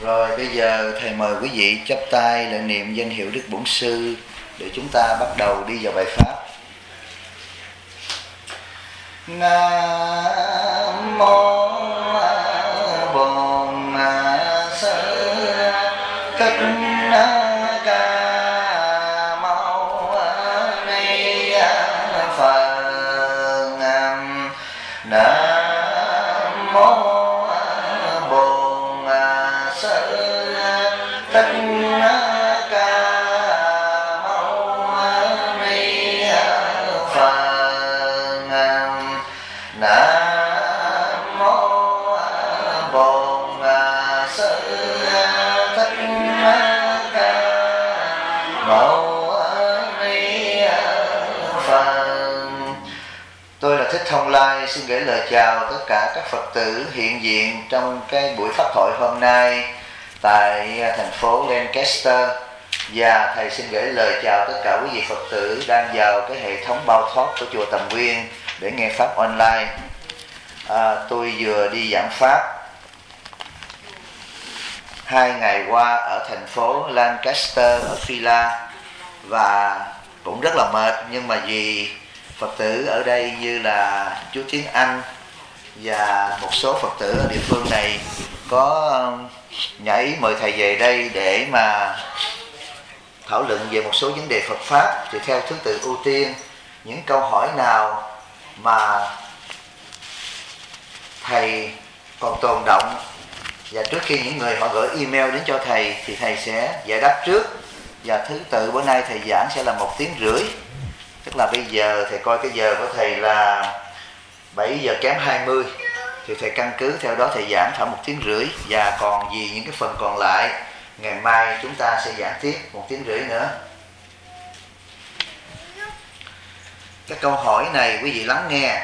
Rồi bây giờ thầy mời quý vị chắp tay lại niệm danh hiệu Đức Bổn Sư để chúng ta bắt đầu đi vào bài pháp. Nam mô Bổn Sư Thích Ca Mâu Ni Phật. Nam mô Thông Lai xin gửi lời chào tất cả các Phật tử hiện diện trong cái buổi pháp hội hôm nay tại thành phố Lancaster, và thầy xin gửi lời chào tất cả quý vị Phật tử đang vào cái hệ thống bao thoát của chùa Tầm Nguyên để nghe pháp online. Tôi vừa đi giảng pháp 2 ngày qua ở thành phố Lancaster ở Phi La và cũng rất là mệt, nhưng mà vì Phật tử ở đây như là chú Tiếng Anh và một số Phật tử ở địa phương này có nhảy mời thầy về đây để mà thảo luận về một số vấn đề Phật Pháp, thì theo thứ tự ưu tiên những câu hỏi nào mà thầy còn tồn động và trước khi những người họ gửi email đến cho thầy thì thầy sẽ giải đáp trước. Và thứ tự bữa nay thầy giảng sẽ là 1 tiếng rưỡi, tức là bây giờ thầy coi cái giờ của thầy là 7 giờ kém 20, thì thầy căn cứ theo đó thầy giảng khoảng 1 tiếng rưỡi, và còn vì những cái phần còn lại ngày mai chúng ta sẽ giảng tiếp 1 tiếng rưỡi nữa. Cái câu hỏi này quý vị lắng nghe.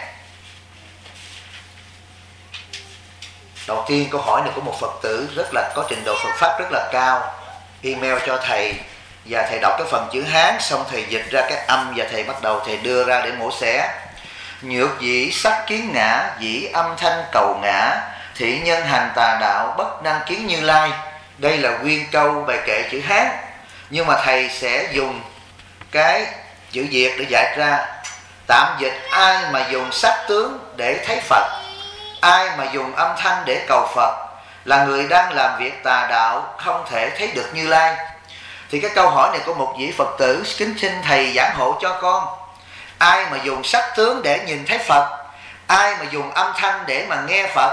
Đầu tiên câu hỏi này của một Phật tử rất là có trình độ Phật Pháp rất là cao, email cho thầy, và thầy đọc cái phần chữ Hán xong thầy dịch ra cái âm và thầy bắt đầu thầy đưa ra để mổ xẻ. Nhược dĩ sắc kiến ngã, dĩ âm thanh cầu ngã, thị nhân hành tà đạo, bất năng kiến Như Lai. Đây là nguyên câu bài kệ chữ Hán, nhưng mà thầy sẽ dùng cái chữ Việt để giải ra. Tạm dịch: ai mà dùng sắc tướng để thấy Phật, ai mà dùng âm thanh để cầu Phật là người đang làm việc tà đạo, không thể thấy được Như Lai. Thì cái câu hỏi này của một vị Phật tử kính xin thầy giảng hộ cho con. Ai mà dùng sắc tướng để nhìn thấy Phật, ai mà dùng âm thanh để mà nghe Phật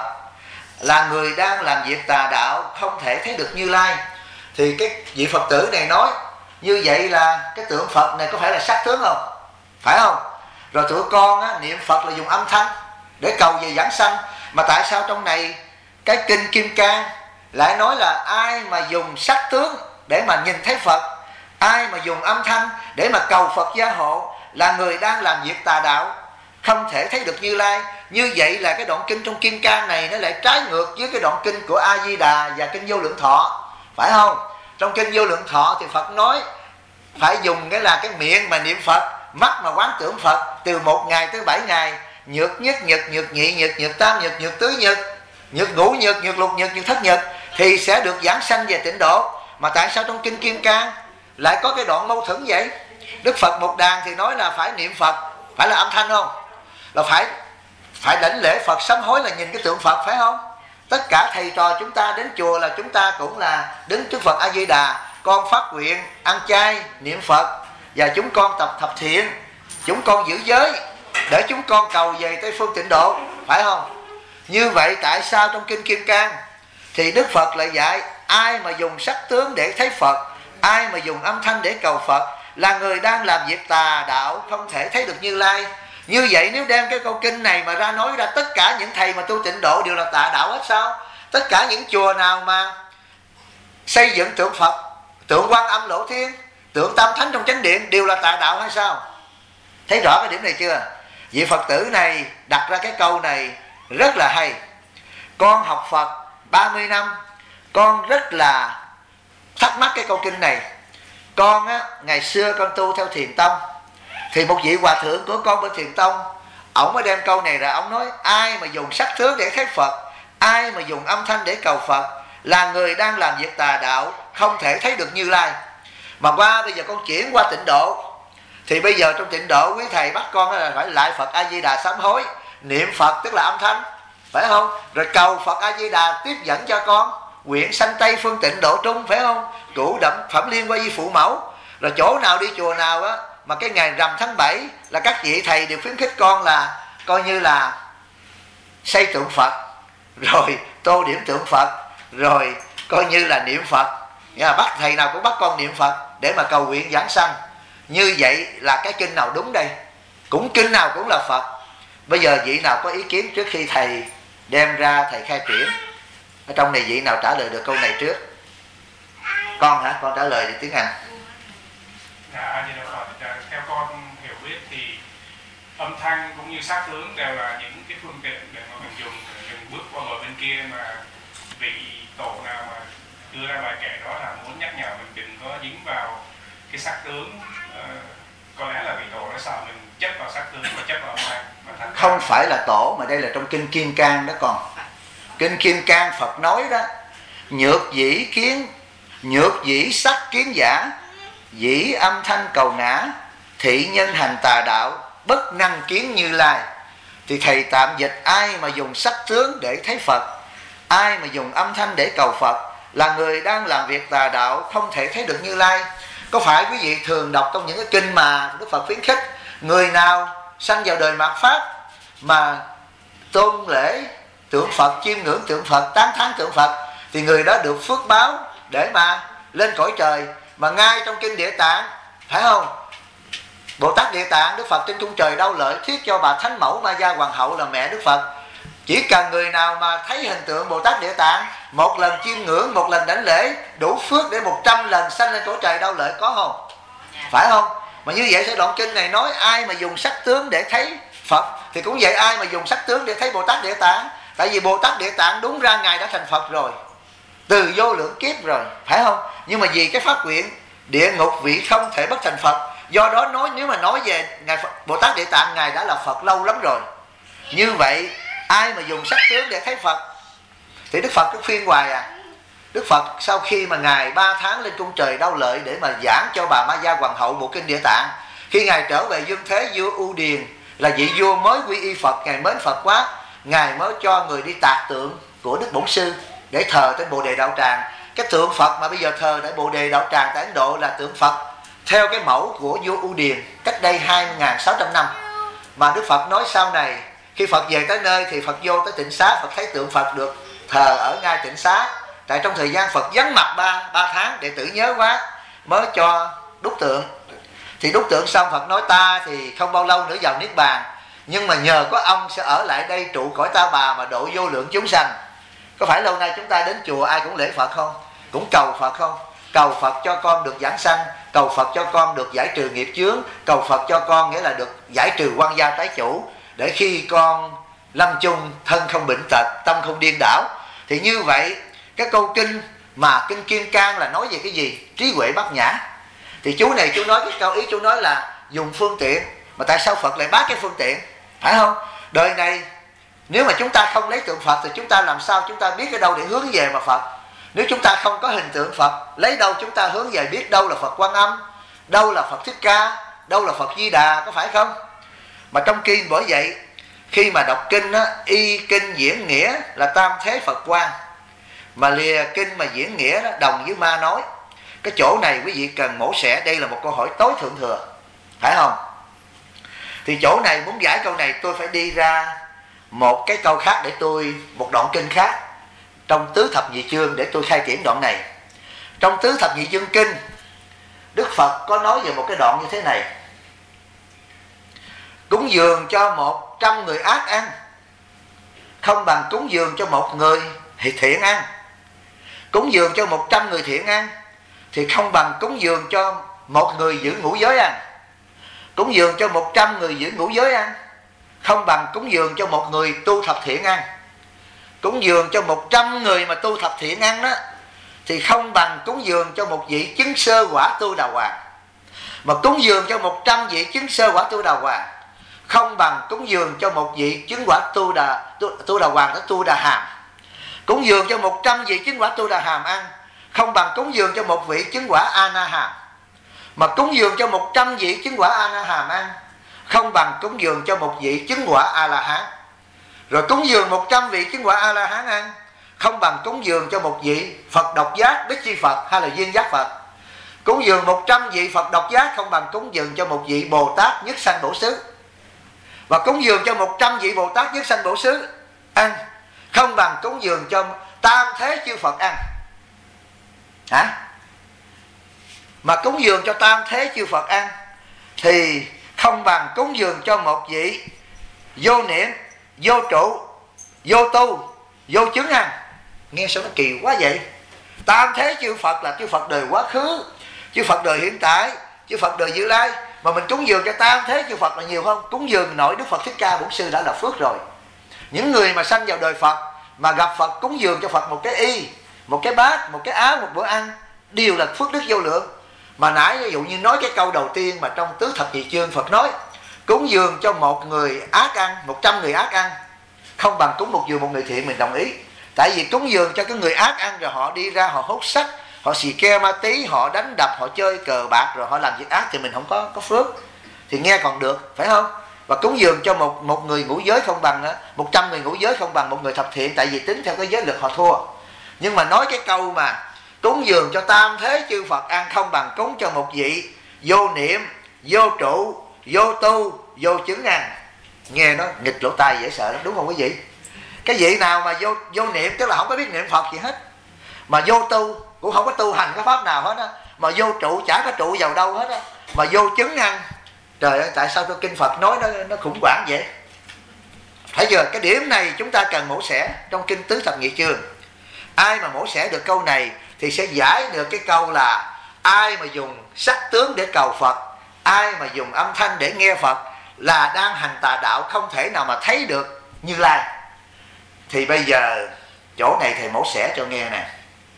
là người đang làm việc tà đạo, không thể thấy được Như Lai. Thì cái vị Phật tử này nói như vậy là cái tượng Phật này có phải là sắc tướng không? Phải không? Rồi tụi con á, niệm Phật là dùng âm thanh để cầu về giảng sanh, mà tại sao trong này cái kinh Kim Cang lại nói là ai mà dùng sắc tướng để mà nhìn thấy Phật, ai mà dùng âm thanh để mà cầu Phật gia hộ là người đang làm việc tà đạo, không thể thấy được Như Lai? Như vậy là cái đoạn kinh trong Kim Cang này nó lại trái ngược với cái đoạn kinh của A Di Đà và kinh Vô Lượng Thọ, phải không? Trong kinh Vô Lượng Thọ thì Phật nói phải dùng cái là cái miệng mà niệm Phật, mắt mà quán tưởng Phật từ 1 ngày tới 7 ngày, nhược nhất nhật, nhược nhị nhật, nhược tam nhật, nhược tứ nhật, nhược ngũ nhật, nhược lục nhật, nhược thất nhật thì sẽ được giảng sanh về tịnh độ. Mà tại sao trong kinh Kim Cang lại có cái đoạn mâu thuẫn vậy? Đức Phật Một Đàn thì nói là phải niệm Phật, phải là âm thanh không? Là phải đảnh lễ Phật sám hối là nhìn cái tượng Phật, phải không? Tất cả thầy trò chúng ta đến chùa là chúng ta cũng là đứng trước Phật A Di Đà, con phát nguyện ăn chay niệm Phật, và chúng con tập thập thiện, chúng con giữ giới để chúng con cầu về Tây Phương tịnh độ, phải không? Như vậy tại sao trong kinh Kim Cang thì Đức Phật lại dạy ai mà dùng sắc tướng để thấy Phật, ai mà dùng âm thanh để cầu Phật là người đang làm việc tà đạo, không thể thấy được Như Lai? Như vậy nếu đem cái câu kinh này mà ra nói ra, tất cả những thầy mà tu tịnh độ đều là tà đạo hết sao? Tất cả những chùa nào mà xây dựng tượng Phật, tượng Quan Âm Lộ Thiên, tượng Tam Thánh trong chánh điện đều là tà đạo hay sao? Thấy rõ cái điểm này chưa? Vị Phật tử này đặt ra cái câu này rất là hay. Con học Phật 30 năm, con rất là thắc mắc cái câu kinh này. Con á, ngày xưa con tu theo Thiền Tông, thì một vị hòa thượng của con bên Thiền Tông, ổng mới đem câu này ra, ổng nói ai mà dùng sắc tướng để thấy Phật, ai mà dùng âm thanh để cầu Phật là người đang làm việc tà đạo, không thể thấy được Như Lai. Mà bây giờ con chuyển qua tịnh độ, thì bây giờ trong tịnh độ quý thầy bắt con là phải lại Phật A Di Đà sám hối, niệm Phật tức là âm thanh, phải không? Rồi cầu Phật A Di Đà tiếp dẫn cho con nguyện sanh Tây phương tịnh độ trung, phải không? Cửu đậm phẩm liên qua di phụ mẫu. Rồi chỗ nào đi chùa nào á mà cái ngày rằm tháng 7 là các vị thầy đều khuyến khích con là coi như là xây tượng Phật, rồi tô điểm tượng Phật, rồi coi như là niệm Phật. Bắt thầy nào cũng bắt con niệm Phật để mà cầu nguyện giảng sanh. Như vậy là cái kinh nào đúng đây? Cũng kinh nào cũng là Phật. Bây giờ vị nào có ý kiến trước khi thầy đem ra thầy khai triển? Ở trong này vị nào trả lời được câu này trước? Con hả? Con trả lời tiếng Anh. Theo con hiểu biết thì âm thanh cũng như sắc tướng đều là những cái phương tiện để mà mình dùng bước qua bờ bên kia, mà vị tổ nào mà đưa ra bài kể đó là muốn nhắc nhở mình đừng có dính vào cái sắc tướng. Có lẽ là vị tổ nó sợ mình chấp vào sắc tướng và chấp vào âm thanh. Không phải là tổ, mà đây là trong kinh Kim Cang đó con. Kinh Kim Cang Phật nói đó: nhược dĩ kiến, nhược dĩ sắc kiến giả, dĩ âm thanh cầu ngã, thị nhân hành tà đạo, bất năng kiến Như Lai. Thì thầy tạm dịch ai mà dùng sắc tướng để thấy Phật, ai mà dùng âm thanh để cầu Phật là người đang làm việc tà đạo, không thể thấy được Như Lai. Có phải quý vị thường đọc trong những cái kinh mà Đức Phật khuyến khích người nào sanh vào đời mạt Pháp mà tôn lễ tượng Phật, chiêm ngưỡng tượng Phật, tán thán tượng Phật, thì người đó được phước báo để mà lên cõi trời. Mà ngay trong kinh Địa Tạng, phải không, Bồ Tát Địa Tạng, Đức Phật trên cung trời Đau Lợi thuyết cho bà Thánh Mẫu Ma Gia Hoàng hậu là mẹ Đức Phật: chỉ cần người nào mà thấy hình tượng Bồ Tát Địa Tạng, một lần chiêm ngưỡng, một lần đảnh lễ, đủ phước để 100 lần sanh lên cõi trời Đau Lợi, có không? Phải không? Mà như vậy thì đoạn kinh này nói ai mà dùng sắc tướng để thấy Phật, thì cũng vậy, ai mà dùng sắc tướng để thấy Bồ Tát Địa Tạng. Tại vì Bồ Tát Địa Tạng đúng ra Ngài đã thành Phật rồi, từ vô lượng kiếp rồi, phải không? Nhưng mà vì cái phát nguyện địa ngục vị không thể bất thành Phật, do đó nói, nếu mà nói về Ngài Phật, Bồ Tát Địa Tạng, Ngài đã là Phật lâu lắm rồi. Như vậy ai mà dùng sắc tướng để thấy Phật thì Đức Phật cứ khuyên hoài Đức Phật sau khi mà Ngài 3 tháng lên cung trời Đau Lợi để mà giảng cho bà Ma Gia Hoàng hậu bộ kinh Địa Tạng, khi Ngài trở về dương thế, vua U Điền là vị vua mới quy y Phật, Ngài mến Phật quá, Ngài mới cho người đi tạc tượng của Đức Bổn Sư để thờ trên Bồ Đề Đạo Tràng. Cái tượng Phật mà bây giờ thờ tại Bồ Đề Đạo Tràng tại Ấn Độ là tượng Phật theo cái mẫu của vua U Điền cách đây 2.600 năm. Mà Đức Phật nói sau này khi Phật về tới nơi thì Phật vô tới Tịnh Xá, Phật thấy tượng Phật được thờ ở ngay Tịnh Xá. Tại trong thời gian Phật vắng mặt 3 tháng để tưởng nhớ quá, mới cho đúc tượng. Thì đúc tượng xong Phật nói ta thì không bao lâu nữa vào Niết Bàn, nhưng mà nhờ có ông sẽ ở lại đây trụ cõi Ta Bà mà độ vô lượng chúng sanh. Có phải lâu nay chúng ta đến chùa ai cũng lễ Phật không? Cũng cầu Phật không? Cầu Phật cho con được giảng sanh, cầu Phật cho con được giải trừ nghiệp chướng, cầu Phật cho con nghĩa là được giải trừ quan gia tái chủ, để khi con lâm chung thân không bệnh tật, tâm không điên đảo. Thì như vậy cái câu kinh mà kinh Kim Cang là nói về cái gì? Trí huệ bát nhã. Thì chú này chú nói cái câu ý, chú nói là dùng phương tiện. Mà tại sao Phật lại bác cái phương tiện? Phải không? Đời này nếu mà chúng ta không lấy tượng Phật thì chúng ta làm sao chúng ta biết cái đâu để hướng về mà Phật? Nếu chúng ta không có hình tượng Phật, lấy đâu chúng ta hướng về biết đâu là Phật Quan Âm, đâu là Phật Thích Ca, đâu là Phật Di Đà, có phải không? Mà trong kinh bởi vậy khi mà đọc kinh á, y kinh diễn nghĩa là tam thế Phật quan, mà lìa kinh mà diễn nghĩa đó, đồng với ma nói. Cái chỗ này quý vị cần mổ xẻ, đây là một câu hỏi tối thượng thừa, phải không? Thì chỗ này muốn giải câu này tôi phải đi ra một cái câu khác để tôi, một đoạn kinh khác trong tứ thập nhị chương để tôi khai triển đoạn này. Trong tứ thập nhị chương kinh, Đức Phật có nói về một cái đoạn như thế này: cúng dường cho 100 người ác ăn không bằng cúng dường cho một người thiện ăn. Cúng dường cho 100 người thiện ăn thì không bằng cúng dường cho một người giữ ngũ giới ăn. Cúng dường cho 100 người giữ ngũ giới ăn không bằng cúng dường cho một người tu thập thiện ăn. Cúng dường cho 100 người mà tu thập thiện ăn đó thì không bằng cúng dường cho một vị chứng sơ quả tu đà hoàng. Mà cúng dường cho 100 vị chứng sơ quả tu đà hoàng không bằng cúng dường cho một vị chứng quả tu đà hoàng, đó tu đà hàm. Cúng dường cho 100 vị chứng quả Tu Đà Hàm ăn không bằng cúng dường cho một vị chứng quả A Na Hàm. Mà cúng dường cho 100 vị chứng quả A Na Hàm ăn không bằng cúng dường cho một vị chứng quả A La Hán. Rồi cúng dường 100 vị chứng quả A La Hán ăn không bằng cúng dường cho một vị Phật độc giác Bích Chi Phật hay là Duyên Giác Phật. Cúng dường 100 vị Phật độc giác không bằng cúng dường cho một vị Bồ Tát Nhất Sanh Bổ Xứ. Và cúng dường cho 100 vị Bồ Tát Nhất Sanh Bổ Xứ ăn không bằng cúng dường cho tam thế chư Phật ăn. Mà cúng dường cho tam thế chư Phật ăn thì không bằng cúng dường cho một vị vô niệm, vô trụ, vô tu, vô chứng ăn. Nghe sao nó kỳ quá vậy? Tam thế chư Phật là chư Phật đời quá khứ, chư Phật đời hiện tại, chư Phật đời dự lai. Mà mình cúng dường cho tam thế chư Phật là nhiều không? Cúng dường nội Đức Phật Thích Ca Bổn Sư đã là phước rồi. Những người mà sanh vào đời Phật mà gặp Phật cúng dường cho Phật một cái y, một cái bát, một cái áo, một bữa ăn đều là phước đức vô lượng. Mà nãy ví dụ như nói cái câu đầu tiên mà trong Tứ Thập Nhị Chương Phật nói cúng dường cho một người ác ăn, 100 người ác ăn không bằng cúng một người thiện, mình đồng ý. Tại vì cúng dường cho cái người ác ăn rồi họ đi ra họ hút sách, họ xì ke ma tí, họ đánh đập, họ chơi cờ bạc, rồi họ làm việc ác thì mình không có phước. Thì nghe còn được, phải không? Và cúng dường cho một người ngũ giới không bằng 100 người ngũ giới không bằng một người thập thiện, tại vì tính theo cái giới lực họ thua. Nhưng mà nói cái câu mà cúng dường cho tam thế chư Phật ăn không bằng cúng cho một vị vô niệm, vô trụ, vô tu, vô chứng ăn, nghe nó nghịch lỗ tai dễ sợ lắm, đúng không quý vị? Cái vị nào mà vô niệm tức là không có biết niệm Phật gì hết, mà vô tu cũng không có tu hành cái pháp nào hết á, mà vô trụ chả có trụ vào đâu hết á, mà vô chứng ăn, trời ơi, tại sao tôi kinh Phật nói nó khủng hoảng vậy? Thấy chưa? Cái điểm này chúng ta cần mổ xẻ trong kinh Tứ Thập Nhị Chương. Ai mà mổ xẻ được câu này thì sẽ giải được cái câu là ai mà dùng sắc tướng để cầu Phật, ai mà dùng âm thanh để nghe Phật là đang hành tà đạo, không thể nào mà thấy được Như Lai. Thì bây giờ chỗ này thầy mổ xẻ cho nghe nè.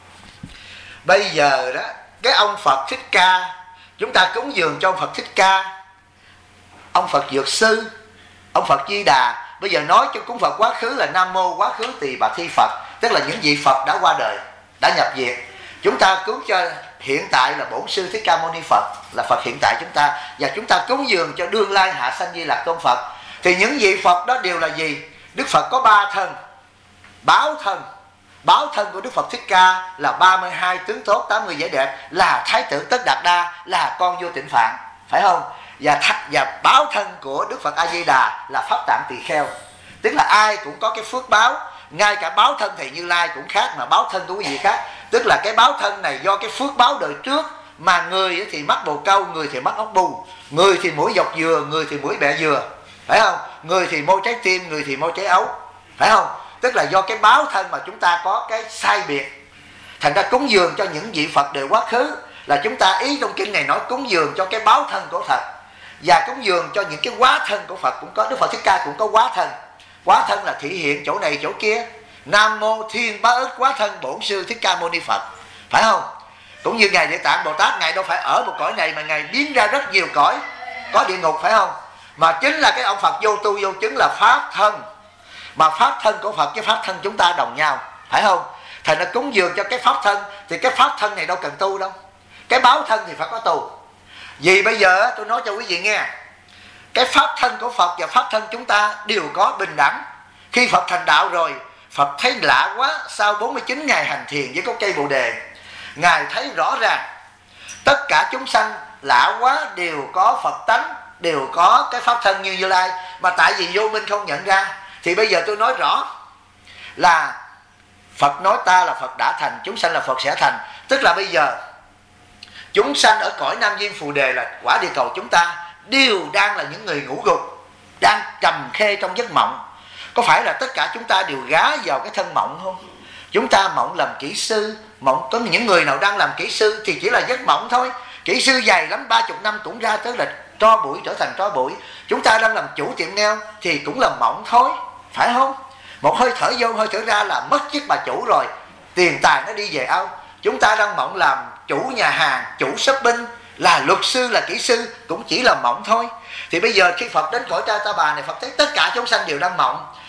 Bây giờ đó, cái ông Phật Thích Ca, chúng ta cúng dường cho ông Phật Thích Ca, ông Phật Dược Sư, ông Phật Di Đà. Bây giờ nói cho cúng Phật quá khứ là Nam Mô Quá Khứ Tỳ Bà Thi Phật, tức là những vị Phật đã qua đời, đã nhập diệt. Chúng ta cúng cho hiện tại là Bổn Sư Thích Ca Mâu Ni Phật, là Phật hiện tại chúng ta. Và chúng ta cúng dường cho đương lai hạ sanh Di Lặc Tôn Phật. Thì những vị Phật đó đều là gì? Đức Phật có 3 thân. Báo thân, báo thân của Đức Phật Thích Ca là 32 tướng tốt, 80 vẻ đẹp, là Thái tử Tất Đạt Đa, là con vua Tịnh Phạn, phải không? Và báo thân của Đức Phật A Di Đà là Pháp Tạng Tỳ Kheo. Tức là ai cũng có cái phước báo. Ngay cả báo thân thầy Như Lai cũng khác, mà báo thân của quý vị khác. Tức là cái báo thân này do cái phước báo đời trước. Mà người thì mắc bồ câu, người thì mắc ốc bu, người thì mũi dọc dừa, người thì mũi bẹ dừa, phải không? Người thì môi trái tim, người thì môi trái ấu, phải không? Tức là do cái báo thân mà chúng ta có cái sai biệt. Thành ra cúng dường cho những vị Phật đời quá khứ là chúng ta, ý trong kinh này nói cúng dường cho cái báo thân của Phật. Và cúng dường cho những cái quá thân của Phật cũng có. Đức Phật Thích Ca cũng có quá thân. Quá thân là thị hiện chỗ này chỗ kia. Nam Mô Thiên Bá Ức Quá Thân Bổn Sư Thích Ca Mâu Ni Phật, phải không? Cũng như Ngài Địa Tạng Bồ Tát, Ngài đâu phải ở một cõi này mà Ngài biến ra rất nhiều cõi, có địa ngục, phải không? Mà chính là cái ông Phật vô tu vô chứng là Pháp thân. Mà Pháp thân của Phật với Pháp thân chúng ta đồng nhau, phải không? Thành ra cúng dường cho cái Pháp thân. Thì cái Pháp thân này đâu cần tu đâu. Cái báo thân thì phải có tu. Vì bây giờ tôi nói cho quý vị nghe, cái Pháp thân của Phật và Pháp thân chúng ta đều có bình đẳng. Khi Phật thành đạo rồi, Phật thấy lạ quá. Sau 49 ngày hành thiền với có cây Bồ Đề, Ngài thấy rõ ràng tất cả chúng sanh lạ quá đều có Phật tánh, đều có cái Pháp thân như Như Lai. Mà tại vì vô minh không nhận ra. Thì bây giờ tôi nói rõ là Phật nói ta là Phật đã thành, chúng sanh là Phật sẽ thành. Tức là bây giờ chúng sanh ở cõi Nam Diêm Phù Đề là quả địa cầu chúng ta đều đang là những người ngủ gục, đang trầm khê trong giấc mộng. Có phải là tất cả chúng ta đều gá vào cái thân mộng không? Chúng ta mộng làm kỹ sư, mộng có những người nào đang làm kỹ sư thì chỉ là giấc mộng thôi. Kỹ sư dài lắm 30 năm cũng ra tới là tro bụi, trở thành tro bụi. Chúng ta đang làm chủ tiệm nail thì cũng là mộng thôi, phải không? Một hơi thở vô hơi thở ra là mất chiếc bà chủ rồi, tiền tài nó đi về ao. Chúng ta đang mộng làm chủ nhà hàng, chủ shopping, là luật sư, là kỹ sư, cũng chỉ là mộng thôi. Thì bây giờ khi Phật đến cõi Ta Bà này, Phật thấy tất cả chúng sanh đều đang mộng.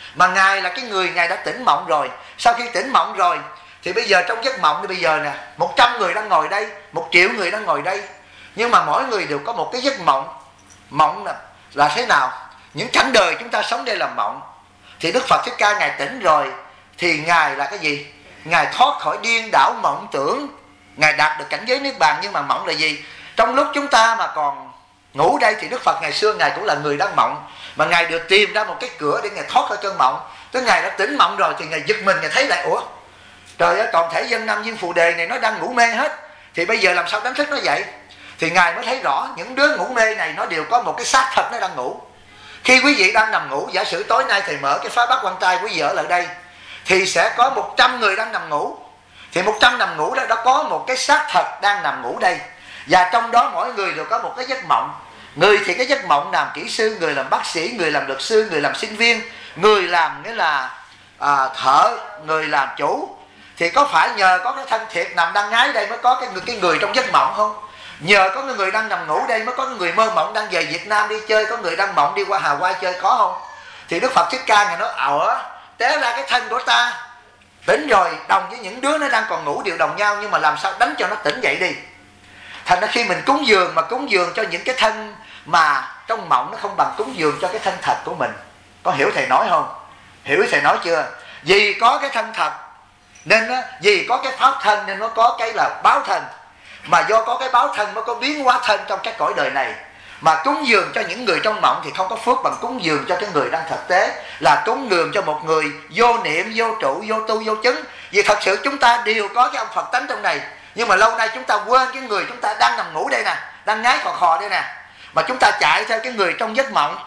Mà Ngài là cái người Ngài đã tỉnh mộng rồi. Sau khi tỉnh mộng rồi thì bây giờ trong giấc mộng thì bây giờ nè, 100 người đang ngồi đây, 1 triệu người đang ngồi đây, nhưng mà mỗi người đều có một cái giấc mộng. Mộng là thế nào? Những cảnh đời chúng ta sống đây là mộng. Thì Đức Phật Thích Ca Ngài tỉnh rồi thì Ngài là cái gì? Ngài thoát khỏi điên đảo mộng tưởng, Ngài đạt được cảnh giới Niết Bàn. Nhưng mà mộng là gì? Trong lúc chúng ta mà còn ngủ đây thì Đức Phật ngày xưa Ngài cũng là người đang mộng, mà Ngài được tìm ra một cái cửa để Ngài thoát khỏi cơn mộng. Tới Ngài đã tỉnh mộng rồi thì Ngài giật mình, Ngài thấy lại, ủa trời ơi, toàn thể dân Nam Viên Phù Đề này nó đang ngủ mê hết, thì bây giờ làm sao đánh thức nó dậy? Thì Ngài mới thấy rõ những đứa ngủ mê này nó đều có một cái xác thật nó đang ngủ. Khi quý vị đang nằm ngủ, giả sử tối nay thầy mở cái phá bát quan trai, quý vị ở lại đây thì sẽ có 100 người đang nằm ngủ. Thì 100 nằm ngủ đó, đã có một cái xác thật đang nằm ngủ đây. Và trong đó mỗi người đều có một cái giấc mộng. Người thì cái giấc mộng làm kỹ sư, người làm bác sĩ, người làm luật sư, người làm sinh viên, người làm nghĩa là thợ, người làm chủ. Thì có phải nhờ có cái thân thiệt nằm đang ngái đây mới có cái người trong giấc mộng không? Nhờ có người đang nằm ngủ đây mới có người mơ mộng đang về Việt Nam đi chơi, có người đang mộng đi qua Hawaii chơi, có không? Thì Đức Phật Thích Ca Ngài nói té ra cái thân của ta tỉnh rồi, đồng với những đứa nó đang còn ngủ đều đồng nhau, nhưng mà làm sao đánh cho nó tỉnh dậy đi. Thành ra khi mình cúng dường mà cúng dường cho những cái thân mà trong mộng, nó không bằng cúng dường cho cái thân thật của mình. Có hiểu thầy nói không? Hiểu thầy nói chưa? Vì có cái thân thật nên vì có cái pháp thân nên nó có cái là báo thân. Mà do có cái báo thân mới có biến hóa thân trong cái cõi đời này. Mà cúng dường cho những người trong mộng thì không có phước bằng cúng dường cho cái người đang thực tế, là cúng dường cho một người vô niệm, vô trụ, vô tu, vô chứng. Vì thật sự chúng ta đều có cái ông Phật tánh trong này, nhưng mà lâu nay chúng ta quên cái người chúng ta đang nằm ngủ đây nè, đang ngái khò khò đây nè, mà chúng ta chạy theo cái người trong giấc mộng.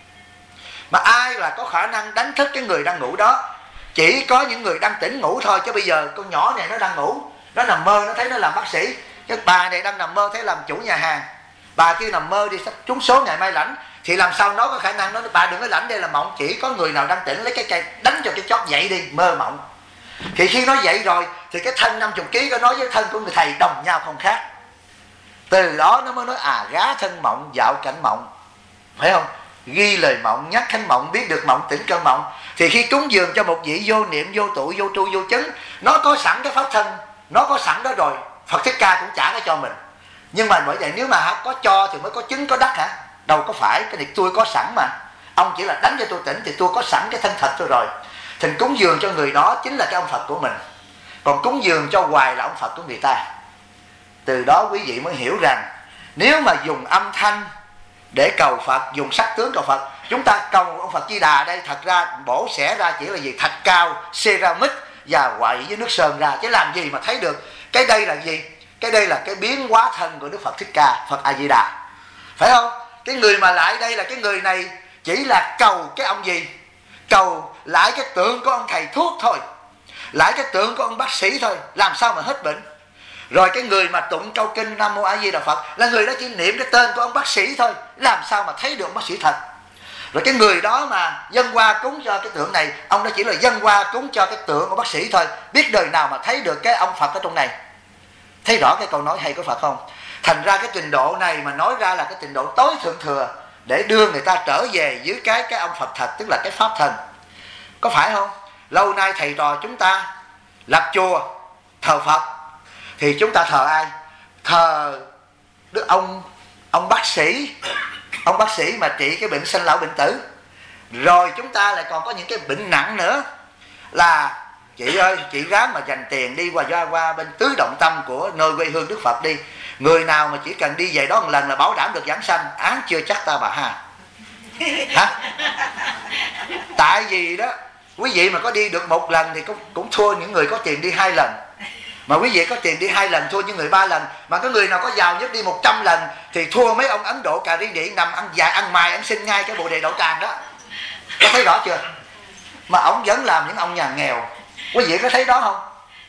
Mà ai là có khả năng đánh thức cái người đang ngủ đó? Chỉ có những người đang tỉnh ngủ thôi. Chứ bây giờ con nhỏ này nó đang ngủ, nó nằm mơ, nó thấy nó làm bác sĩ. Cái bà này đang nằm mơ thấy làm chủ nhà hàng, bà kia nằm mơ đi sắp trúng số ngày mai lãnh, thì làm sao nó có khả năng nói bà đừng có lãnh, đây là mộng. Chỉ có người nào đang tỉnh lấy cái cây đánh cho cái chót dậy đi, mơ mộng. Thì khi nó dậy rồi thì cái thân 50 kg có nói với thân của người thầy đồng nhau không khác. Từ đó nó mới nói gá thân mộng, dạo cảnh mộng, phải không? Ghi lời mộng, nhắc khánh mộng, biết được mộng, tỉnh cơn mộng. Thì khi cúng dường cho một vị vô niệm, vô tụ, vô tru, vô chứng, nó có sẵn cái pháp thân, nó có sẵn đó rồi. Phật Thích Ca cũng trả cái cho mình. Nhưng mà bởi vậy nếu mà có cho thì mới có chứng, có đắc hả? Đâu có phải, cái này tôi có sẵn mà. Ông chỉ là đánh cho tôi tỉnh thì tôi có sẵn cái thân thật tôi rồi. Thì cúng dường cho người đó chính là cái ông Phật của mình. Còn cúng dường cho hoài là ông Phật của người ta. Từ đó quý vị mới hiểu rằng nếu mà dùng âm thanh để cầu Phật, dùng sắc tướng cầu Phật, chúng ta cầu ông Phật Di Đà đây thật ra bổ xẻ ra chỉ là gì? Thạch cao, ceramic và quậy với nước sơn ra, chứ làm gì mà thấy được. Cái đây là gì? Cái đây là cái biến hóa thân của Đức Phật Thích Ca, Phật A Di Đà, phải không? Cái người mà lại đây là cái người này chỉ là cầu cái ông gì? Cầu lại cái tượng của ông thầy thuốc thôi, lại cái tượng của ông bác sĩ thôi, làm sao mà hết bệnh. Rồi cái người mà tụng câu kinh Nam Mô A Di Đà Phật là người đó chỉ niệm cái tên của ông bác sĩ thôi, làm sao mà thấy được ông bác sĩ thật. Rồi cái người đó mà dâng hoa cúng cho cái tượng này, ông đó chỉ là dâng hoa cúng cho cái tượng của bác sĩ thôi, biết đời nào mà thấy được cái ông Phật ở trong này. Thấy rõ cái câu nói hay của Phật không? Thành ra cái trình độ này mà nói ra là cái trình độ tối thượng thừa để đưa người ta trở về dưới cái ông Phật thật, tức là cái pháp thần. Có phải không? Lâu nay thầy trò chúng ta lập chùa thờ Phật thì chúng ta thờ ai? Thờ đức ông bác sĩ, ông bác sĩ mà trị cái bệnh sanh lão bệnh tử. Rồi chúng ta lại còn có những cái bệnh nặng nữa, là chị ơi, chị ráng mà dành tiền đi qua bên Tứ Động Tâm của nơi quê hương Đức Phật đi. Người nào mà chỉ cần đi về đó một lần là bảo đảm được giảng sanh. Án chưa chắc ta bà ha. Hả? Tại vì đó, quý vị mà có đi được một lần thì cũng thua những người có tiền đi 2 lần. Mà quý vị có tiền đi 2 lần thua những người 3 lần. Mà có người nào có giàu nhất đi 100 lần thì thua mấy ông Ấn Độ cà ri địa nằm ăn dài ăn mài ăn xin ngay cái Bồ Đề Đậu Tràng đó. Có thấy rõ chưa? Mà ông vẫn làm những ông nhà nghèo. Quý vị có thấy đó không?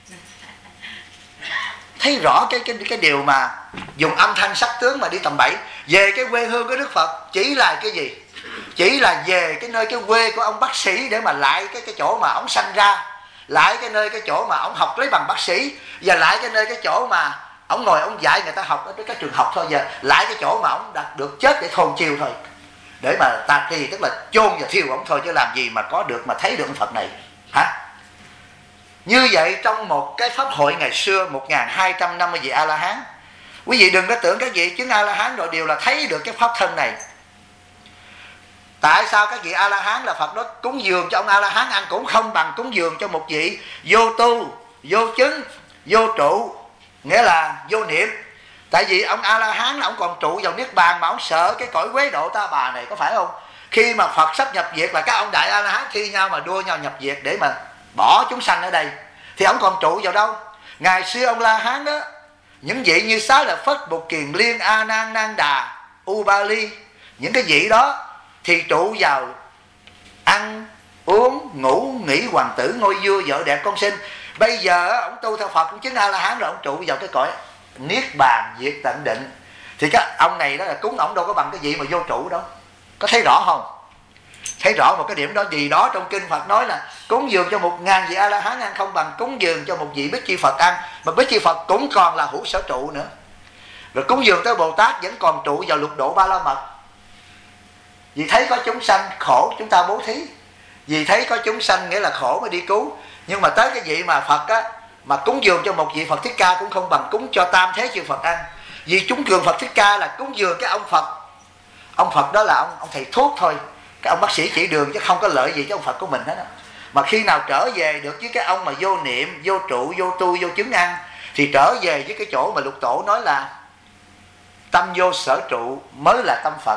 Thấy rõ cái điều mà dùng âm thanh sắc tướng mà đi tầm bậy. Về cái quê hương của Đức Phật chỉ là cái gì? Chỉ là về cái nơi cái quê của ông bác sĩ để mà lại cái chỗ mà ông sanh ra, lại cái nơi cái chỗ mà ông học lấy bằng bác sĩ, và lại cái nơi cái chỗ mà ông ngồi ông dạy người ta học ở cái trường học thôi, giờ lại cái chỗ mà ông đã được chết để thồn chiều thôi. để mà ta trì, tức là chôn và thiêu ổng thôi, chứ làm gì mà có được mà thấy được ông Phật này hả? Như vậy trong một cái pháp hội ngày xưa 1250 vị A La Hán, quý vị đừng có tưởng các vị chứng A La Hán rồi đều là thấy được cái pháp thân này. Tại sao các vị A La Hán là Phật đó cúng dường cho ông A La Hán ăn cũng không bằng cúng dường cho một vị vô tu, vô chứng, vô trụ, nghĩa là vô niệm. Tại vì ông A La Hán là ông còn trụ vào niết bàn, mà ông sợ cái cõi quế độ ta bà này, có phải không? Khi mà Phật sắp nhập diệt là các ông đại A La Hán thi nhau mà đua nhau nhập diệt để mà bỏ chúng sanh ở đây, thì ông còn trụ vào đâu? Ngày xưa ông La Hán đó, những vị như Xá Lợi Phất, Bụt Kiền Liên, A Nan, Nan Đà, Ubali, những cái vị đó thì trụ vào ăn uống ngủ nghỉ, hoàng tử ngôi vua, vợ đẹp con sinh. Bây giờ ông tu theo Phật cũng chứng A La Hán rồi, ông trụ vào cái cõi niết bàn diệt tận định, thì các ông này đó là cúng ổng đâu có bằng cái vị mà vô trụ đâu. Có thấy rõ không? Thấy rõ một cái điểm đó. Gì đó trong kinh Phật nói là cúng dường cho 1000 vị A La Hán ăn không bằng cúng dường cho một vị Bích Chi Phật ăn, mà Bích Chi Phật cũng còn là hữu sở trụ nữa. Rồi cúng dường tới Bồ Tát vẫn còn trụ vào lục độ Ba La Mật. Vì thấy có chúng sanh khổ chúng ta bố thí, vì thấy có chúng sanh nghĩa là khổ mới đi cứu. Nhưng mà tới cái vị mà Phật á, mà cúng dường cho một vị Phật Thích Ca cũng không bằng cúng cho tam thế chư Phật ăn. Vì chúng cường Phật Thích Ca là cúng dường cái ông Phật. Ông Phật đó là ông thầy thuốc thôi, cái ông bác sĩ chỉ đường, chứ không có lợi gì cho ông Phật của mình hết á. Mà khi nào trở về được với cái ông mà vô niệm, vô trụ, vô tu, vô chứng ăn, thì trở về với cái chỗ mà Lục Tổ nói là tâm vô sở trụ mới là tâm Phật,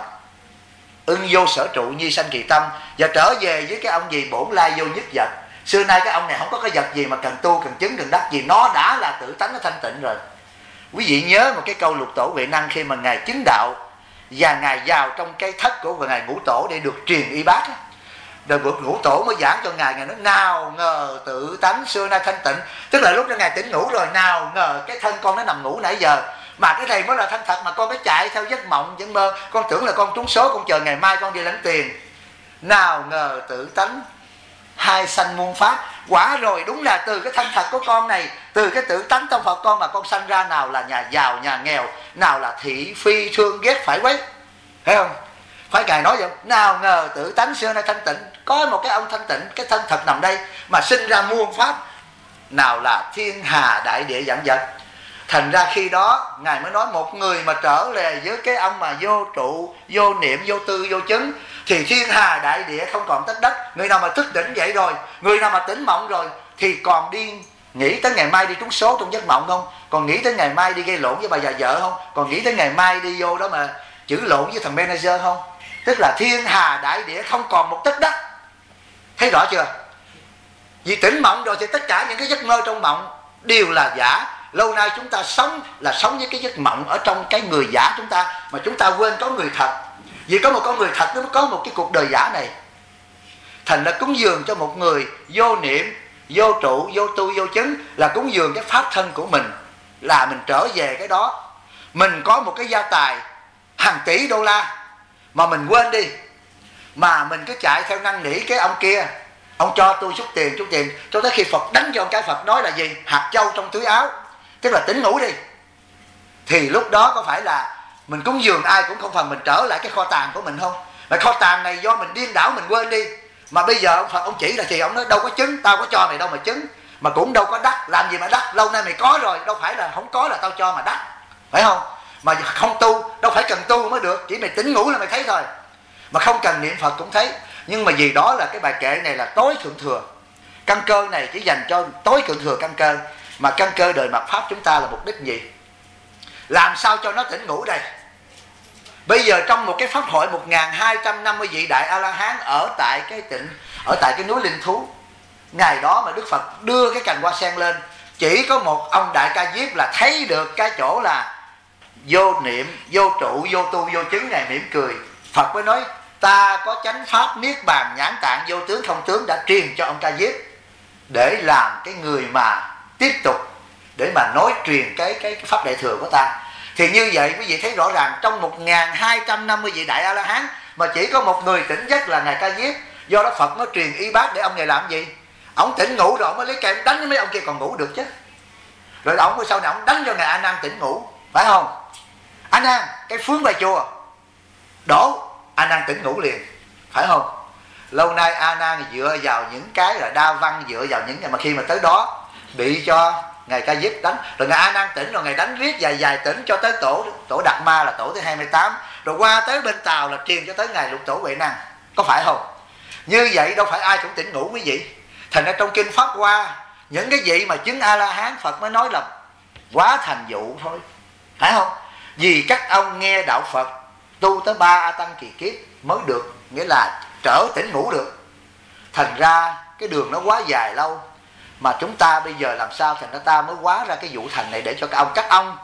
ưng vô sở trụ nhi sanh kỳ tâm. Và trở về với cái ông gì bổn lai vô nhất vật. Xưa nay cái ông này không có cái vật gì mà cần tu, cần chứng, cần đắc gì, nó đã là tự tánh nó thanh tịnh rồi. Quý vị nhớ một cái câu Lục Tổ Huệ Năng khi mà Ngài chứng đạo và Ngài vào trong cái thất của Ngài Ngũ Tổ để được truyền y bát á. Rồi Ngũ Tổ mới giảng cho Ngài, Ngài nói nào ngờ tự tánh xưa nay thanh tịnh. Tức là lúc đó Ngài tỉnh ngủ rồi, nào ngờ cái thân con nó nằm ngủ nãy giờ mà cái này mới là thanh thật, mà con cái chạy theo giấc mộng giấc mơ, con tưởng là con trúng số, con chờ ngày mai con đi lãnh tiền. Nào ngờ tự tánh hai sanh muôn pháp. Quả rồi, đúng là từ cái thân thật của con này, từ cái tự tánh trong Phật con mà con sanh ra, nào là nhà giàu nhà nghèo, nào là thị phi thương ghét phải quấy, thấy không? Phải Ngài nói vậy. Nào ngờ tự tánh xưa nay thanh tịnh. Có một cái ông thanh tịnh, cái thân thật nằm đây mà sinh ra muôn pháp, nào là thiên hà đại địa vạn vật. Thành ra khi đó Ngài mới nói một người mà trở về với cái ông mà vô trụ, vô niệm, vô tư, vô chứng, thì thiên hà đại địa không còn tích đất. Người nào mà thức tỉnh vậy rồi, người nào mà tỉnh mộng rồi, thì còn đi nghĩ tới ngày mai đi trúng số trong giấc mộng không? Còn nghĩ tới ngày mai đi gây lộn với bà già vợ không? Còn nghĩ tới ngày mai đi vô đó mà chửi lộn với thằng manager không? Tức là thiên hà đại địa không còn một tích đất. Thấy rõ chưa? Vì tỉnh mộng rồi thì tất cả những cái giấc mơ trong mộng đều là giả. Lâu nay chúng ta sống là sống với cái giấc mộng ở trong cái người giả chúng ta, mà chúng ta quên có người thật. Vì có một con người thật nó mới có một cái cuộc đời giả này. Thành ra cúng dường cho một người vô niệm, vô trụ, vô tu, vô chứng là cúng dường cái pháp thân của mình, là mình trở về cái đó. Mình có một cái gia tài hàng tỷ đô la mà mình quên đi, mà mình cứ chạy theo năn nỉ cái ông kia, ông cho tôi chút tiền, cho tới khi Phật đánh cho cái Phật nói là gì? Hạt châu trong túi áo, tức là tỉnh ngủ đi. Thì lúc đó có phải là mình cúng dường ai cũng không phần mình trở lại cái kho tàng của mình không? Mà kho tàng này do mình điên đảo mình quên đi. Mà bây giờ ông Phật ông chỉ là gì? Ông nói đâu có chứng, tao có cho mày đâu mà chứng, mà cũng đâu có đắc, làm gì mà đắc? Lâu nay mày có rồi, đâu phải là không có là tao cho mà đắc, phải không? Mà không tu, đâu phải cần tu mới được, chỉ mày tỉnh ngủ là mày thấy thôi. Mà không cần niệm Phật cũng thấy. Nhưng mà vì đó là cái bài kệ này là tối thượng thừa. Căn cơ này chỉ dành cho tối thượng thừa căn cơ. Mà căn cơ đời mạt Pháp chúng ta là mục đích gì? Làm sao cho nó tỉnh ngủ đây? Bây giờ trong một cái pháp hội 1250 vị Đại A-la-hán ở tại cái núi Linh Thú, ngày đó mà Đức Phật đưa cái cành hoa sen lên, chỉ có một ông Đại Ca Diếp là thấy được cái chỗ là vô niệm, vô trụ, vô tu, vô chứng. Ngài mỉm cười. Phật mới nói ta có chánh pháp niết bàn nhãn tạng vô tướng không tướng đã truyền cho ông Ca Diếp, để làm cái người mà tiếp tục để mà nói truyền cái pháp đại thừa của ta. Thì như vậy quý vị thấy rõ ràng trong 1250 vị Đại A-la-hán mà chỉ có một người tỉnh giấc là Ngài Ca Diếp. Do đó Phật mới truyền y bát để ông này làm gì? Ông tỉnh ngủ rồi ông mới lấy cây đánh mấy ông kia còn ngủ được chứ. Rồi ông sau này ông đánh cho Ngài A Nan tỉnh ngủ, phải không? A Nan, cái phướng bài chùa đổ, A Nan tỉnh ngủ liền, phải không? Lâu nay A Nan dựa vào những cái là đa văn, dựa vào những cái mà khi mà tới đó bị cho ngài Ca Diếp đánh, rồi ngài A Nan tỉnh, rồi ngài đánh riết dài tỉnh cho tới tổ Đạt Ma là tổ thứ 28, rồi qua tới bên Tàu là truyền cho tới ngài Lục Tổ Huệ Năng, có phải không? Như vậy đâu phải ai cũng tỉnh ngủ quý vị. Thành ra trong kinh Pháp Hoa, những cái vị mà chứng A La Hán Phật mới nói là quá thành dụ thôi, phải không? Vì các ông nghe đạo Phật tu tới 3 A Tăng kỳ kiếp mới được, nghĩa là trở tỉnh ngủ được. Thành ra cái đường nó quá dài lâu, mà chúng ta bây giờ làm sao thành ra ta mới hóa ra cái vụ thành này để cho các ông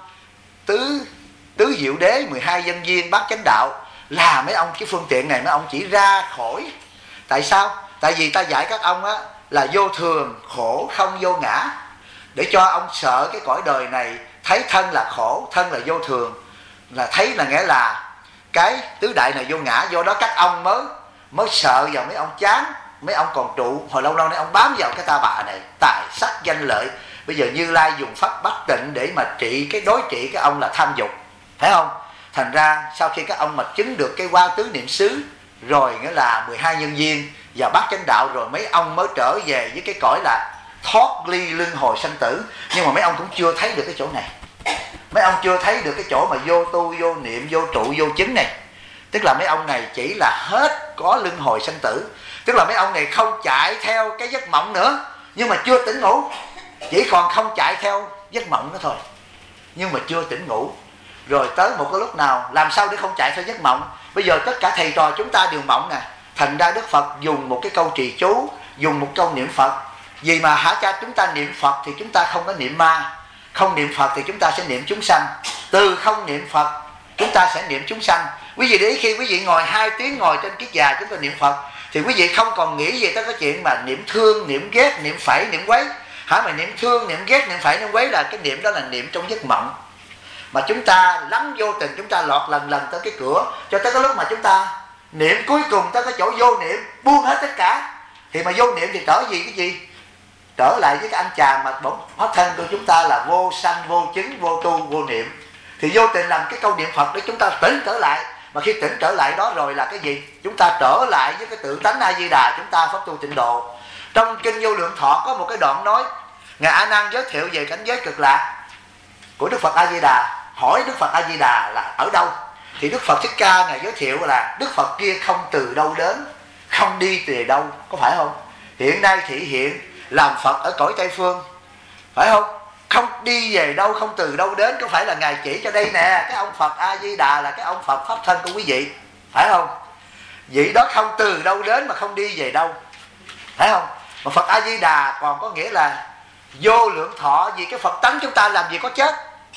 tứ diệu đế, 12 dân viên, bát chánh đạo là mấy ông cái phương tiện này, mấy ông chỉ ra khỏi. Tại sao? Tại vì ta dạy các ông á là vô thường, khổ, không vô ngã, để cho ông sợ cái cõi đời này, thấy thân là khổ, thân là vô thường, là thấy là nghĩa là cái tứ đại này vô ngã. Do đó các ông mới sợ vào mấy ông chán. Mấy ông còn trụ hồi lâu nay ông bám vào cái ta bà này, tài sắc danh lợi. Bây giờ Như Lai dùng pháp bất tịnh để mà đối trị cái ông là tham dục, phải không? Thành ra sau khi các ông mà chứng được cái Hoa Tứ Niệm xứ, rồi nghĩa là 12 nhân viên và bát chánh đạo, rồi mấy ông mới trở về với cái cõi là thoát ly luân hồi sanh tử. Nhưng mà mấy ông cũng chưa thấy được cái chỗ này, mấy ông chưa thấy được cái chỗ mà vô tu, vô niệm, vô trụ, vô chứng này. Tức là mấy ông này chỉ là hết có luân hồi sanh tử. Tức là mấy ông này không chạy theo cái giấc mộng nữa, nhưng mà chưa tỉnh ngủ. Chỉ còn không chạy theo giấc mộng nữa thôi, nhưng mà chưa tỉnh ngủ. Rồi tới một cái lúc nào làm sao để không chạy theo giấc mộng? Bây giờ tất cả thầy trò chúng ta đều mộng nè. Thành ra Đức Phật dùng một cái câu trì chú, dùng một câu niệm Phật. Vì mà hả cha chúng ta niệm Phật thì chúng ta không có niệm ma, không niệm Phật thì chúng ta sẽ niệm chúng sanh. Từ không niệm Phật chúng ta sẽ niệm chúng sanh. Quý vị để ý khi quý vị ngồi 2 tiếng ngồi trên kiết già chúng ta niệm Phật thì quý vị không còn nghĩ gì tới cái chuyện mà niệm thương, niệm ghét, niệm phẩy, niệm quấy. Hả, mà niệm thương, niệm ghét, niệm phẩy, niệm quấy là cái niệm đó là niệm trong giấc mộng. Mà chúng ta lắm vô tình chúng ta lọt lần tới cái cửa, cho tới cái lúc mà chúng ta niệm cuối cùng tới cái chỗ vô niệm, buông hết tất cả. Thì mà vô niệm thì trở gì cái gì? Trở lại với cái anh chàng mà bổn hóa thân của chúng ta là vô sanh, vô chứng, vô tu, vô niệm. Thì vô tình làm cái câu niệm Phật để chúng ta tỉnh trở lại. Mà khi tỉnh trở lại đó rồi là cái gì? Chúng ta trở lại với cái tự tánh A Di Đà, chúng ta pháp tu tịnh độ. Trong kinh Vô Lượng Thọ có một cái đoạn nói, ngài A Nan giới thiệu về cảnh giới cực lạc của Đức Phật A Di Đà. Hỏi Đức Phật A Di Đà là ở đâu? Thì Đức Phật Thích Ca ngài giới thiệu là Đức Phật kia không từ đâu đến, không đi từ đâu, có phải không? Hiện nay thị hiện làm Phật ở cõi Tây Phương, phải không? Không đi về đâu, không từ đâu đến, có phải là ngài chỉ cho đây nè, cái ông Phật A Di Đà là cái ông Phật pháp thân của quý vị, phải không? Vậy đó không từ đâu đến mà không đi về đâu, phải không? Mà Phật A Di Đà còn có nghĩa là vô lượng thọ. Vì cái Phật tánh chúng ta làm gì có chết.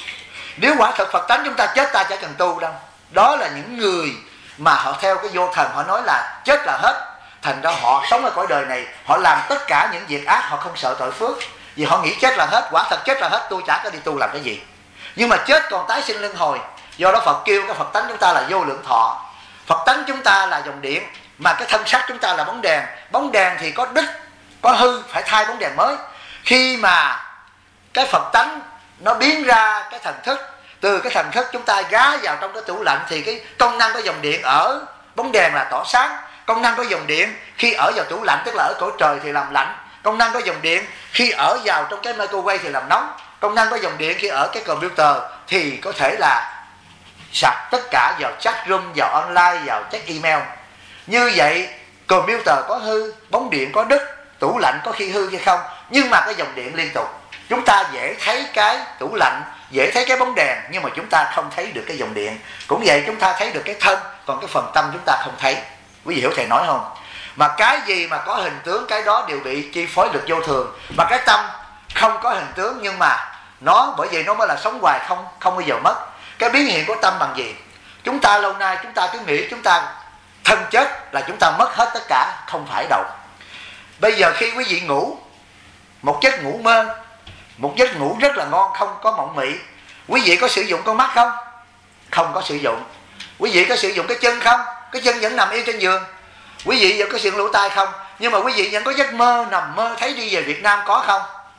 Nếu quả thật Phật tánh chúng ta chết ta chẳng cần tu đâu. Đó là những người mà họ theo cái vô thần, họ nói là chết là hết. Thành ra họ sống ở cõi đời này, họ làm tất cả những việc ác, họ không sợ tội phước. Vì họ nghĩ chết là hết, quả thật chết là hết, tôi chả có đi tu làm cái gì. Nhưng mà chết còn tái sinh luân hồi. Do đó Phật kêu cái Phật tánh chúng ta là vô lượng thọ. Phật tánh chúng ta là dòng điện, mà cái thân xác chúng ta là bóng đèn. Bóng đèn thì có đứt, có hư, phải thay bóng đèn mới. Khi mà cái Phật tánh nó biến ra cái thần thức, từ cái thần thức chúng ta gá vào trong cái tủ lạnh, thì cái công năng của dòng điện ở bóng đèn là tỏ sáng. Công năng của dòng điện khi ở vào tủ lạnh, tức là ở cõi trời thì làm lạnh. Công năng của dòng điện khi ở vào trong cái microwave thì làm nóng. Công năng của dòng điện khi ở cái computer thì có thể là sạc tất cả vào chat room, vào online, vào check email. Như vậy computer có hư, bóng điện có đứt, tủ lạnh có khi hư hay không, nhưng mà cái dòng điện liên tục. Chúng ta dễ thấy cái tủ lạnh, dễ thấy cái bóng đèn, nhưng mà chúng ta không thấy được cái dòng điện. Cũng vậy, chúng ta thấy được cái thân, còn cái phần tâm chúng ta không thấy. Quý vị hiểu thầy nói không? Mà cái gì mà có hình tướng, cái đó đều bị chi phối lực vô thường. Mà cái tâm không có hình tướng, nhưng mà nó, bởi vì nó mới là sống hoài, không bao giờ mất. Cái biến hiện của tâm bằng gì? Chúng ta lâu nay chúng ta cứ nghĩ chúng ta thân chết là chúng ta mất hết tất cả. Không phải đâu. Bây giờ khi quý vị ngủ một giấc ngủ mơ, một giấc ngủ rất là ngon, không có mộng mị, quý vị có sử dụng con mắt không? Không có sử dụng. Quý vị có sử dụng cái chân không? Cái chân vẫn nằm yên trên giường. Quý vị vẫn có sử dụng lỗ tai không? Nhưng mà quý vị vẫn có giấc mơ, nằm mơ thấy đi về Việt Nam, có không?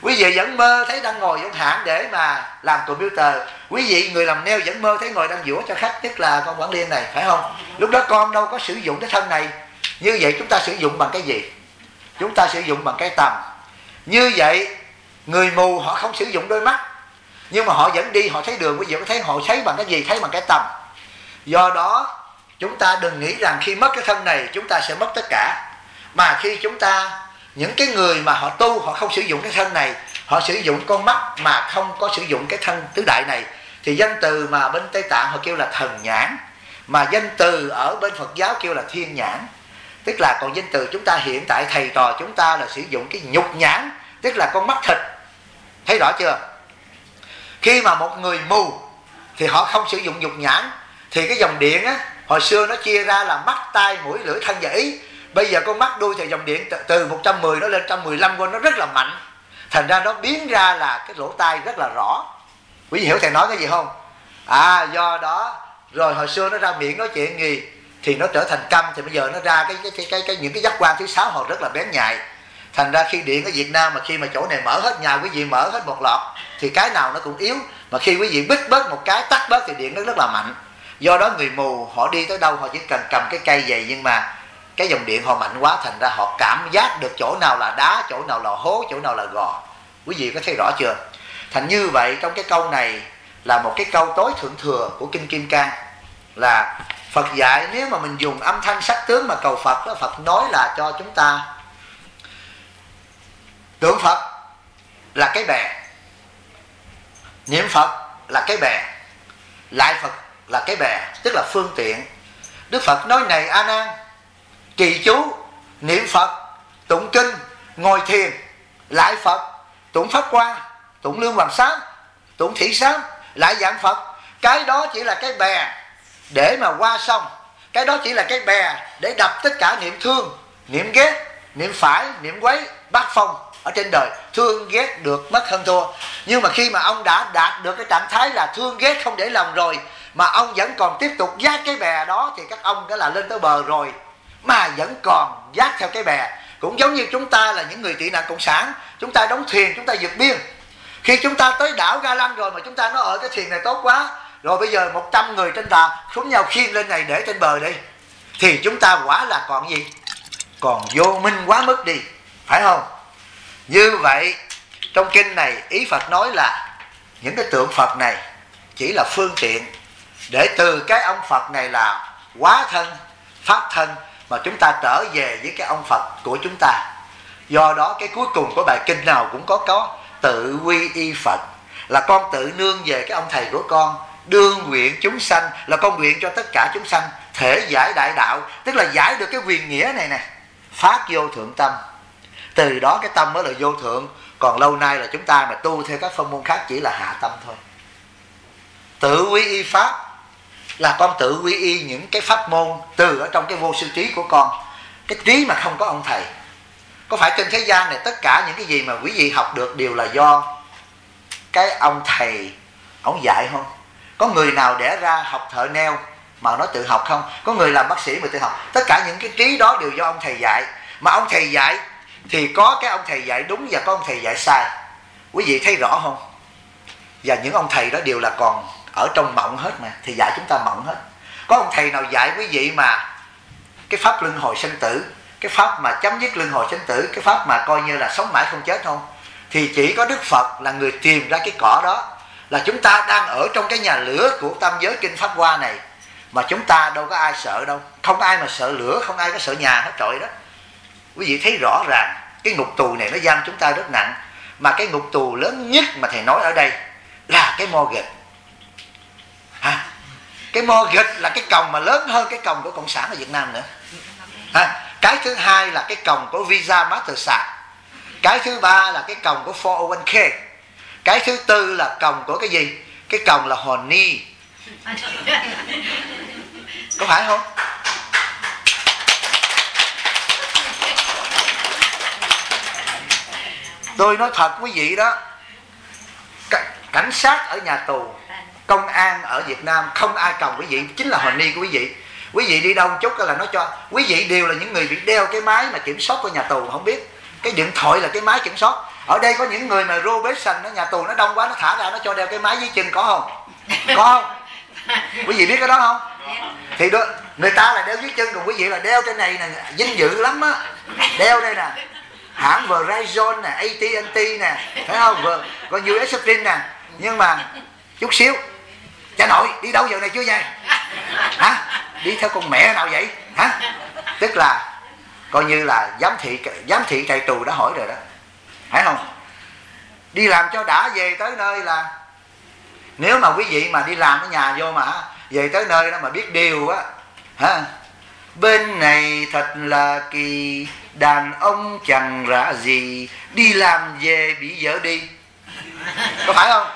Quý vị vẫn mơ thấy đang ngồi trong hãng để mà làm computer. Quý vị người làm nail vẫn mơ thấy ngồi đang giũa cho khách, tức là con Quảng Liên này, phải không? Lúc đó con đâu có sử dụng cái thân này. Như vậy chúng ta sử dụng bằng cái gì? Chúng ta sử dụng bằng cái tầm. Như vậy người mù họ không sử dụng đôi mắt, nhưng mà họ vẫn đi, họ thấy đường. Quý vị có thấy họ thấy bằng cái gì? Thấy bằng cái tầm. Do đó chúng ta đừng nghĩ rằng khi mất cái thân này chúng ta sẽ mất tất cả. Mà khi chúng ta, những cái người mà họ tu, họ không sử dụng cái thân này, họ sử dụng con mắt mà không có sử dụng cái thân tứ đại này, thì danh từ mà bên Tây Tạng họ kêu là thần nhãn, mà danh từ ở bên Phật giáo kêu là thiên nhãn. Tức là còn danh từ chúng ta hiện tại thầy trò chúng ta là sử dụng cái nhục nhãn, tức là con mắt thịt. Thấy rõ chưa? Khi mà một người mù thì họ không sử dụng nhục nhãn, thì cái dòng điện á, hồi xưa nó chia ra là mắt, tai, mũi, lưỡi, thân và ý. Bây giờ con mắt đuôi thì dòng điện từ 110 nó lên 115V, nó rất là mạnh. Thành ra nó biến ra là cái lỗ tai rất là rõ. Quý vị hiểu thầy nói cái gì không? Do đó rồi hồi xưa nó ra miệng nói chuyện gì thì nó trở thành câm, thì bây giờ nó ra những cái giác quan thứ 6 họ rất là bén nhạy. Thành ra khi điện ở Việt Nam mà khi mà chỗ này mở hết, nhà quý vị mở hết một lọt thì cái nào nó cũng yếu, mà khi quý vị bít bớt một cái, tắt bớt thì điện nó rất là mạnh. Do đó người mù họ đi tới đâu họ chỉ cần cầm cái cây vậy, nhưng mà cái dòng điện họ mạnh quá, thành ra họ cảm giác được chỗ nào là đá, chỗ nào là hố, chỗ nào là gò. Quý vị có thấy rõ chưa? Thành như vậy trong cái câu này là một cái câu tối thượng thừa của Kinh Kim Cang, là Phật dạy nếu mà mình dùng âm thanh sắc tướng mà cầu Phật đó, Phật nói là cho chúng ta tưởng Phật là cái bè, niệm Phật là cái bè, lại Phật là cái bè, tức là phương tiện. Đức Phật nói này A Nan, trì chú, niệm Phật, tụng kinh, ngồi thiền, lại Phật, tụng Pháp Hoa, tụng Lương Hoàng Sám, tụng Thị Sám, lại dạng Phật. Cái đó chỉ là cái bè để mà qua sông, cái đó chỉ là cái bè để đập tất cả niệm thương, niệm ghét, niệm phải, niệm quấy, bát phong ở trên đời. Thương ghét được mất hơn thua. Nhưng mà khi mà ông đã đạt được cái trạng thái là thương ghét không để lòng rồi, mà ông vẫn còn tiếp tục dắt cái bè đó, thì các ông đã là lên tới bờ rồi, mà vẫn còn dắt theo cái bè. Cũng giống như chúng ta là những người tị nạn cộng sản, chúng ta đóng thuyền, chúng ta vượt biên. Khi chúng ta tới đảo Ga Lăng rồi mà chúng ta nói ở cái thuyền này tốt quá, rồi bây giờ 100 người trên tàu xuống nhau khiêng lên này để trên bờ đi, thì chúng ta quả là còn gì? Còn vô minh quá mức đi, phải không? Như vậy trong kinh này ý Phật nói là những cái tượng Phật này chỉ là phương tiện để từ cái ông Phật này là hóa thân, pháp thân, mà chúng ta trở về với cái ông Phật của chúng ta. Do đó cái cuối cùng của bài kinh nào cũng có tự quy y Phật, là con tự nương về cái ông thầy của con, đương nguyện chúng sanh, là con nguyện cho tất cả chúng sanh thể giải đại đạo, tức là giải được cái quyền nghĩa này nè, phát vô thượng tâm. Từ đó cái tâm mới là vô thượng. Còn lâu nay là chúng ta mà tu theo các phân môn khác chỉ là hạ tâm thôi. Tự quy y pháp là con tự quy y những cái pháp môn từ ở trong cái vô sư trí của con, cái trí mà không có ông thầy. Có phải trên thế gian này tất cả những cái gì mà quý vị học được đều là do cái ông thầy ông dạy không? Có người nào đẻ ra học thợ neo mà nó tự học không? Có người làm bác sĩ mà tự học? Tất cả những cái trí đó đều do ông thầy dạy. Mà ông thầy dạy thì có cái ông thầy dạy đúng và có ông thầy dạy sai. Quý vị thấy rõ không? Và những ông thầy đó đều là còn ở trong mộng hết mà, thì dạy chúng ta mộng hết. Có ông thầy nào dạy quý vị mà cái pháp luân hồi sinh tử, cái pháp mà chấm dứt luân hồi sinh tử, cái pháp mà coi như là sống mãi không chết không? Thì chỉ có Đức Phật là người tìm ra cái cỏ đó. Là chúng ta đang ở trong cái nhà lửa của tam giới kinh Pháp Hoa này, mà chúng ta đâu có ai sợ đâu. Không ai mà sợ lửa, không ai có sợ nhà hết trọi đó. Quý vị thấy rõ ràng cái ngục tù này nó giam chúng ta rất nặng. Mà cái ngục tù lớn nhất mà thầy nói ở đây là cái mortgage. Cái mortgage là cái còng mà lớn hơn cái còng của Cộng sản ở Việt Nam nữa. Cái thứ hai là cái còng của Visa, Mastercard. Cái thứ ba là cái còng của 401k. Cái thứ tư là còng của cái gì? Cái còng là honey. Có phải không? Tôi nói thật quý vị đó, cảnh sát ở nhà tù, công an ở Việt Nam không ai còng quý vị, chính là honey của quý vị. Quý vị đi đâu chút là nó cho. Quý vị đều là những người bị đeo cái máy mà kiểm soát của nhà tù, không biết. cái điện thoại là cái máy kiểm soát. Ở đây có những người mà probation, nó nhà tù nó đông quá, nó thả ra nó cho đeo cái máy dưới chân, có không? Có không? Quý vị biết cái đó không? Thì đó, người ta là đeo dưới chân, còn quý vị là đeo trên này nè, vinh dự lắm á. Đeo đây nè, hãng Verizon nè, AT&T nè, phải không? Còn US nè. Nhưng mà chút xíu, cha nội đi đâu giờ này chưa về? Hả? Đi theo con mẹ nào vậy? Hả? Tức là coi như là giám thị trại tù đã hỏi rồi đó, phải không? Đi làm cho đã, về tới nơi là, nếu mà quý vị mà đi làm ở nhà vô mà về tới nơi đó mà biết điều á, hả? Bên này thật là kỳ, đàn ông chẳng ra gì, đi làm về bị vợ đi, có phải không?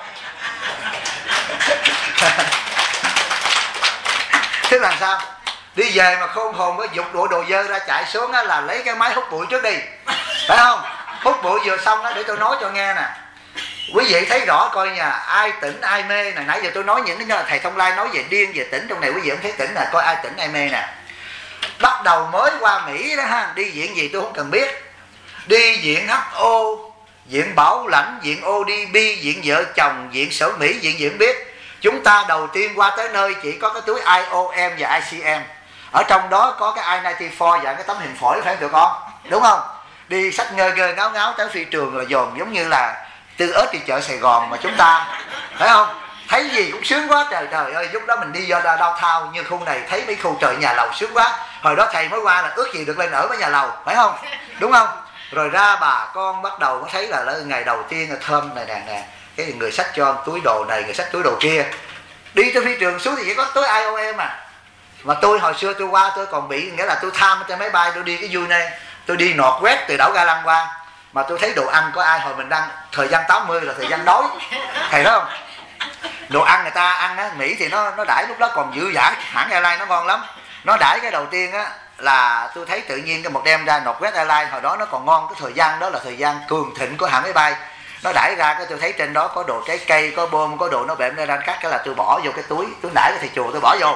Tức là sao? Đi về mà khôn hồn có dục đồ dơ ra, chạy xuống á là lấy cái máy hút bụi trước đi, phải không? Hút bụi vừa xong đó, để tôi nói cho nghe nè. Quý vị thấy rõ coi nha, ai tỉnh ai mê nè. Nãy giờ tôi nói những cái thầy Thông Lai nói về điên về tỉnh, trong này quý vị không thấy tỉnh nè, coi ai tỉnh ai mê nè. Bắt đầu mới qua Mỹ đó ha, đi viện gì tôi không cần biết, đi viện HO, viện Bảo Lãnh, viện ODB, viện vợ chồng, viện Sở Mỹ, viện gì không biết. Chúng ta đầu tiên qua tới nơi chỉ có cái túi IOM và ICM, ở trong đó có cái I-94 và cái tấm hình phổi, phải không tụi con? Đúng không? Đi sách ngơ ngáo ngáo tới phi trường là dồn giống như là Tư Ếch đi chợ Sài Gòn mà chúng ta, phải không? Thấy gì cũng sướng quá, trời ơi. Lúc đó mình đi vô đau thao như khu này, thấy mấy khu trời nhà lầu sướng quá. Hồi đó thầy mới qua là ước gì được lên ở với nhà lầu, phải không? Đúng không? Rồi ra bà con bắt đầu mới thấy là ngày đầu tiên là thơm này nè, cái người xách cho túi đồ này, người xách túi đồ kia. Đi tới phi trường xuống thì chỉ có túi IOM mà tôi hồi xưa tôi qua tôi còn bị, nghĩa là tôi tham trên máy bay, tôi đi cái vui này, tôi đi nọt quét từ đảo Ga Lăng qua, mà tôi thấy đồ ăn có ai, hồi mình đang thời gian 80 là thời gian đói, thầy thấy không? Đồ ăn người ta ăn á, Mỹ thì nó đãi lúc đó còn dư dả, hãng airline nó ngon lắm. Nó đãi cái đầu tiên á là tôi thấy tự nhiên cái một đem ra Northwest Airlines, hồi đó nó còn ngon, cái thời gian đó là thời gian cường thịnh của hãng máy bay. Nó đãi ra cái tôi thấy trên đó có đồ trái cây, có bơm, có đồ nó bẹm ra cắt, cái là tôi bỏ vô cái túi đãi cái thầy chùa tôi bỏ vô.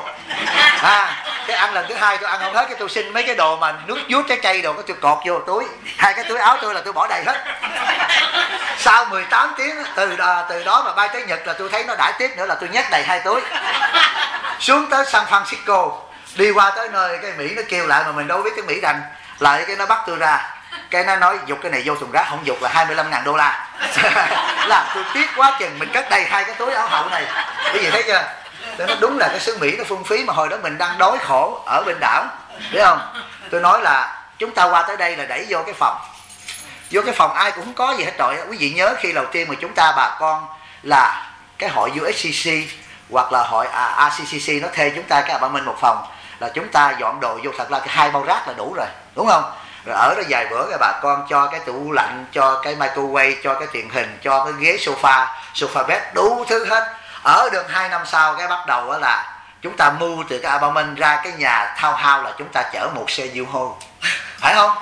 Cái ăn lần thứ hai tôi ăn không hết, cái tôi xin mấy cái đồ mà nước vuốt trái cây đồ, cái tôi cột vô túi, hai cái túi áo tôi là tôi bỏ đầy hết. Sau 18 tiếng từ đó mà bay tới Nhật là tôi thấy nó đãi tiếp nữa, là tôi nhét đầy hai túi. Xuống tới San Francisco, đi qua tới nơi cái Mỹ nó kêu lại mà mình đâu biết tiếng Mỹ đành, lại cái nó bắt tôi ra, cái nó nói dục cái này vô thùng rác, không dục là $25.000. Là tôi tiếc quá chừng, mình cất đầy hai cái túi áo hậu này. Cái gì thấy chưa? Tôi nói đúng là cái xứ Mỹ nó phung phí, mà hồi đó mình đang đói khổ ở bên đảo, biết không? Tôi nói là chúng ta qua tới đây là đẩy vô cái phòng. Vô cái phòng ai cũng không có gì hết trọi. Quý vị nhớ khi đầu tiên mà chúng ta bà con là cái hội USCC hoặc là hội ACCC nó thuê chúng ta cái apartment một phòng, là chúng ta dọn đồ vô, thật ra cái 2 bao rác là đủ rồi, đúng không? Rồi ở đó vài bữa cái bà con cho cái tủ lạnh, cho cái microwave, cho cái truyền hình, cho cái ghế sofa bed, đủ thứ hết. Ở được 2 năm sau cái bắt đầu đó là chúng ta mua từ cái apartment ra cái nhà townhouse, là chúng ta chở một xe U-Haul, phải không?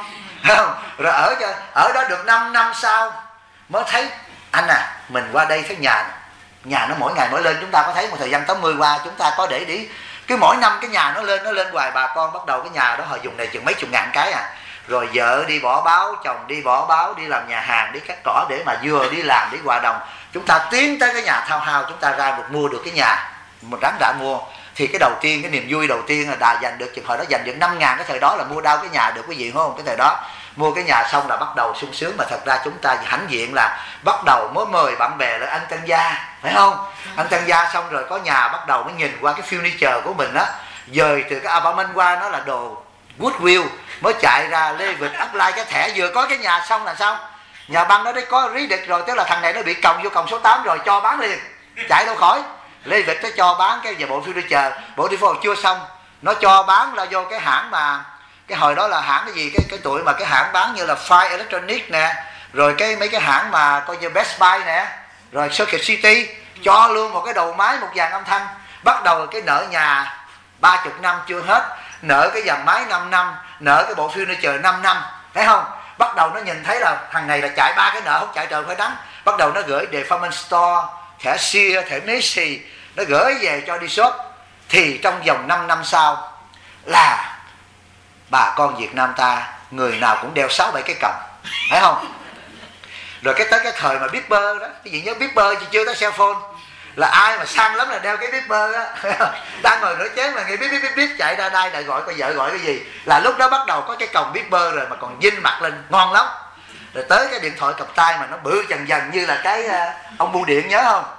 Rồi ở đó được 5 năm sau mới thấy anh mình qua đây thấy nhà nó mỗi ngày mỗi lên. Chúng ta có thấy một thời gian 80 qua chúng ta có để ý cứ mỗi năm cái nhà nó lên hoài. Bà con bắt đầu cái nhà đó họ dùng này chừng mấy chục ngàn cái rồi vợ đi bỏ báo, chồng đi bỏ báo, đi làm nhà hàng, đi cắt cỏ để mà vừa đi làm đi hòa đồng. Chúng ta tiến tới cái nhà townhouse, chúng ta ra mua được cái nhà mình ráng đã mua. Thì cái đầu tiên, cái niềm vui đầu tiên là đã giành được, hồi đó giành được 5.000 cái thời đó là mua đau cái nhà được, quý vị không? Cái thời đó mua cái nhà xong là bắt đầu sung sướng, mà thật ra chúng ta hãnh diện là bắt đầu mới mời bạn bè là anh Tân Gia, phải không? Anh Tân Gia xong rồi có nhà bắt đầu mới nhìn qua cái furniture của mình á, dời từ cái apartment qua nó là đồ Goodwill, mới chạy ra Lê Vịt apply cái thẻ, vừa có cái nhà xong là xong. Nhà băng đó đấy có rí địch rồi, tức là thằng này nó bị còng vô còng số 8 rồi, cho bán liền, chạy đâu khỏi. Lê Vịt nó cho bán cái về bộ furniture, bộ default chưa xong, nó cho bán là vô cái hãng mà cái hồi đó là hãng cái gì, cái tuổi mà cái hãng bán như là Fire Electronics nè, rồi cái mấy cái hãng mà coi như Best Buy nè, rồi Circuit City, cho luôn một cái đầu máy một dàn âm thanh. Bắt đầu cái nợ nhà 30 năm chưa hết, nợ cái dàn máy 5 năm, nợ cái bộ furniture 5 năm, thấy không? Bắt đầu nó nhìn thấy là thằng này là chạy 3 cái nợ, không chạy trời phải đắng. Bắt đầu nó gửi department store, thẻ Sears, thẻ Macy's, nó gửi về cho đi shop. Thì trong vòng 5 năm sau là bà con Việt Nam ta người nào cũng đeo 6-7 cái còng, phải không? Rồi cái tới cái thời mà biết bơ đó, cái gì nhớ biết bơ chứ chưa tới cell phone, là ai mà sang lắm là đeo cái biết bơ á, đang ngồi rửa chén mà nghe biết chạy ra đây lại gọi coi vợ gọi cái gì, là lúc đó bắt đầu có cái còng biết bơ rồi mà còn dinh mặt lên ngon lắm. Rồi tới cái điện thoại cầm tay mà nó bự dần dần như là cái ông bưu điện, nhớ không?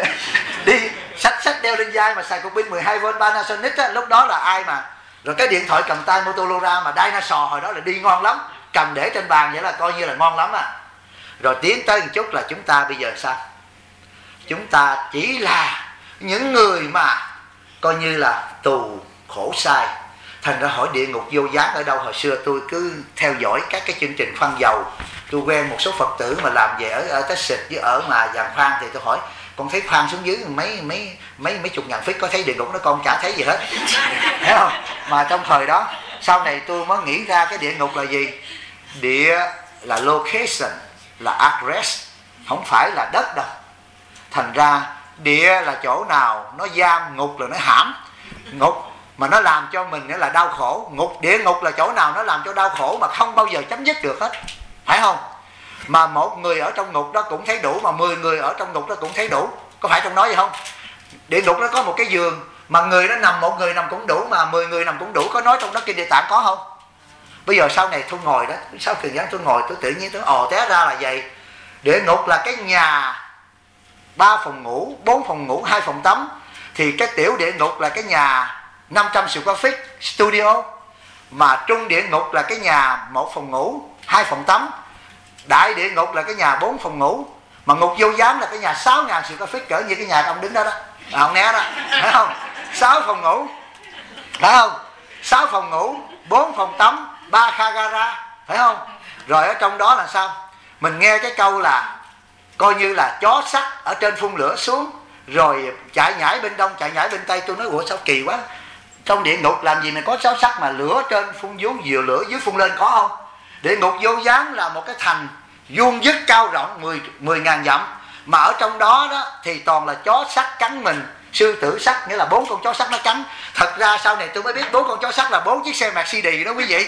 Đi sách đeo lên vai mà xài cục pin 12V Panasonic á, lúc đó là ai mà. Rồi cái điện thoại cầm tay Motorola mà Dinosaur hồi đó là đi ngon lắm, cầm để trên bàn vậy là coi như là ngon lắm à. Rồi tiến tới một chút là chúng ta bây giờ sao? Chúng ta chỉ là những người mà coi như là tù khổ sai. Thành ra hỏi địa ngục vô gián ở đâu? Hồi xưa tôi cứ theo dõi các cái chương trình khoan dầu, tôi quen một số Phật tử mà làm về ở Texas với ở mà Giàn Khoan, thì tôi hỏi con thấy khoan xuống dưới mấy chục ngàn feet có thấy địa ngục? Nó con chả thấy gì hết, thấy không? Mà trong thời đó sau này tôi mới nghĩ ra cái địa ngục là gì? Địa là location, là address, không phải là đất đâu. Thành ra địa là chỗ nào nó giam, ngục là nó hãm. Ngục mà nó làm cho mình là đau khổ. Địa ngục là chỗ nào nó làm cho đau khổ mà không bao giờ chấm dứt được hết, phải không? Mà một người ở trong ngục đó cũng thấy đủ, mà 10 người ở trong ngục đó cũng thấy đủ, có phải trong đó vậy không? Địa ngục nó có một cái giường mà người nó nằm, một người nằm cũng đủ, mà 10 người nằm cũng đủ. Có nói trong đó Kinh Địa Tạng có không? Bây giờ sau này tôi ngồi đó, sau thời gian tôi ngồi tôi tự nhiên tôi té ra là vậy. Địa ngục là cái nhà 3 phòng ngủ, 4 phòng ngủ, 2 phòng tắm. Thì cái tiểu địa ngục là cái nhà 500 square feet studio. Mà trung địa ngục là cái nhà 1 phòng ngủ, 2 phòng tắm. Đại địa ngục là cái nhà 4 phòng ngủ. Mà ngục vô giám là cái nhà 6.000 square feet, cỡ như cái nhà ông đứng đó đó, ông né đó, phải không? 6 phòng ngủ, phải không? 6 phòng ngủ, 4 phòng tắm, 3 kagara, phải không? Rồi ở trong đó là sao? Mình nghe cái câu là coi như là chó sắt ở trên phun lửa xuống, rồi chạy nhảy bên đông, chạy nhảy bên tây. Tôi nói ủa sao kỳ quá, trong địa ngục làm gì mà có chó sắt mà lửa trên phun xuống, dừa lửa dưới phun lên, có không? Địa ngục vô gián là một cái thành vuông vức cao rộng 10.000 dặm, mà ở trong đó đó thì toàn là chó sắt cắn mình, sư tử sắt, nghĩa là 4 con chó sắt nó cắn. Thật ra sau này tôi mới biết 4 con chó sắt là 4 chiếc xe Mercedes đó quý vị,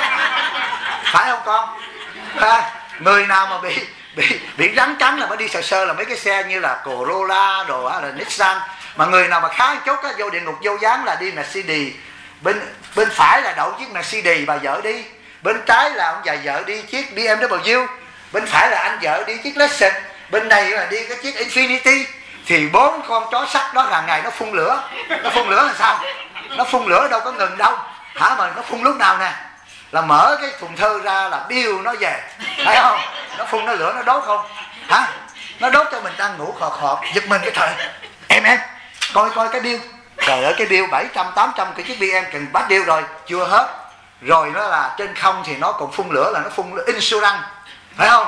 phải không con? Người nào mà bị rắn cắn là mới đi sơ là mấy cái xe như là Corolla đồ là Nissan. Mà người nào mà khá một chút á, vô địa ngục vô gián là đi Mercedes. Bên phải là đậu chiếc Mercedes bà vợ đi, bên trái là ông già vợ đi chiếc BMW, bên phải là anh vợ đi chiếc Lexus, bên này là đi cái chiếc Infinity. Thì 4 con chó sắt đó hàng ngày nó phun lửa. Nó phun lửa là sao? Nó phun lửa đâu có ngừng đâu hả? Mà nó phun lúc nào nè? Là mở cái thùng thơ ra là biêu nó về, phải không? Nó phun, nó lửa, nó đốt không hả? Nó đốt cho mình đang ngủ khò khò, giật mình cái thời em coi cái biêu. Trời ơi, cái biêu 700-800 cái chiếc BM cần bắt biêu rồi chưa hết. Rồi nó là trên không thì nó còn phun lửa, là nó phun insurance, phải không?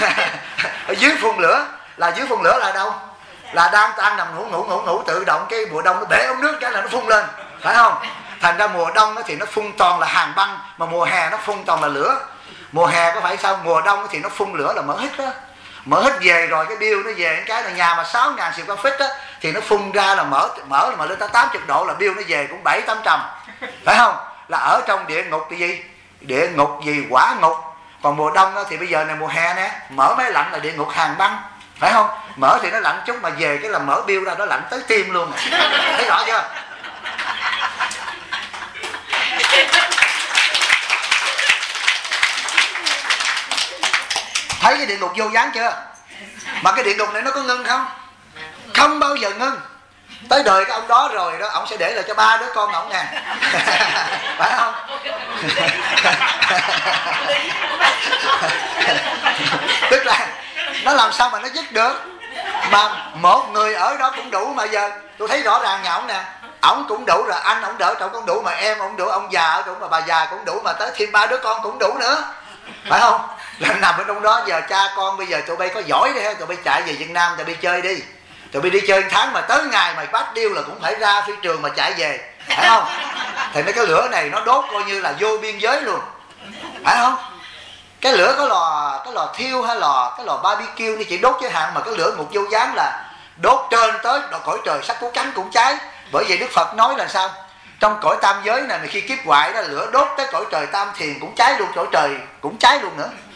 Ở dưới phun lửa là đâu? Là đang nằm ngủ tự động cái mùa đông nó bể ống nước cái là nó phun lên, phải không? Thành ra mùa đông thì nó phun toàn là hàng băng, mà mùa hè nó phun toàn là lửa. Mùa hè có phải sao? Mùa đông thì nó phun lửa là mở hít đó. Mở hít về rồi cái bill nó về cái là nhà mà 6.000 square feet á, thì nó phun ra là mở mà lên tới 80 độ là bill nó về cũng 700-800, phải không? Là ở trong địa ngục cái gì? Địa ngục gì? Quả ngục. Còn mùa đông đó, thì bây giờ này mùa hè nè, mở máy lạnh là địa ngục hàng băng, phải không? Mở thì nó lạnh chút, mà về cái là mở bill ra nó lạnh tới tim luôn. Thấy rõ chưa? Thấy cái địa ngục vô gián chưa? Mà cái địa ngục này nó có ngưng không? Không bao giờ ngưng. Tới đời cái ông đó rồi đó, ông sẽ để lại cho 3 đứa con ông nè. Phải không? Tức là nó làm sao mà nó dứt được? Mà một người ở đó cũng đủ. Mà giờ tôi thấy rõ ràng nhà ông nè, ổng cũng đủ rồi, anh ổng đỡ trọng cũng đủ, mà em ổng đủ, ông già ở đủ, mà bà già cũng đủ, mà tới thêm 3 đứa con cũng đủ nữa, phải không? Là nằm ở trong đó. Giờ cha con bây giờ tụi bay có giỏi đi, tụi bay chạy về Việt Nam tụi bay chơi đi, tụi bay đi chơi 1 tháng, mà tới ngày mày bắt điêu là cũng phải ra phi trường mà chạy về, phải không? Thì mấy cái lửa này nó đốt coi như là vô biên giới luôn, phải không? Cái lửa cái lò thiêu hay cái lò barbecue thì chỉ đốt giới hạn, mà cái lửa ngục vô gián là đốt trên tới cõi trời sắc cú cánh cũng cháy. Bởi vậy Đức Phật nói là sao? Trong cõi tam giới này khi kiếp hoại đó, lửa đốt tới cõi trời tam thiền cũng cháy luôn, cõi trời cũng cháy luôn nữa.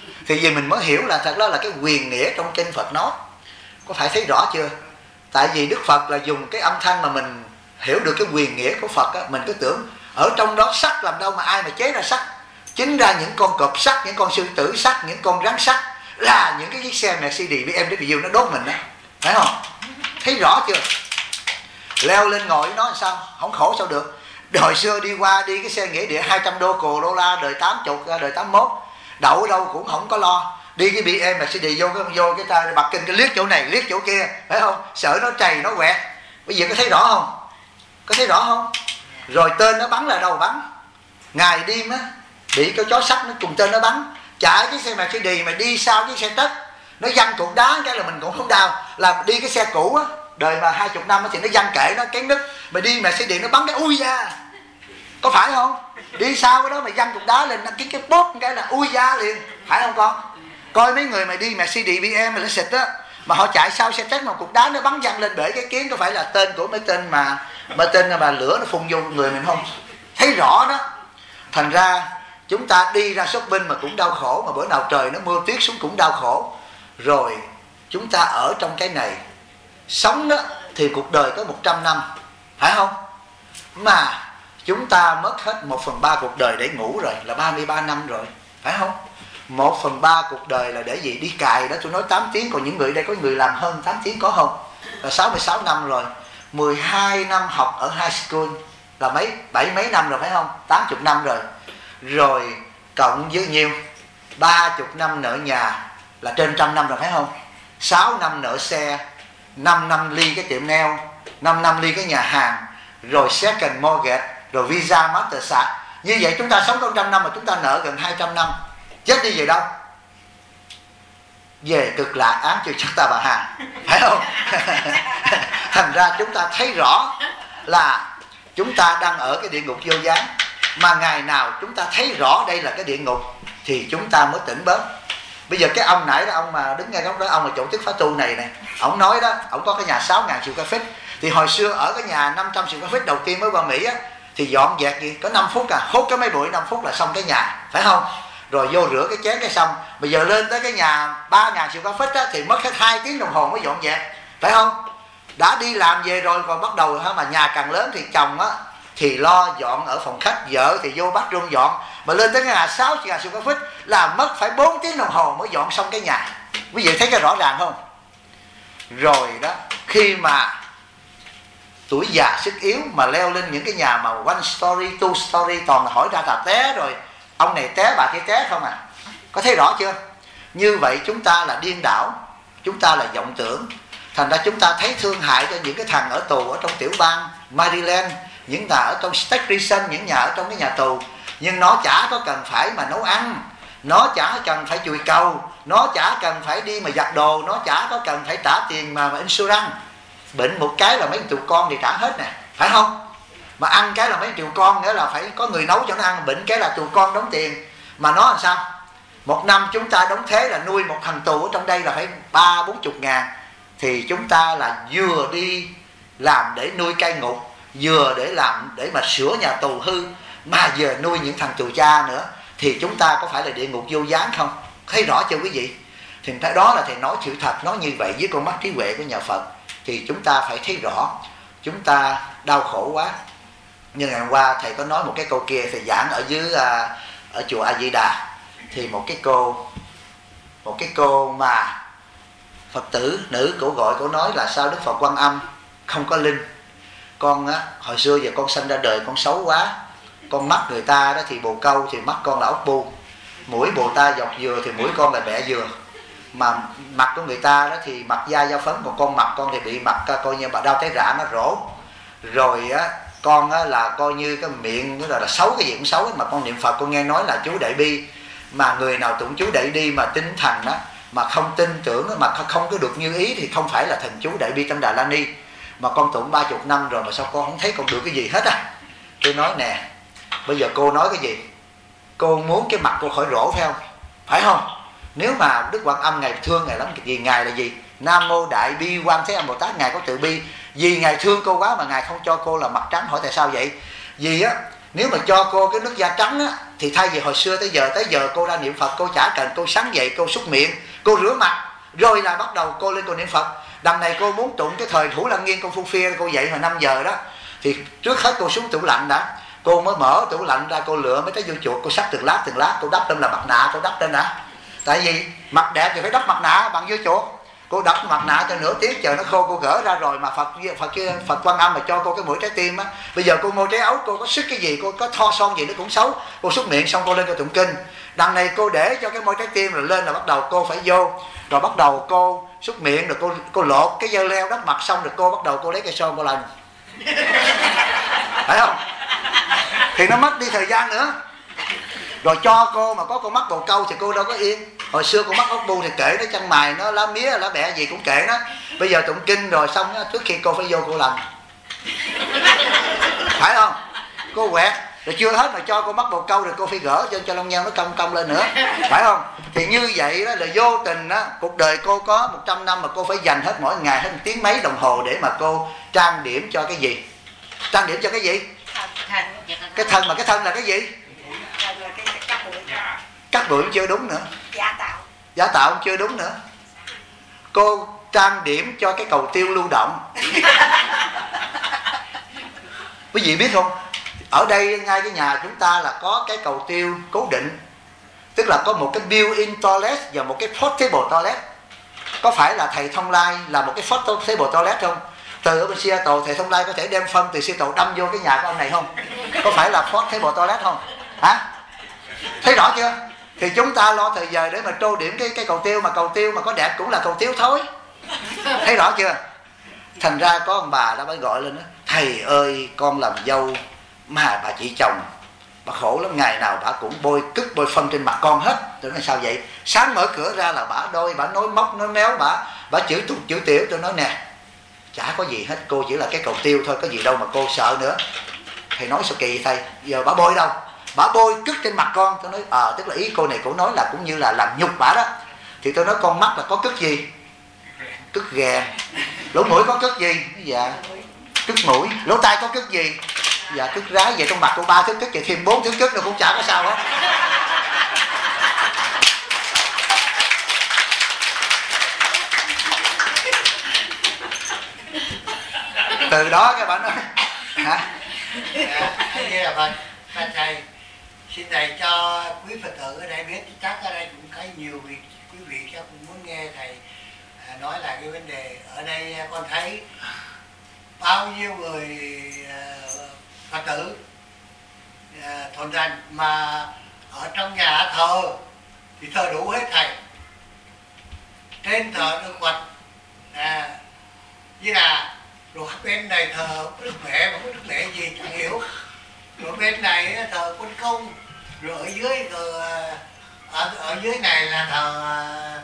Thì vì mình mới hiểu là thật đó là cái quyền nghĩa trong kinh Phật nói. Có phải thấy rõ chưa? Tại vì Đức Phật là dùng cái âm thanh mà mình hiểu được cái quyền nghĩa của Phật á, mình cứ tưởng ở trong đó sắt làm đâu mà ai mà chế ra sắt. Chính ra những con cọp sắt, những con sư tử sắt, những con rắn sắt là những cái chiếc xe Mercedes BMW nó đốt mình đó, phải không? Thấy rõ chưa? Leo lên ngồi nó làm sao? Không khổ sao được. Hồi xưa đi cái xe nghĩa địa 200 đô la đời 80, đời 81, đậu ở đâu cũng không có lo. Đi cái BMW Mercedes vô cái ta bật kinh cái liếc chỗ này liếc chỗ kia, phải không? Sợ nó trầy nó quẹt. Bây giờ có thấy rõ không? Có thấy rõ không? Rồi tên nó bắn là đâu bắn? Ngày đêm á bị cái chó sắt nó cùng tên nó bắn. Chạy cái xe Mercedes mà đi sau cái xe tất, nó văng cục đá cái là mình cũng không đau. Là đi cái xe cũ á, đời mà 20 năm thì nó văng kệ nó kén nứt, mà đi Mercedes nó bắn cái ui da, có phải không? Đi sau cái đó mà văng cục đá lên cái bóp cái là ui da liền, phải không con? Coi mấy người mà đi Mercedes BM mà nó xịt á, mà họ chạy sau xe tét mà cục đá nó bắn văng lên bể cái kiến, có phải là tên của mấy tên mà tên mà lửa nó phun vô người mình không? Thấy rõ đó. Thành ra chúng ta đi ra shopping mà cũng đau khổ, mà bữa nào trời nó mưa tuyết xuống cũng đau khổ. Rồi chúng ta ở trong cái này sống đó thì cuộc đời có 100 năm, phải không? Mà chúng ta mất hết 1/3 cuộc đời để ngủ rồi, là 33 năm rồi, phải không? 1/3 cuộc đời là để gì? Đi cài đó, tôi nói 8 tiếng, còn những người đây có người làm hơn 8 tiếng có không? Là 66 năm rồi. 12 năm học ở high school là mấy 7 mấy năm rồi, phải không? 80 năm rồi. Rồi cộng với nhiêu? 30 năm nợ nhà là trên 100 năm rồi, phải không? 6 năm nợ xe, 5 năm ly cái tiệm nail, 5 năm ly cái nhà hàng, rồi second mortgage, rồi visa mastercard. Như vậy chúng ta sống có 100 năm mà chúng ta nợ gần 200 năm. Chết đi về đâu? Về cực lạc án chư chắc ta bà hà, phải không? Thành ra chúng ta thấy rõ là chúng ta đang ở cái địa ngục vô gián. Mà ngày nào chúng ta thấy rõ đây là cái địa ngục thì chúng ta mới tỉnh bớt. Bây giờ cái ông nãy đó, ông mà đứng ngay góc đó, ông là chủ tịch Pháp Tu này nè, ông nói đó, ông có cái nhà 6.000 triệu ca phít. Thì hồi xưa ở cái nhà 500 triệu ca phít đầu tiên mới qua Mỹ á, thì dọn dẹp gì có 5 phút à, hút cái mấy bụi 5 phút là xong cái nhà, phải không? Rồi vô rửa cái chén cái xong. Bây giờ lên tới cái nhà 3.000 triệu ca phít á, thì mất hết 2 tiếng đồng hồ mới dọn dẹp, phải không? Đã đi làm về rồi còn bắt đầu mà nhà càng lớn thì chồng á thì lo dọn ở phòng khách, vợ thì vô bathroom dọn. Mà lên tới cái nhà 6.000 triệu ca phít là mất phải 4 tiếng đồng hồ mới dọn xong cái nhà. Quý vị thấy cái rõ ràng không? Rồi đó, khi mà tuổi già sức yếu mà leo lên những cái nhà mà 1 story, 2 story, toàn là hỏi ra tà té, rồi ông này té bà kia té không à. Có thấy rõ chưa? Như vậy chúng ta là điên đảo, chúng ta là vọng tưởng. Thành ra chúng ta thấy thương hại cho những cái thằng ở tù ở trong tiểu bang Maryland, những nhà ở trong State Prison, những nhà ở trong cái nhà tù. Nhưng nó chả có cần phải mà nấu ăn, nó chả cần phải chùi cầu, nó chả cần phải đi mà giặt đồ, nó chả có cần phải trả tiền mà insurance. Bệnh một cái là mấy triệu con thì trả hết nè, phải không? Mà ăn cái là mấy triệu con, nghĩa là phải có người nấu cho nó ăn. Bệnh cái là triệu con đóng tiền. Mà nó làm sao? 1 năm chúng ta đóng thế là nuôi một thằng tù ở trong đây là phải 30-40 ngàn. Thì chúng ta là vừa đi làm để nuôi cai ngục, vừa để làm để mà sửa nhà tù hư, mà vừa nuôi những thằng tù cha nữa. Thì chúng ta có phải là địa ngục vô gián không? Thấy rõ chưa quý vị? Thì đó là thầy nói sự thật, nói như vậy với con mắt trí huệ của nhà Phật. Thì chúng ta phải thấy rõ, chúng ta đau khổ quá. Nhưng ngày hôm qua thầy có nói một cái câu kia, thầy giảng ở dưới ở chùa A Di Đà. Thì một cái cô mà Phật tử nữ, cổ gọi, cổ nói là sao Đức Phật Quan Âm không có linh. Con á, hồi xưa giờ con sanh ra đời con xấu quá, con mắt người ta đó thì bồ câu thì mắt con là ốc bu, mũi bồ ta dọc dừa thì mũi con là bẹ dừa, mà mặt của người ta đó thì mặt da da phấn, còn con mặt con thì bị mặt coi như đau té rã nó rỗ. Rồi á con á là coi như cái miệng là xấu, cái gì cũng xấu. Mà con niệm Phật con nghe nói là chú Đại Bi, mà người nào tụng chú Đại Bi mà tinh thần đó mà không tin tưởng mà không có được như ý thì không phải là thần chú Đại Bi Tâm Đà La Ni. Mà con tụng 30 năm rồi mà sao con không thấy con được cái gì hết à? Tôi nói nè, bây giờ cô nói cái gì? Cô muốn cái mặt cô khỏi rỗ phải không? Phải không? Nếu mà Đức Quan Âm Ngài thương Ngài lắm, vì Ngài là gì? Nam Mô Đại Bi Quan Thế Âm Bồ Tát, Ngài có từ bi. Vì Ngài thương cô quá mà Ngài không cho cô là mặt trắng. Hỏi tại sao vậy? Vì á Nếu mà cho cô cái nước da trắng á, thì thay vì hồi xưa tới giờ cô ra niệm Phật, cô chả cần, cô sáng dậy cô súc miệng, cô rửa mặt, rồi là bắt đầu cô lên cô niệm Phật. Đằng này cô muốn trụng cái thời Thủ Lăng Nghiên cô phu phia, cô dậy hồi 5 giờ đó, thì trước hết cô xuống tủ lạnh đã, cô mới mở tủ lạnh ra, cô lựa mấy cái dưa chuột, cô sắp từng lát cô đắp lên là mặt nạ, cô đắp lên đã. Tại vì mặt đẹp thì phải đắp mặt nạ bằng dưa chuột. Cô đắp mặt nạ cho nửa tiếng chờ nó khô, cô gỡ ra rồi mà Phật Quan Âm mà cho cô cái mũi trái tim á. Bây giờ cô mua trái ấu, cô có sức cái gì, cô có tho son gì nó cũng xấu. Cô xúc miệng xong cô lên cô tụng kinh. Đằng này cô để cho cái môi trái tim rồi lên là bắt đầu cô phải vô, rồi bắt đầu cô xúc miệng, rồi cô lột cái dơ leo đắp mặt xong rồi cô bắt đầu cô lấy cây son cô lần. Phải không? Thì nó mất đi thời gian nữa. Rồi cho cô mà có con mắt bồ câu thì cô đâu có yên. Hồi xưa con mắt ốc bu thì kệ nó, chân mày nó lá mía lá bẹ gì cũng kệ nó. Bây giờ tụng kinh rồi xong đó, trước khi cô phải vô cô làm. Phải không? Cô quẹt rồi chưa hết mà cho cô mắt bồ câu rồi cô phải gỡ cho lông nheo nó cong cong lên nữa. Phải không? Thì như vậy đó là vô tình đó, cuộc đời cô có 100 năm mà cô phải dành hết mỗi ngày hết 1 tiếng mấy đồng hồ để mà cô trang điểm cho cái gì? Trang điểm cho cái gì? Cái thân, mà cái thân là cái gì? Cắt bụi chưa đúng nữa. Giả tạo chưa đúng nữa. Cô trang điểm cho cái cầu tiêu lưu động. Quý vị biết không? Ở đây ngay cái nhà chúng ta là có cái cầu tiêu cố định. Tức là có một cái built-in toilet và một cái portable toilet. Có phải là thầy Thông Lai là một cái portable toilet không? Từ ở bên Seattle thầy Thông Lai có thể đem phân từ Seattle đâm vô cái nhà của ông này không? Có phải là portable toilet không? Hả? Thấy rõ chưa? Thì chúng ta lo thời giờ để mà tô điểm cái cầu tiêu mà có đẹp cũng là cầu tiêu thôi. Thấy rõ chưa? Thành ra có ông bà đã mới gọi lên đó: thầy ơi, con làm dâu mà bà chị chồng bà khổ lắm, ngày nào bà cũng bôi phân trên mặt con hết. Tôi nói sao vậy? Sáng mở cửa ra là bà nói móc nói méo, bà chửi tục chửi tiểu. Tôi nói nè, chả có gì hết, cô chỉ là cái cầu tiêu thôi, có gì đâu mà cô sợ nữa. Thầy nói sao kỳ thầy, giờ bà bôi đâu? Bà bôi cứt trên mặt con. Tôi nói tức là ý cô này cổ nói là cũng như là làm nhục bà đó. Thì tôi nói con mắt là có cứt gì? Cứt ghè. Lỗ mũi có cứt gì? Dạ cứt mũi. Lỗ tai có cứt gì? Dạ cứt rái. Vậy trong mặt cô 3 thước cứt, vậy thêm 4 thước cứt nữa cũng chả có sao hết. Từ đó các bạn nói hả? Như là vậy. Thầy xin thầy cho quý Phật tử ở đây biết, chắc ở đây cũng có nhiều quý vị chắc cũng muốn nghe thầy nói là cái vấn đề ở đây. Con thấy bao nhiêu người Phật tử thuần thành mà ở trong nhà thờ thì thờ đủ hết thầy. Trên thờ Đức Phật như là rồi bên này thờ Đức Mẹ, mà Đức Mẹ gì chẳng hiểu. Rồi bên này thờ Quân Công, rồi ở dưới này là thờ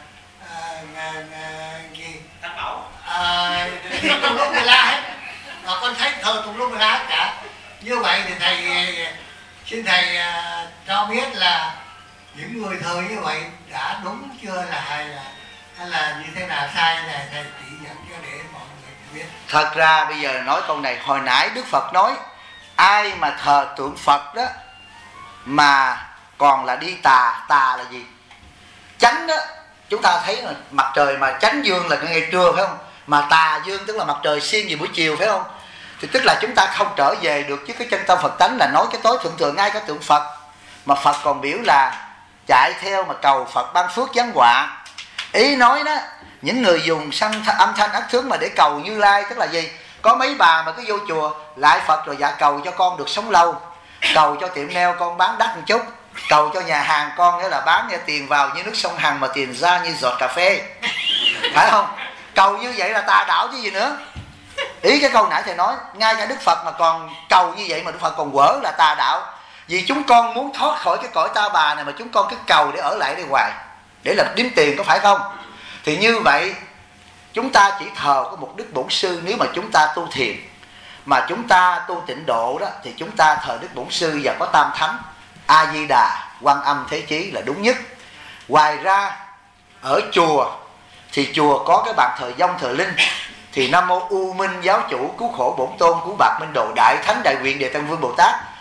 gì? Tam Bảo. Tùm lum la hết. Mà con thấy thờ tùm lum la hết cả. Như vậy thì thầy xin thầy cho biết là những người thờ như vậy đã đúng chưa, là hay là như thế nào sai, là thầy chỉ dẫn cho để mọi người biết. Thật ra bây giờ nói câu này, hồi nãy Đức Phật nói ai mà thờ tượng Phật đó mà còn là đi tà là gì? Chánh đó, chúng ta thấy là mặt trời mà chánh dương là ngày trưa phải không? Mà tà dương tức là mặt trời xiên về buổi chiều phải không? Thì tức là chúng ta không trở về được với cái chân tâm Phật tánh, là nói cái tối thượng thừa ngay cái tượng Phật. Mà Phật còn biểu là chạy theo mà cầu Phật ban phước giáng họa. Ý nói đó, những người dùng âm thanh ác tướng mà để cầu Như Lai tức là gì? Có mấy bà mà cứ vô chùa lại Phật rồi dạ cầu cho con được sống lâu, cầu cho tiệm nail con bán đắt một chút, cầu cho nhà hàng con nghĩa là bán như tiền vào như nước sông Hằng mà tiền ra như giọt cà phê. Phải không? Cầu như vậy là tà đạo chứ gì nữa. Ý cái câu nãy thầy nói, ngay cả Đức Phật mà còn cầu như vậy mà Đức Phật còn quở là tà đạo. Vì chúng con muốn thoát khỏi cái cõi ta bà này mà chúng con cứ cầu để ở lại đây hoài, để làm đếm tiền, có phải không? Thì như vậy chúng ta chỉ thờ có một Đức Bổn Sư. Nếu mà chúng ta tu thiền mà chúng ta tu tịnh độ đó thì chúng ta thờ Đức Bổn Sư và có Tam Thánh A Di Đà, Quan Âm, Thế Chí là đúng nhất. Ngoài ra ở chùa thì chùa có cái bàn thờ vong thờ linh, thì Nam Mô U Minh Giáo Chủ Cứu Khổ Bổn Tôn Cứu Bạc Minh Đồ Đại Thánh Đại Nguyện Địa Tăng Vương Bồ Tát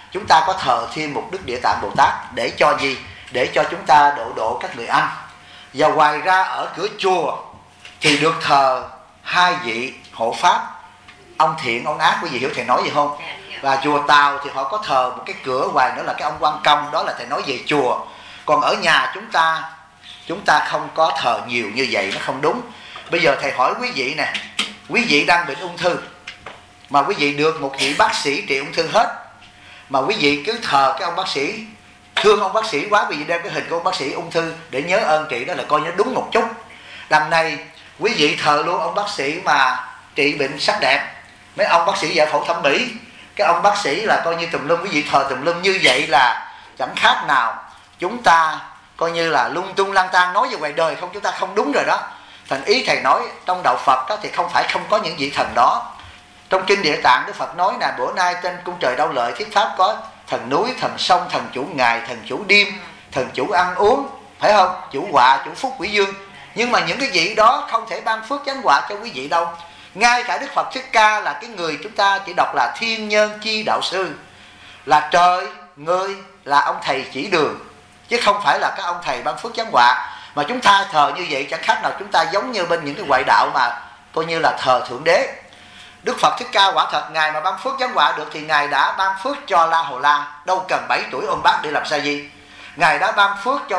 chúng ta có thờ thêm một Đức Địa Tạng Bồ Tát để cho gì? Để cho chúng ta độ các người ăn. Và ngoài ra ở cửa chùa thì được thờ 2 vị hộ pháp, ông thiện ông ác, quý vị hiểu thầy nói gì không? Và chùa Tàu thì họ có thờ một cái cửa ngoài nữa là cái ông Quan Công, đó là thầy nói về chùa. Còn ở nhà chúng ta không có thờ nhiều như vậy, nó không đúng. Bây giờ thầy hỏi quý vị nè, quý vị đang bệnh ung thư mà quý vị được một vị bác sĩ trị ung thư hết, mà quý vị cứ thờ cái ông bác sĩ, thương ông bác sĩ quá, quý vị đem cái hình của ông bác sĩ ung thư để nhớ ơn trị, đó là coi như đúng một chút. Đằng này quý vị thờ luôn ông bác sĩ mà trị bệnh sắc đẹp, mấy ông bác sĩ giải phẫu thẩm mỹ, cái ông bác sĩ là coi như tùm lum, quý vị thờ tùm lum, như vậy là chẳng khác nào chúng ta coi như là lung tung lang tan, nói về ngoài đời không, chúng ta không đúng rồi đó. Thành ý thầy nói trong đạo Phật đó, thì không phải không có những vị thần đó. Trong kinh Địa Tạng Đức Phật nói là bữa nay trên cung trời Đau Lợi Thiết Pháp có thần núi, thần sông, thần chủ ngày, thần chủ đêm, thần chủ ăn uống, phải không? Chủ họa, chủ phúc, quỷ dương. Nhưng mà những cái vị đó không thể ban phước chánh họa cho quý vị đâu. Ngay cả Đức Phật Thích Ca là cái người chúng ta chỉ đọc là thiên nhân chi đạo sư, là trời người, là ông thầy chỉ đường, chứ không phải là các ông thầy ban phước chánh họa. Mà chúng ta thờ như vậy chẳng khác nào chúng ta giống như bên những cái ngoại đạo mà coi như là thờ Thượng Đế. Đức Phật Thích Ca quả thật Ngài mà ban phước chánh họa được thì Ngài đã ban phước cho La Hầu La, đâu cần 7 tuổi ôm bát để làm sa di. Ngài đã ban phước cho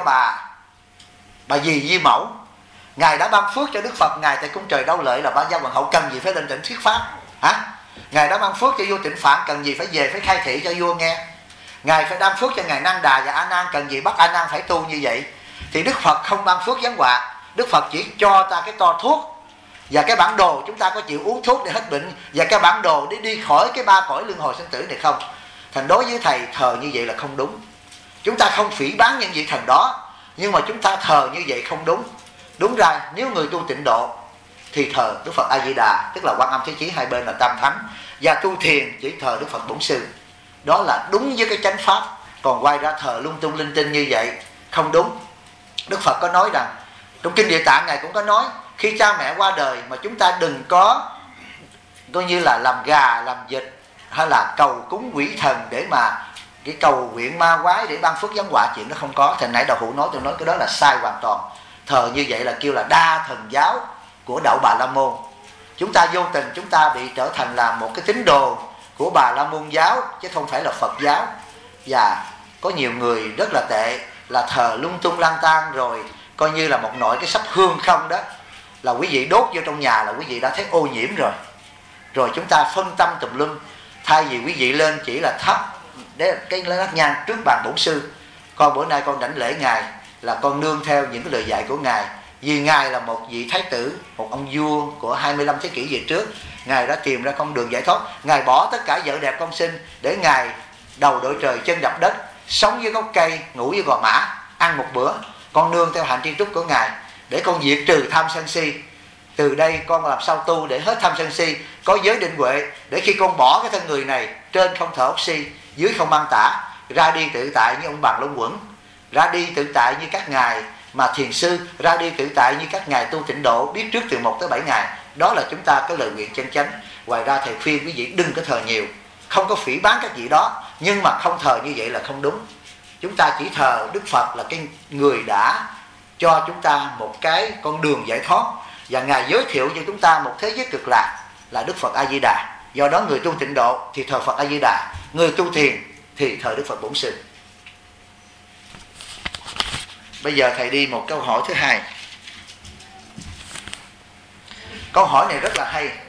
bà dì Di Mẫu. Ngài đã ban phước cho Đức Phật Ngài tại cung trời Đau Lợi là Ba Gia Hoàng Hậu, cần gì phải lên tỉnh thuyết pháp hả? Ngài đã ban phước cho vua Tịnh Phạn, cần gì phải về phải khai thị cho vua nghe. Ngài phải ban phước cho Ngài Nan Đà và A Nan, cần gì bắt A Nan phải tu như vậy. Thì Đức Phật không ban phước giáng họa, Đức Phật chỉ cho ta cái to thuốc và cái bản đồ, chúng ta có chịu uống thuốc để hết bệnh, và cái bản đồ để đi khỏi cái 3 cõi luân hồi sinh tử này không. Thành đối với thầy thờ như vậy là không đúng. Chúng ta không phỉ báng những vị thần đó, nhưng mà chúng ta thờ như vậy không đúng. Đúng ra nếu người tu tịnh độ thì thờ Đức Phật A Di Đà, tức là Quan Âm Thế Chí, hai bên là Tam Thánh, và tu thiền chỉ thờ Đức Phật Bổn Sư. Đó là đúng với cái chánh pháp. Còn quay ra thờ lung tung linh tinh như vậy không đúng. Đức Phật có nói rằng trong kinh Địa Tạng Ngài cũng có nói, khi cha mẹ qua đời mà chúng ta đừng có coi như là làm gà làm vịt hay là cầu cúng quỷ thần để mà cái cầu nguyện ma quái để ban phước giáng họa, chuyện đó không có. Thành nãy đạo hữu nói, tôi nói cái đó là sai hoàn toàn. Thờ như vậy là kêu là đa thần giáo của đạo Bà La Môn. Chúng ta vô tình chúng ta bị trở thành là một cái tín đồ của Bà La Môn giáo chứ không phải là Phật giáo. Và có nhiều người rất là tệ là thờ lung tung lang tan, rồi coi như là một nỗi cái sắp hương không đó, là quý vị đốt vô trong nhà là quý vị đã thấy ô nhiễm rồi. Rồi chúng ta phân tâm tùm lum, thay vì quý vị lên chỉ là thắp để cái nát nhang trước bàn Bổn Sư. Con bữa nay con đảnh lễ Ngài là con nương theo những cái lời dạy của Ngài, vì Ngài là một vị thái tử, một ông vua của 25 thế kỷ về trước. Ngài đã tìm ra con đường giải thoát. Ngài bỏ tất cả vợ đẹp con sinh để Ngài đầu đội trời chân đập đất, sống với gốc cây, ngủ với gò mã, ăn một bữa. Con nương theo hạnh tri túc của Ngài để con diệt trừ tham sân si. Từ đây con làm sao tu để hết tham sân si, có giới định huệ, để khi con bỏ cái thân người này, trên không thở oxy, dưới không mang tả, ra đi tự tại như ông Bằng Long Quẩn, ra đi tự tại như các ngài mà thiền sư, ra đi tự tại như các ngài tu tịnh độ, biết trước từ 1 tới 7 ngày. Đó là chúng ta có lời nguyện chân chánh. Ngoài ra thầy khuyên quý vị đừng có thờ nhiều, không có phỉ báng các vị đó, nhưng mà không thờ như vậy là không đúng. Chúng ta chỉ thờ Đức Phật là cái người đã cho chúng ta một cái con đường giải thoát, và Ngài giới thiệu cho chúng ta một thế giới cực lạc là Đức Phật A Di Đà. Do đó người tu tịnh độ thì thờ Phật A Di Đà, người tu thiền thì thờ Đức Phật Bổn Sư. Bây giờ thầy đi một câu hỏi thứ hai. Câu hỏi này rất là hay.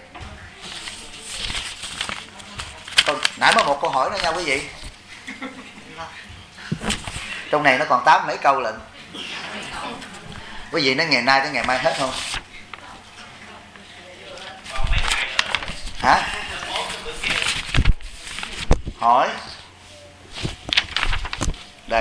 Nãy mới một câu hỏi nữa nha quý vị. Trong này nó còn 8 mấy câu lận. Quý vị nói ngày nay tới ngày mai hết không? Hả? Hỏi. Đây.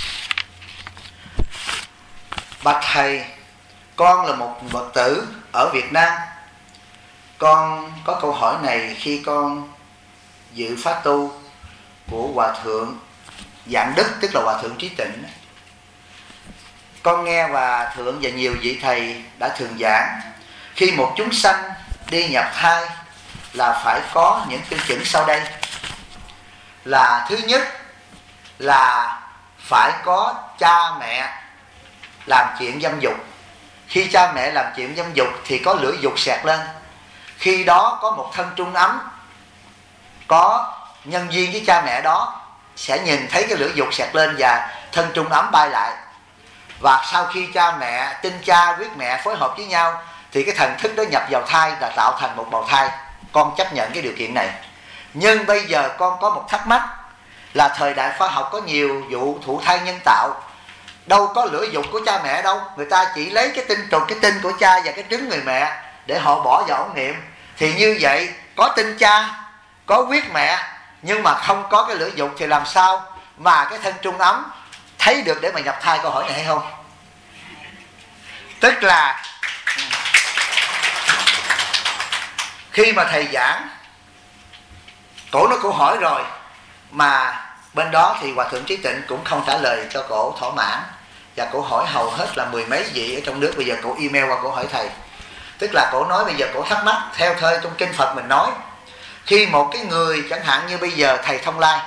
Bạch thầy, con là một Phật tử ở Việt Nam. Con có câu hỏi này khi con dự pháp tu của Hòa Thượng Dạng Đức, tức là Hòa Thượng Trí Tịnh. Con nghe Hòa Thượng và nhiều vị thầy đã thường giảng, khi một chúng sanh đi nhập thai là phải có những tiêu chuẩn sau đây. là thứ nhất là phải có cha mẹ làm chuyện dâm dục. Khi cha mẹ làm chuyện dâm dục thì có lửa dục xẹt lên. Khi đó có một thân trung ấm có nhân duyên với cha mẹ đó sẽ nhìn thấy cái lửa dục xẹt lên và thân trung ấm bay lại. Và sau khi cha mẹ, tinh cha, huyết mẹ phối hợp với nhau thì cái thần thức đó nhập vào thai là tạo thành một bào thai. Con chấp nhận cái điều kiện này. Nhưng bây giờ con có một thắc mắc là thời đại khoa học có nhiều vụ thụ thai nhân tạo, đâu có lửa dục của cha mẹ đâu. Người ta chỉ lấy cái tinh trùng, cái tinh của cha và cái trứng người mẹ để họ bỏ vào ống nghiệm. Thì như vậy có tinh cha, có huyết mẹ nhưng mà không có cái lửa dục thì làm sao mà cái thân trung ấm thấy được để mà nhập thai? Câu hỏi này hay không? Tức là khi mà thầy giảng, cổ nói câu hỏi rồi mà bên đó thì Hòa Thượng Trí Tịnh cũng không trả lời cho cổ thỏa mãn, và cổ hỏi hầu hết là mười mấy vị ở trong nước. Bây giờ cổ email qua cổ hỏi thầy. Tức là cổ nói bây giờ cổ thắc mắc theo thời trong kinh Phật mình nói, khi một cái người chẳng hạn như bây giờ thầy Thông Lai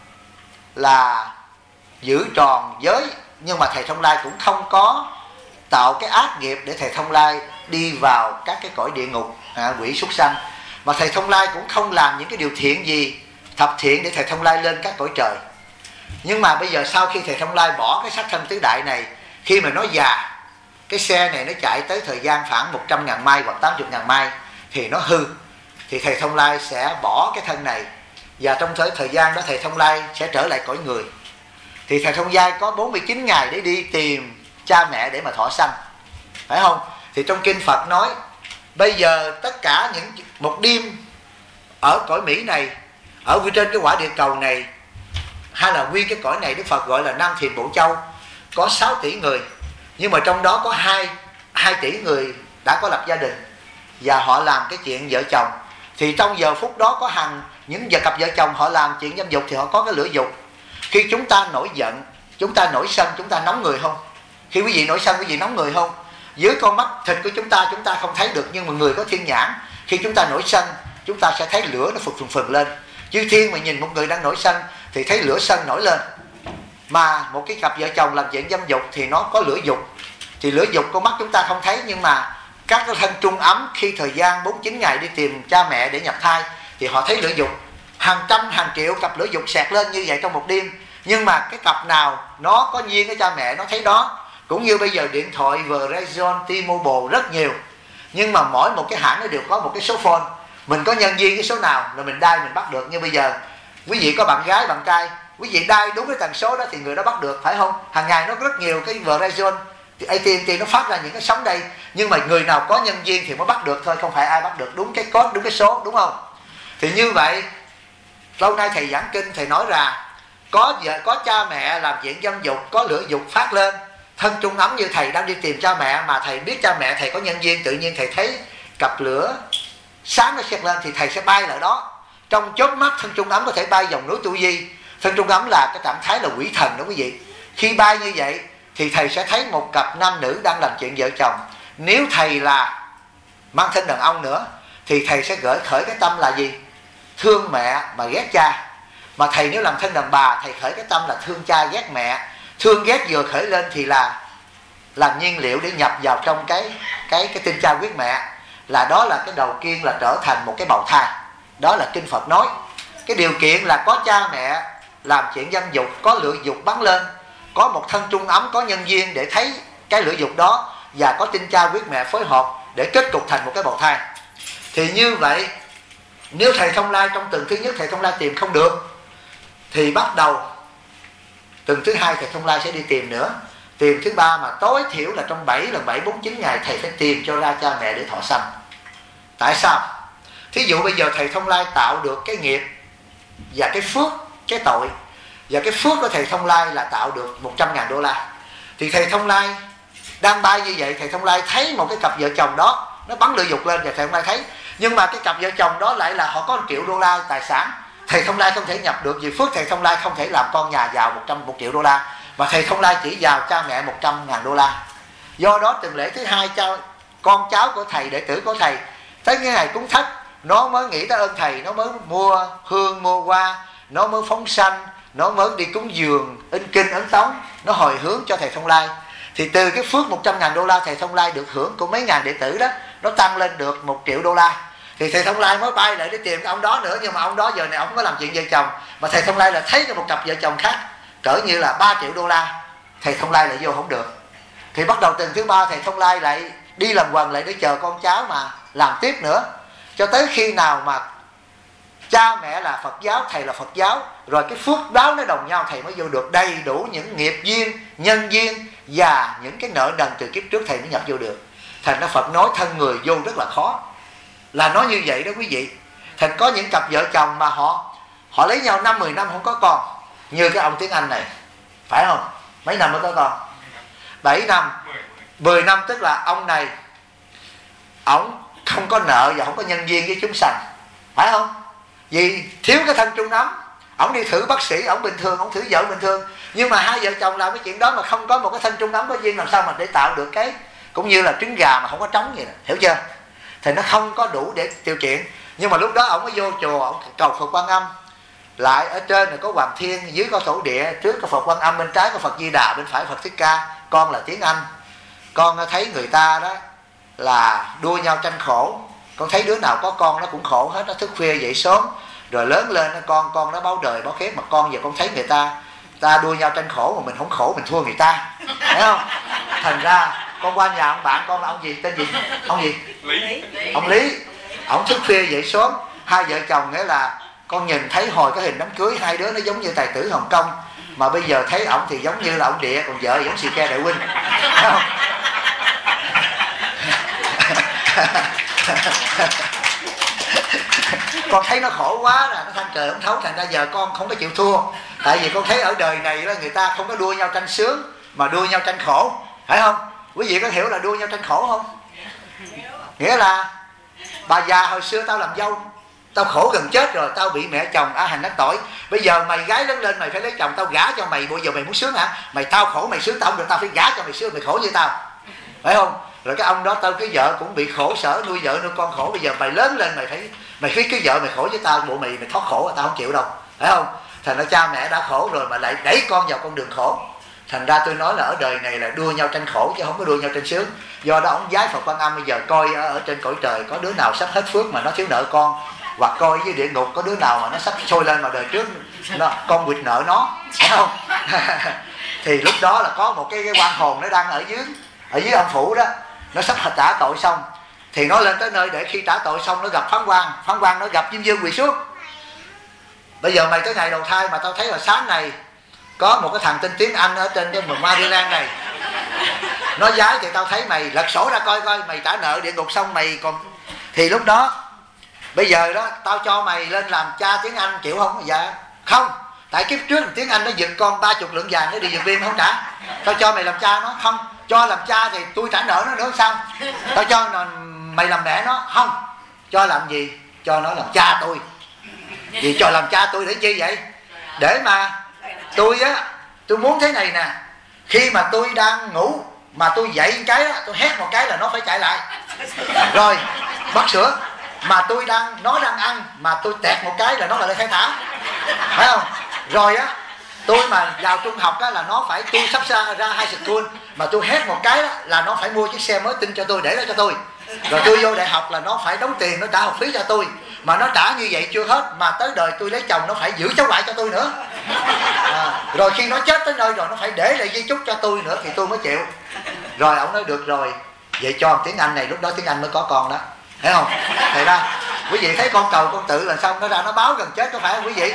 là giữ tròn giới, nhưng mà thầy Thông Lai cũng không có tạo cái ác nghiệp để thầy Thông Lai đi vào các cái cõi địa ngục, quỷ súc sanh, mà thầy Thông Lai cũng không làm những cái điều thiện gì thập thiện để thầy Thông Lai lên các cõi trời. Nhưng mà bây giờ sau khi thầy Thông Lai bỏ cái sắc thân tứ đại này, khi mà nó già, cái xe này nó chạy tới thời gian khoảng 100.000 mai hoặc 80.000 mai thì nó hư, thì thầy Thông Lai sẽ bỏ cái thân này, và trong thời gian đó thầy Thông Lai sẽ trở lại cõi người. Thì thầy Thông Lai có 49 ngày để đi tìm cha mẹ để mà thọ sanh, phải không? Thì trong kinh Phật nói bây giờ tất cả những một đêm ở cõi Mỹ này, ở trên cái quả địa cầu này, hay là nguyên cái cõi này, Đức Phật gọi là Nam Thiền Bộ Châu, có 6 tỷ người, nhưng mà trong đó có 2 tỷ người đã có lập gia đình và họ làm cái chuyện vợ chồng. Thì trong giờ phút đó có những giờ cặp vợ chồng họ làm chuyện dâm dục thì họ có cái lửa dục. Khi chúng ta nổi giận, chúng ta nổi sân, chúng ta nóng người không? Khi quý vị nổi sân, quý vị nóng người không? Dưới con mắt thịt của chúng ta không thấy được, nhưng mà người có thiên nhãn, khi chúng ta nổi sân chúng ta sẽ thấy lửa nó phừng lên. Chư thiên mà nhìn một người đang nổi sân thì thấy lửa sân nổi lên. Mà một cái cặp vợ chồng làm chuyện dâm dục thì nó có lửa dục, thì lửa dục con mắt chúng ta không thấy, nhưng mà các cái thân trung ấm khi thời gian 49 ngày đi tìm cha mẹ để nhập thai thì họ thấy lửa dục. Hàng trăm hàng triệu cặp lửa dục xẹt lên như vậy trong một đêm, nhưng mà cái cặp nào nó có duyên với cha mẹ nó thấy đó. Cũng như bây giờ điện thoại Verizon, T-Mobile rất nhiều, nhưng mà mỗi một cái hãng nó đều có một cái số phone, mình có nhân duyên cái số nào là mình đai mình bắt được. Như bây giờ quý vị có bạn gái bạn trai, quý vị đai đúng cái tần số đó thì người đó bắt được, phải không? Hàng ngày nó rất nhiều cái Verizon thì AT&T nó phát ra những cái sóng đây, nhưng mà người nào có nhân duyên thì mới bắt được thôi, không phải ai bắt được đúng cái code, đúng cái số, đúng không? Thì như vậy lâu nay thầy giảng kinh, thầy nói ra có cha mẹ làm chuyện dâm dục, có lửa dục phát lên, thân trung ấm như thầy đang đi tìm cha mẹ, mà thầy biết cha mẹ thầy có nhân duyên, tự nhiên thầy thấy cặp lửa sáng nó xẹt lên thì thầy sẽ bay lại đó. Trong chớp mắt thân trung ấm có thể bay dòng núi Tu Di. Thân trung ấm là cái trạng thái là quỷ thần đó quý vị. Khi bay như vậy thì thầy sẽ thấy một cặp nam nữ đang làm chuyện vợ chồng. Nếu thầy là mang thân đàn ông nữa thì thầy sẽ gửi khởi cái tâm là gì? Thương mẹ mà ghét cha. Mà thầy nếu làm thân đàn bà, thầy khởi cái tâm là thương cha ghét mẹ. Thương ghét vừa khởi lên thì là làm nhiên liệu để nhập vào trong cái tinh cha huyết mẹ, là đó là cái đầu kiên là trở thành một cái bào thai. Đó là kinh Phật nói. Cái điều kiện là có cha mẹ làm chuyện dâm dục, có lửa dục bắn lên, có một thân trung ấm có nhân duyên để thấy cái lửa dục đó, và có tinh cha huyết mẹ phối hợp để kết cục thành một cái bào thai. Thì như vậy nếu thầy Thông Lai trong tuần thứ nhất thầy Thông Lai tìm không được thì bắt đầu tuần thứ hai thầy Thông Lai sẽ đi tìm nữa, tìm thứ ba, mà tối thiểu là trong 749 ngày thầy phải tìm cho ra cha mẹ để thọ sanh. Tại sao? Thí dụ bây giờ thầy Thông Lai tạo được cái nghiệp và cái phước, cái tội, và cái phước của thầy Thông Lai là tạo được 100.000 đô la. Thì thầy Thông Lai đang bay như vậy, thầy Thông Lai thấy một cái cặp vợ chồng đó nó bắn lửa dục lên, và thầy Thông Lai thấy, nhưng mà cái cặp vợ chồng đó lại là họ có 1 triệu đô la tài sản. Thầy Thông Lai không thể nhập được, vì phước thầy Thông Lai không thể làm con nhà giàu 1 triệu đô la, mà thầy Thông Lai chỉ giàu cha mẹ 100.000 đô la. Do đó tuần lễ thứ hai con cháu của thầy, đệ tử của thầy, tới cái ngày cúng thất, nó mới nghĩ tới ơn thầy, nó mới mua hương mua hoa, nó mới phóng sanh, nó mới đi cúng dường, in kinh ấn tống, nó hồi hướng cho thầy Thông Lai. Thì từ cái phước 100.000 đô la thầy Thông Lai được hưởng của mấy ngàn đệ tử đó, nó tăng lên được 1 triệu đô la. Thì thầy Thông Lai mới bay lại để tìm cái ông đó nữa, nhưng mà ông đó giờ này ông không có làm chuyện vợ chồng, mà thầy Thông Lai là thấy cái một cặp vợ chồng khác cỡ như là 3 triệu đô la, thầy Thông Lai lại vô không được. Thì bắt đầu tuần thứ 3 thầy Thông Lai lại đi làm quần lại để chờ con cháu mà làm tiếp nữa, cho tới khi nào mà cha mẹ là Phật giáo, thầy là Phật giáo, rồi cái phước báo nó đồng nhau, thầy mới vô được đầy đủ những nghiệp duyên, nhân duyên và những cái nợ nần từ kiếp trước, thầy mới nhập vô được. Thành ra Phật nói thân người vô rất là khó, là nói như vậy đó quý vị. Thành có những cặp vợ chồng mà họ lấy nhau 5-10 năm không có con, như cái ông tiếng Anh này, phải không? Mấy năm mới có con? 7 năm, 10 năm, tức là ông này ổng không có nợ và không có nhân duyên với chúng sanh, phải không? Vì thiếu cái thân trung ấm. Ổng đi thử bác sĩ, ổng bình thường, ổng thử vợ bình thường, nhưng mà hai vợ chồng làm cái chuyện đó mà không có một cái thân trung ấm có duyên, làm sao mà để tạo được cái, cũng như là trứng gà mà không có trống vậy đó, hiểu chưa? Thì nó không có đủ để tiêu chuyện. Nhưng mà lúc đó ổng mới vô chùa, ổng cầu Phật Quan Âm. Lại ở trên này có Hoàng Thiên, dưới có Thổ Địa, trước có Phật Quan Âm, bên trái có Phật Di Đà, bên phải Phật Thích Ca. Con là tiếng Anh, con thấy người ta đó là đua nhau tranh khổ. Con thấy đứa nào có con nó cũng khổ hết, nó thức khuya dậy sớm, rồi lớn lên con nó báo đời báo khép. Mà con giờ con thấy người ta đua nhau tranh khổ mà mình không khổ, mình thua người ta, thấy không? Thành ra con qua nhà ông bạn con là ông gì, tên gì, ông gì, Lý. Ông Lý, ông thức khuya dậy sớm. Hai vợ chồng nghĩa là con nhìn thấy hồi cái hình đám cưới hai đứa nó giống như tài tử Hồng Kông, mà bây giờ thấy ổng thì giống như là ổng Địa, còn vợ giống Sì Ke Đại Huynh, thấy không? Con thấy nó khổ quá là nó than trời không thấu. Thành ra giờ con không có chịu thua, tại vì con thấy ở đời này đó, người ta không có đua nhau tranh sướng mà đua nhau tranh khổ, phải không? Quý vị có hiểu là đua nhau tranh khổ không? Nghĩa là bà già hồi xưa tao làm dâu, tao khổ gần chết rồi, tao bị mẹ chồng hành đắc tội. Bây giờ mày gái lớn lên mày phải lấy chồng, tao gả cho mày. Bây giờ mày muốn sướng hả? Mày tao khổ mày sướng, tao không được, tao phải gả cho mày sướng, mày khổ như tao, phải không? Rồi cái ông đó, tao cái vợ cũng bị khổ sở, nuôi vợ nuôi con khổ. Bây giờ mày lớn lên mày phải cái vợ mày khổ với tao, bộ mày thoát khổ là tao không chịu đâu, phải không? Thành ra cha mẹ đã khổ rồi mà lại đẩy con vào con đường khổ. Thành ra tôi nói là ở đời này là đua nhau tranh khổ chứ không có đua nhau tranh sướng. Do đó ông giái Phật Quan Âm bây giờ coi ở trên cõi trời có đứa nào sắp hết phước mà nó thiếu nợ con, hoặc coi với địa ngục có đứa nào mà nó sắp sôi lên mà đời trước con quỵt nợ nó, phải không? Thì lúc đó là có một cái oan hồn nó đang ở dưới âm phủ đó, nó sắp trả tội xong thì nó lên tới nơi để khi trả tội xong nó gặp Phán Quan nó gặp Diêm Dương quỳ xuống. Bây giờ mày tới ngày đầu thai mà tao thấy là sáng này có một cái thằng tên tiếng Anh ở trên cái Maryland này, nó giái thì tao thấy mày lật sổ ra coi mày trả nợ địa ngục xong mày còn. Thì lúc đó bây giờ đó tao cho mày lên làm cha tiếng Anh, chịu không? Dạ không, tại kiếp trước tiếng Anh nó giật con 30 lượng vàng nó đi giật viên không trả. Tao cho mày làm cha nó, không cho làm cha thì tôi trả nợ nó nữa sao? Tao cho mày làm mẹ nó, không cho làm gì, cho nó làm cha tôi. Vì cho làm cha tôi để chi vậy? Để mà tôi muốn thế này nè, khi mà tôi đang ngủ mà tôi dậy một cái đó, tôi hét một cái là nó phải chạy lại, rồi bắt sữa. Mà nó đang ăn mà tôi tẹt một cái là nó lại khai thả, phải không? Rồi tôi mà vào trung học là nó phải, tôi sắp ra high school mà tôi hét một cái là nó phải mua chiếc xe mới tinh cho tôi, để đó cho tôi. Rồi tôi vô đại học là nó phải đóng tiền, nó trả học phí cho tôi. Mà nó trả như vậy chưa hết, mà tới đời tôi lấy chồng nó phải giữ cháu ngoại cho tôi nữa. Rồi khi nó chết tới nơi rồi nó phải để lại di chúc cho tôi nữa thì tôi mới chịu. Rồi ông nói được rồi, vậy cho tiếng Anh này, lúc đó tiếng Anh mới có con đó, thấy không? Thì ra quý vị thấy con cầu con tự là xong, nó ra nó báo gần chết, có phải không quý vị?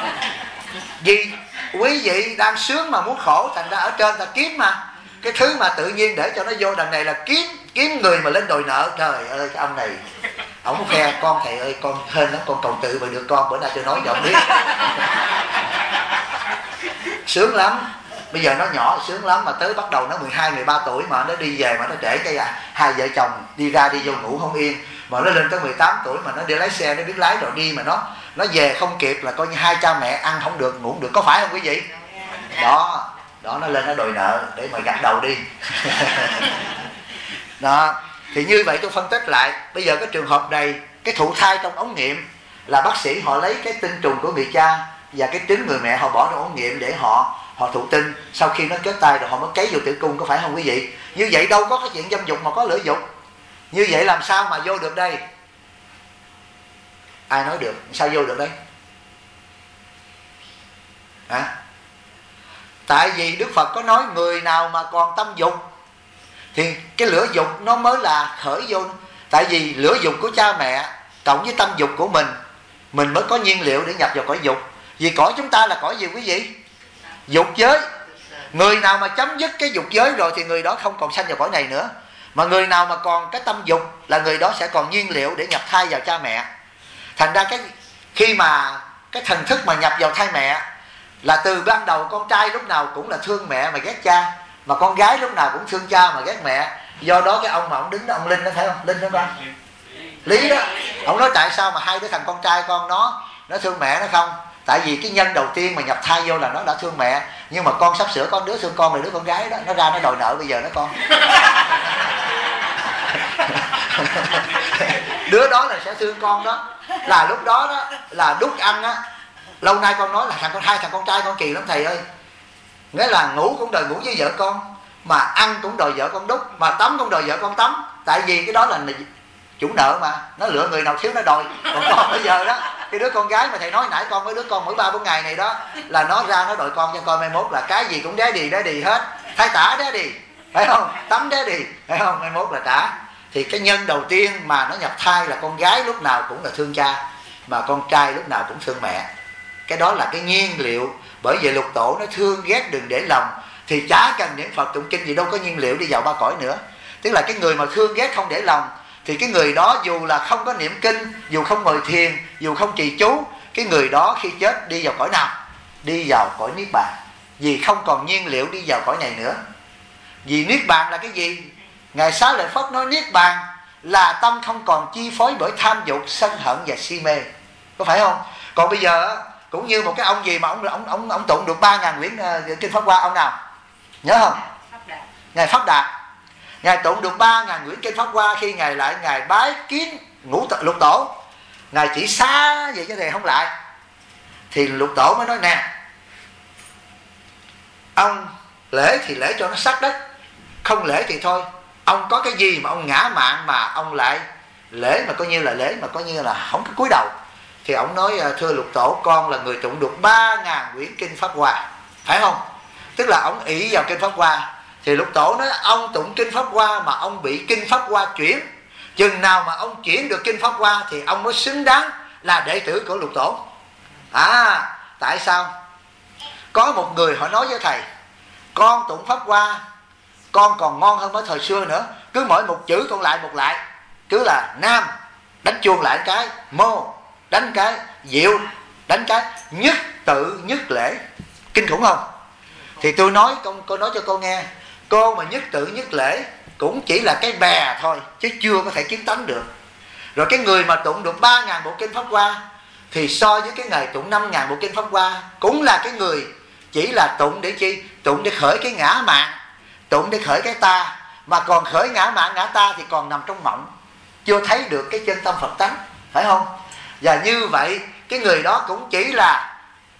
Vì quý vị đang sướng mà muốn khổ, thành ra ở trên ta kiếm mà cái thứ mà tự nhiên để cho nó vô đằng này là kiếm người mà lên đòi nợ. Trời ơi, cái ông này ổng khoe con thầy ơi, con hên lắm, con cầu tự mà được con, bữa nay tôi nói cho ông biết. Sướng lắm. Bây giờ nó nhỏ sướng lắm, mà tới bắt đầu nó 12, 13 tuổi mà nó đi về mà nó trễ cái hai vợ chồng đi ra đi vô ngủ không yên. Mà nó lên tới 18 tuổi mà nó đi lái xe, nó biết lái rồi đi mà nó về không kịp là coi như hai cha mẹ ăn không được, ngủ không được, có phải không quý vị? Đó, nó lên nó đòi nợ để mà gạt đầu đi. Đó, thì như vậy tôi phân tích lại. Bây giờ cái trường hợp này, cái thụ thai trong ống nghiệm là bác sĩ họ lấy cái tinh trùng của người cha, và cái trứng người mẹ họ bỏ trong ống nghiệm để họ thụ tinh. Sau khi nó kết tay rồi họ mới cấy vô tử cung, có phải không quý vị? Như vậy đâu có cái chuyện dâm dục mà có lửa dục. Như vậy làm sao mà vô được đây? Ai nói được? Sao vô được đây? Tại vì Đức Phật có nói người nào mà còn tâm dục thì cái lửa dục nó mới là khởi vô. Tại vì lửa dục của cha mẹ cộng với tâm dục của mình mới có nhiên liệu để nhập vào cõi dục. Vì cõi chúng ta là cõi gì quý vị? Dục giới. Người nào mà chấm dứt cái dục giới rồi thì người đó không còn sanh vào cõi này nữa. Mà người nào mà còn cái tâm dục là người đó sẽ còn nhiên liệu để nhập thai vào cha mẹ. Thành ra khi mà cái thần thức mà nhập vào thai mẹ là từ ban đầu con trai lúc nào cũng là thương mẹ mà ghét cha, mà con gái lúc nào cũng thương cha mà ghét mẹ. Do đó cái ông mà ông đứng đó, ông Linh đó, phải không? Linh đó con Lý đó, ông nói tại sao mà hai đứa thằng con trai con nó thương mẹ nó không? Tại vì cái nhân đầu tiên mà nhập thai vô là nó đã thương mẹ, nhưng mà con sắp sửa con đứa thương con là đứa con gái đó, nó ra nó đòi nợ bây giờ nó con. Đứa đó là sẽ thương con đó, là lúc đó đó là đút ăn á. Lâu nay con nói là hai thằng con trai con kỳ lắm thầy ơi. Nghĩa là ngủ cũng đòi ngủ với vợ con, mà ăn cũng đòi vợ con đút, mà tắm cũng đòi vợ con tắm. Tại vì cái đó là chủ nợ mà, nó lựa người nào thiếu nó đòi. Còn con bây giờ đó, cái đứa con gái mà thầy nói nãy con với đứa con mỗi 3-4 ngày này đó, là nó ra nó đòi con cho coi mai mốt là cái gì cũng đé đì hết. Thay tả đé đì, phải không? Tắm đé đì, phải không? Mai mốt là tả. Thì cái nhân đầu tiên mà nó nhập thai là con gái lúc nào cũng là thương cha, mà con trai lúc nào cũng thương mẹ. Cái đó là cái nhiên liệu. Bởi vậy Lục Tổ nó thương ghét đừng để lòng, thì chả cần niệm Phật tụng kinh gì đâu có nhiên liệu đi vào ba cõi nữa. Tức là cái người mà thương ghét không để lòng thì cái người đó dù là không có niệm kinh, dù không ngồi thiền, dù không trì chú, cái người đó khi chết đi vào cõi nào? Đi vào cõi Niết Bàn. Vì không còn nhiên liệu đi vào cõi này nữa. Vì Niết Bàn là cái gì? Ngài Xá Lợi Phất nói Niết Bàn là tâm không còn chi phối bởi tham dục, sân hận và si mê. Có phải không? Còn bây giờ cũng như một cái ông gì mà ông tụng được 3.000 quyển kinh Pháp Hoa, ông nào? Nhớ không? Ngài Pháp Đạt. Ngài tụng được 3.000 quyển kinh Pháp Hoa. Khi Ngài lại Ngài bái kiến Lục Tổ, Ngài chỉ xá vậy chứ thầy không lại. Thì Lục Tổ mới nói nè, ông lễ thì lễ cho nó sát đất, không lễ thì thôi. Ông có cái gì mà ông ngã mạn mà ông lại lễ mà coi như là lễ mà coi như là không có cúi đầu. Thì ông nói thưa Lục Tổ, con là người tụng được 3.000 quyển kinh Pháp Hoa, phải không? Tức là ông ỷ vào kinh Pháp Hoa. Thì Lục Tổ nói ông tụng kinh Pháp Hoa mà ông bị kinh Pháp Hoa chuyển. Chừng nào mà ông chuyển được kinh Pháp Hoa thì ông mới xứng đáng là đệ tử của Lục Tổ. Tại sao? Có một người họ nói với thầy, con tụng Pháp Hoa con còn ngon hơn mấy thời xưa nữa. Cứ mỗi một chữ con lại một lại, cứ là nam đánh chuông lại cái, mô đánh cái, diệu đánh cái, nhất tự nhất lễ. Kinh khủng không? Thì tôi nói cô nói cho cô nghe, cô mà nhất tự nhất lễ cũng chỉ là cái bè thôi, chứ chưa có thể kiến tánh được. Rồi cái người mà tụng được 3.000 bộ kinh Pháp Hoa thì so với cái ngày tụng 5.000 bộ kinh Pháp Hoa cũng là cái người chỉ là tụng để chi? Tụng để khởi cái ngã mạn, tụng để khởi cái ta. Mà còn khởi ngã mạn ngã ta thì còn nằm trong mộng, chưa thấy được cái chân tâm Phật tánh, phải không? Và như vậy cái người đó cũng chỉ là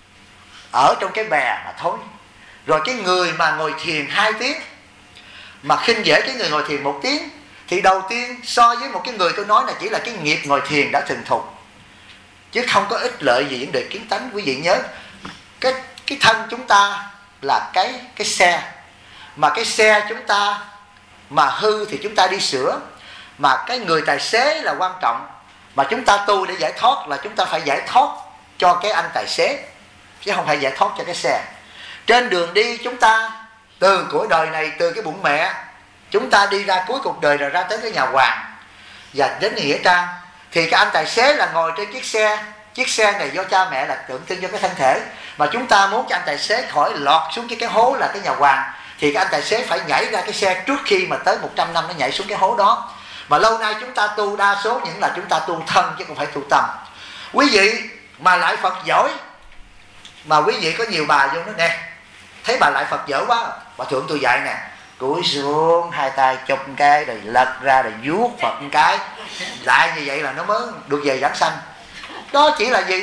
ở trong cái bè mà thôi. Rồi cái người mà ngồi thiền 2 tiếng mà khinh dễ cái người ngồi thiền 1 tiếng, thì đầu tiên so với một cái người tôi nói là chỉ là cái nghiệp ngồi thiền đã thuần thục, chứ không có ích lợi gì vấn đề kiến tánh. Quý vị nhớ cái thân chúng ta là cái xe, mà cái xe chúng ta mà hư thì chúng ta đi sửa, mà cái người tài xế là quan trọng. Mà chúng ta tu để giải thoát là chúng ta phải giải thoát cho cái anh tài xế, chứ không phải giải thoát cho cái xe. Trên đường đi chúng ta từ cuộc đời này, từ cái bụng mẹ chúng ta đi ra cuối cuộc đời rồi ra tới cái nhà hoàng và đến nghĩa trang. Thì cái anh tài xế là ngồi trên chiếc xe này do cha mẹ là tượng trưng cho cái thân thể, mà chúng ta muốn cho anh tài xế khỏi lọt xuống cái hố là cái nhà hoàng, thì cái anh tài xế phải nhảy ra cái xe trước khi mà tới 100 năm nó nhảy xuống cái hố đó. Mà lâu nay chúng ta tu đa số những là chúng ta tu thân chứ không phải tu tâm. Quý vị mà lại Phật giỏi, mà quý vị có nhiều bà vô nói nè, thấy bà lại Phật giỏi quá, bà thượng tôi dạy nè, cúi xuống 2 tay chụp một cái rồi lật ra rồi vuốt Phật một cái, lại như vậy là nó mới được về giảng sanh. Đó chỉ là gì?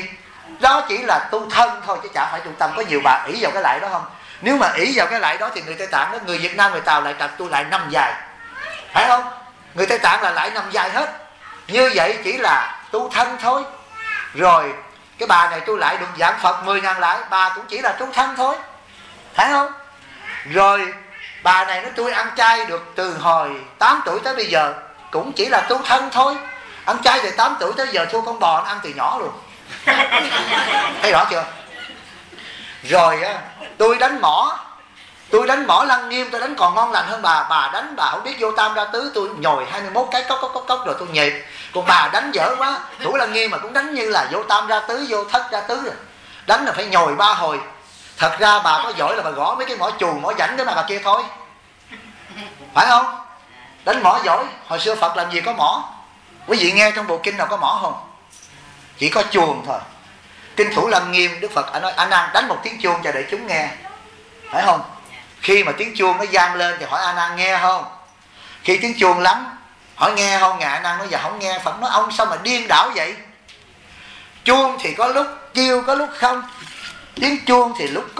Đó chỉ là tu thân thôi chứ chả phải tu tâm. Có nhiều bà ỷ vào cái lại đó không? Nếu mà ỷ vào cái lại đó thì người Tây Tạng đó, người Việt Nam người Tàu lại đặt tu lại nằm dài, phải không? Người Tây Tạng là lại nằm dài hết. Như vậy chỉ là tu thân thôi. Rồi cái bà này tu lại được giảng Phật 10.000 lại, bà cũng chỉ là tu thân thôi, phải không? Rồi bà này nó tôi ăn chay được từ hồi 8 tuổi tới bây giờ, cũng chỉ là tu thân thôi. Ăn chay từ 8 tuổi tới giờ thua con bò nó ăn từ nhỏ luôn. Thấy rõ chưa? Rồi á, tôi đánh mỏ Lăng Nghiêm, tôi đánh còn ngon lành hơn bà. Bà đánh bà không biết vô tam ra tứ, tôi nhồi 21 cái cốc rồi tôi nhịp. Còn bà đánh dở quá, thủ Lăng Nghiêm mà cũng đánh như là vô tam ra tứ, vô thất ra tứ rồi. Đánh là phải nhồi 3 hồi. Thật ra bà có giỏi là bà gõ mấy cái mỏ chù, mỏ rảnh cái bà kia thôi, phải không? Đánh mỏ giỏi. Hồi xưa Phật làm gì có mỏ? Quý vị nghe trong bộ kinh nào có mỏ không? Chỉ có chuông thôi. Kinh Thủ Lăng Nghiêm Đức Phật nói A Nan đánh một tiếng chuông cho để chúng nghe, phải không? Khi mà tiếng chuông nó vang lên thì hỏi A Nan nghe không? Khi tiếng chuông lắm hỏi nghe không? Ngài A Nan nói dạ không nghe. Phật nói ông sao mà điên đảo vậy? Chuông thì có lúc kêu có lúc không. Tiếng chuông thì lúc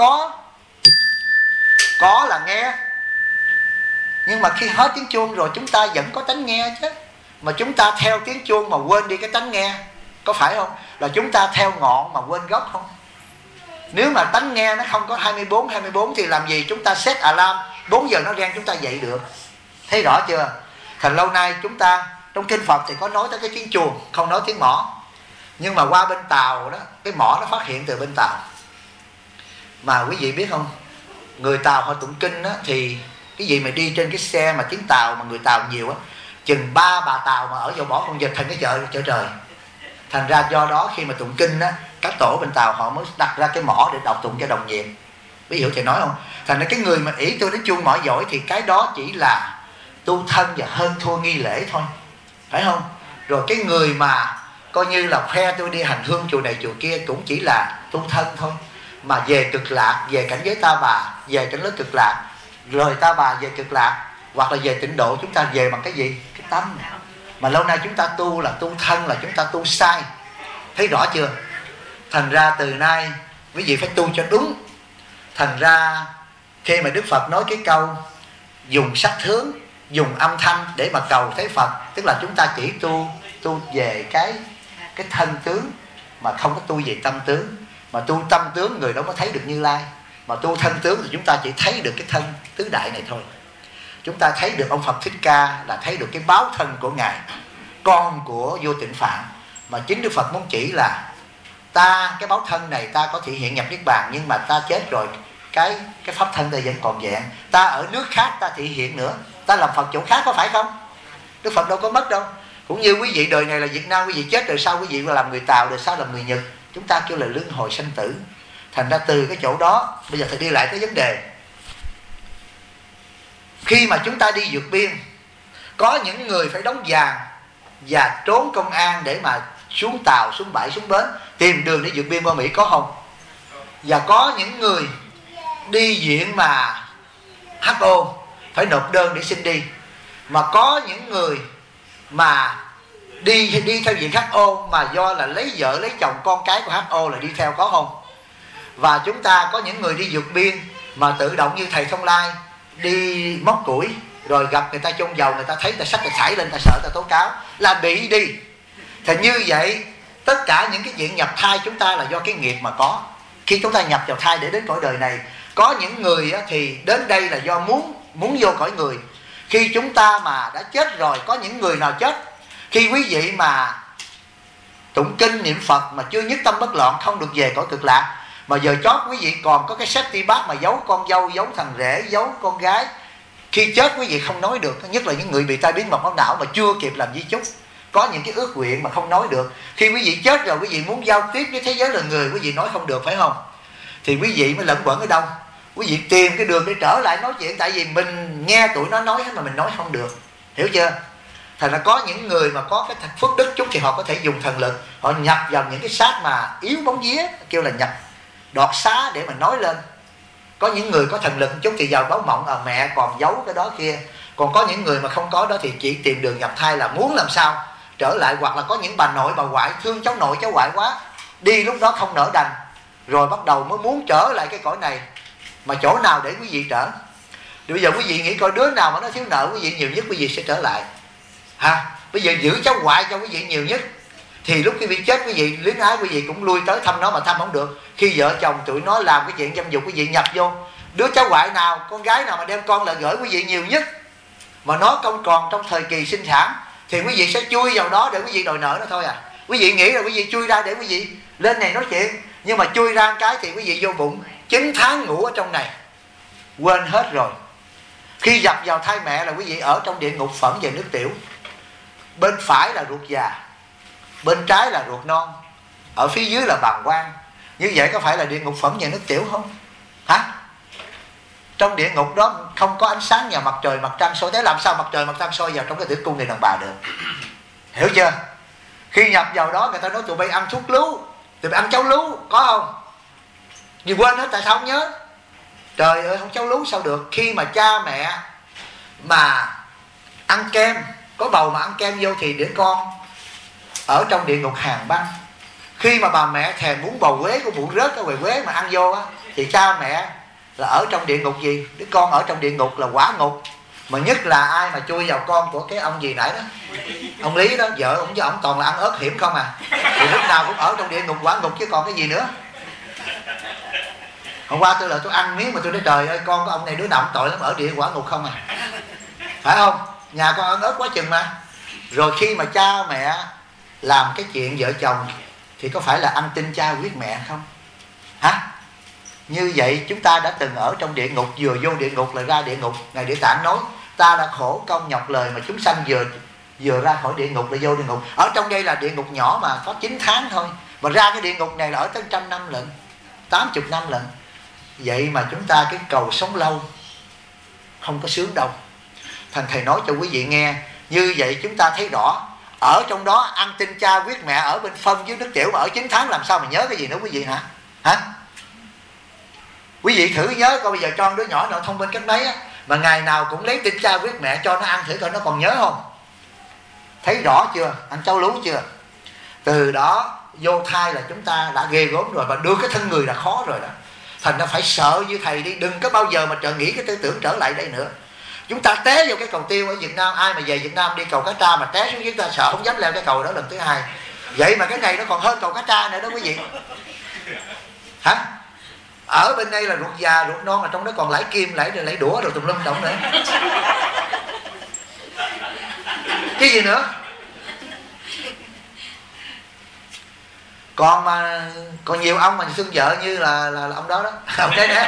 có là nghe, nhưng mà khi hết tiếng chuông rồi chúng ta vẫn có tánh nghe chứ. Mà chúng ta theo tiếng chuông mà quên đi cái tánh nghe, có phải không? Là chúng ta theo ngọn mà quên gốc không? Nếu mà tánh nghe nó không có 24 thì làm gì chúng ta set alarm 4 giờ nó reng chúng ta dậy được? Thấy rõ chưa? Thành lâu nay chúng ta trong kinh Phật thì có nói tới cái tiếng chuông, không nói tiếng mỏ. Nhưng mà qua bên Tàu đó, cái mỏ nó phát hiện từ bên Tàu. Mà quý vị biết không, người Tàu họ tụng kinh á, thì cái gì mà đi trên cái xe mà tiếng Tàu mà người Tàu nhiều á, chừng 3 bà Tàu mà ở dầu bỏ con vịt thành cái chợ trời. Thành ra do đó khi mà tụng kinh á, các tổ bên Tàu họ mới đặt ra cái mỏ để đọc tụng cho đồng nhiệm. Ví dụ thầy nói không? Thành ra cái người mà ỷ tôi đến chuông mỏ giỏi thì cái đó chỉ là tu thân và hơn thua nghi lễ thôi, phải không? Rồi cái người mà coi như là khoe tôi đi hành hương chùa này chùa kia cũng chỉ là tu thân thôi. Mà về cực lạc, về cảnh giới ta bà, về cảnh giới cực lạc, rời ta bà về cực lạc, hoặc là về tịnh độ, chúng ta về bằng cái gì? Cái tâm. Mà lâu nay chúng ta tu là tu thân, là chúng ta tu sai. Thấy rõ chưa? Thành ra từ nay quý vị phải tu cho đúng. Thành ra khi mà Đức Phật nói cái câu dùng sắc tướng, dùng âm thanh để mà cầu thấy Phật, tức là chúng ta chỉ tu về cái thân tướng, mà không có tu về tâm tướng. Mà tu tâm tướng người đó mới thấy được Như Lai. Mà tu thân tướng thì chúng ta chỉ thấy được cái thân tứ đại này thôi. Chúng ta thấy được ông Phật Thích Ca là thấy được cái báo thân của Ngài, con của Vô Tịnh Phạm. Mà chính Đức Phật muốn chỉ là ta, cái báo thân này ta có thể hiện nhập Niết Bàn, nhưng mà ta chết rồi cái pháp thân ta vẫn còn vẹn. Ta ở nước khác ta thị hiện nữa, ta làm Phật chỗ khác, có phải không? Đức Phật đâu có mất đâu. Cũng như quý vị đời này là Việt Nam, quý vị chết rồi sau quý vị làm người Tàu, rồi sau làm người Nhật. Chúng ta kêu là luân hồi sanh tử. Thành ra từ cái chỗ đó, bây giờ thầy đi lại cái vấn đề. Khi mà chúng ta đi vượt biên, có những người phải đóng vàng và trốn công an để mà xuống tàu, xuống bãi, xuống bến, tìm đường để vượt biên qua Mỹ, có không? Và có những người đi viện mà HO phải nộp đơn để xin đi. Mà có những người mà đi theo diện HO mà do là lấy vợ lấy chồng con cái của HO là đi theo, có không? Và chúng ta có những người đi vượt biên mà tự động như thầy Thông Lai đi móc củi, rồi gặp người ta chôn dầu, người ta thấy người ta xách người thải lên, người ta sợ, người ta tố cáo là bị đi. Thì như vậy tất cả những cái chuyện nhập thai chúng ta là do cái nghiệp mà có. Khi chúng ta nhập vào thai để đến cõi đời này, có những người thì đến đây là do muốn vô cõi người. Khi chúng ta mà đã chết rồi, có những người nào chết khi quý vị mà tụng kinh niệm Phật mà chưa nhất tâm bất loạn không được về cõi cực lạc. Mà giờ chót quý vị còn có cái safety bag mà giấu con dâu, giấu thằng rể, giấu con gái. Khi chết quý vị không nói được, nhất là những người bị tai biến mạch máu não mà chưa kịp làm di chúc, có những cái ước nguyện mà không nói được. Khi quý vị chết rồi, quý vị muốn giao tiếp với thế giới là người, quý vị nói không được, phải không? Thì quý vị mới lẫn quẩn ở đâu? Quý vị tìm cái đường để trở lại nói chuyện. Tại vì mình nghe tụi nó nói mà mình nói không được, hiểu chưa? Thành ra có những người mà có cái phước đức chút thì họ có thể dùng thần lực, họ nhập vào những cái xác mà yếu bóng vía, kêu là nhập đọt xá để mà nói lên. Có những người có thần lực chút thì vào báo mộng mẹ còn giấu cái đó kia. Còn có những người mà không có đó thì chỉ tìm đường nhập thai là muốn làm sao trở lại. Hoặc là có những bà nội bà ngoại thương cháu nội cháu ngoại quá, đi lúc đó không nỡ đành, rồi bắt đầu mới muốn trở lại cái cõi này. Mà chỗ nào để quý vị trở? Bây giờ quý vị nghĩ coi đứa nào mà nó thiếu nợ quý vị nhiều nhất quý vị sẽ trở lại ha. Bây giờ giữ cháu ngoại cho quý vị nhiều nhất, thì lúc quý vị chết quý vị luyến ái quý vị cũng lui tới thăm nó mà thăm không được. Khi vợ chồng tụi nó làm cái chuyện dâm dục quý vị nhập vô, đứa cháu ngoại nào, con gái nào mà đem con lại gửi quý vị nhiều nhất, mà nó không còn trong thời kỳ sinh sản, thì quý vị sẽ chui vào đó để quý vị đòi nợ nó thôi à. Quý vị nghĩ là quý vị chui ra để quý vị lên này nói chuyện, nhưng mà chui ra cái thì quý vị vô bụng 9 tháng ngủ ở trong này, quên hết rồi. Khi dập vào thai mẹ là quý vị ở trong địa ngục phẫn về nước tiểu. Bên phải là ruột già, bên trái là ruột non, ở phía dưới là bàng quang. Như vậy có phải là địa ngục phẫn về nước tiểu không? Hả? Trong địa ngục đó không có ánh sáng nhờ mặt trời mặt trăng soi, thế làm sao mặt trời mặt trăng soi vào trong cái tử cung này đàn bà được? Hiểu chưa? Khi nhập vào đó người ta nói tụi bay ăn thuốc lú, tụi bay ăn cháo lú, có không? Nhưng quên hết, tại sao không nhớ? Trời ơi, không cháo lú sao được? Khi mà cha mẹ mà ăn kem, có bầu mà ăn kem vô thì đứa con ở trong địa ngục hàn băng. Khi mà bà mẹ thèm muốn bầu quế của bụng rớt ở ngoài quế mà ăn vô á, thì cha mẹ là ở trong địa ngục gì? Đứa con ở trong địa ngục là quả ngục. Mà nhất là ai mà chui vào con của cái ông gì nãy đó, ông Lý đó, vợ ông với ông toàn là ăn ớt hiểm không à. Thì lúc nào cũng ở trong địa ngục quả ngục chứ còn cái gì nữa. Hôm qua tôi ăn miếng mà tôi nói trời ơi, con của ông này đứa nào cũng tội lắm, ở địa quả ngục không à. Phải không? Nhà con ăn ớt quá chừng mà. Rồi khi mà cha mẹ làm cái chuyện vợ chồng thì có phải là ăn tinh cha huyết mẹ không? Hả? Như vậy chúng ta đã từng ở trong địa ngục, vừa vô địa ngục là ra địa ngục. Ngài Địa Tạng nói ta đã khổ công nhọc lời mà chúng sanh vừa ra khỏi địa ngục là vô địa ngục. Ở trong đây là địa ngục nhỏ mà có 9 tháng thôi, mà ra cái địa ngục này là ở tới 100 năm lận, 80 năm lận. Vậy mà chúng ta cái cầu sống lâu không có sướng đâu. Thành thầy nói cho quý vị nghe, như vậy chúng ta thấy rõ. Ở trong đó ăn tinh cha huyết mẹ, ở bên phân với nước tiểu mà ở 9 tháng làm sao mà nhớ cái gì nữa quý vị hả? Hả? Quý vị thử nhớ coi, bây giờ cho đứa nhỏ nào thông minh cách mấy á, mà ngày nào cũng lấy tinh cha huyết mẹ cho nó ăn thử coi nó còn nhớ không? Thấy rõ chưa? Ăn cháo lú chưa? Từ đó vô thai là chúng ta đã ghê gớm rồi, và đưa cái thân người là khó rồi đó. Thành ra phải sợ như thầy đi, đừng có bao giờ mà nghĩ cái tư tưởng trở lại đây nữa. Chúng ta té vào cái cầu tiêu ở Việt Nam, ai mà về Việt Nam đi cầu Cá Tra mà té xuống dưới ta sợ không dám leo cái cầu đó lần thứ hai. Vậy mà cái này nó còn hơn cầu Cá Tra nữa đó quý vị. Hả? Ở bên đây là ruột già, ruột non, là trong đó còn lãi kim, lãi đũa rồi tùm lum động nữa. Cái gì nữa? Còn nhiều ông mà xưng vợ như là ông đó đó. Ông đấy nè.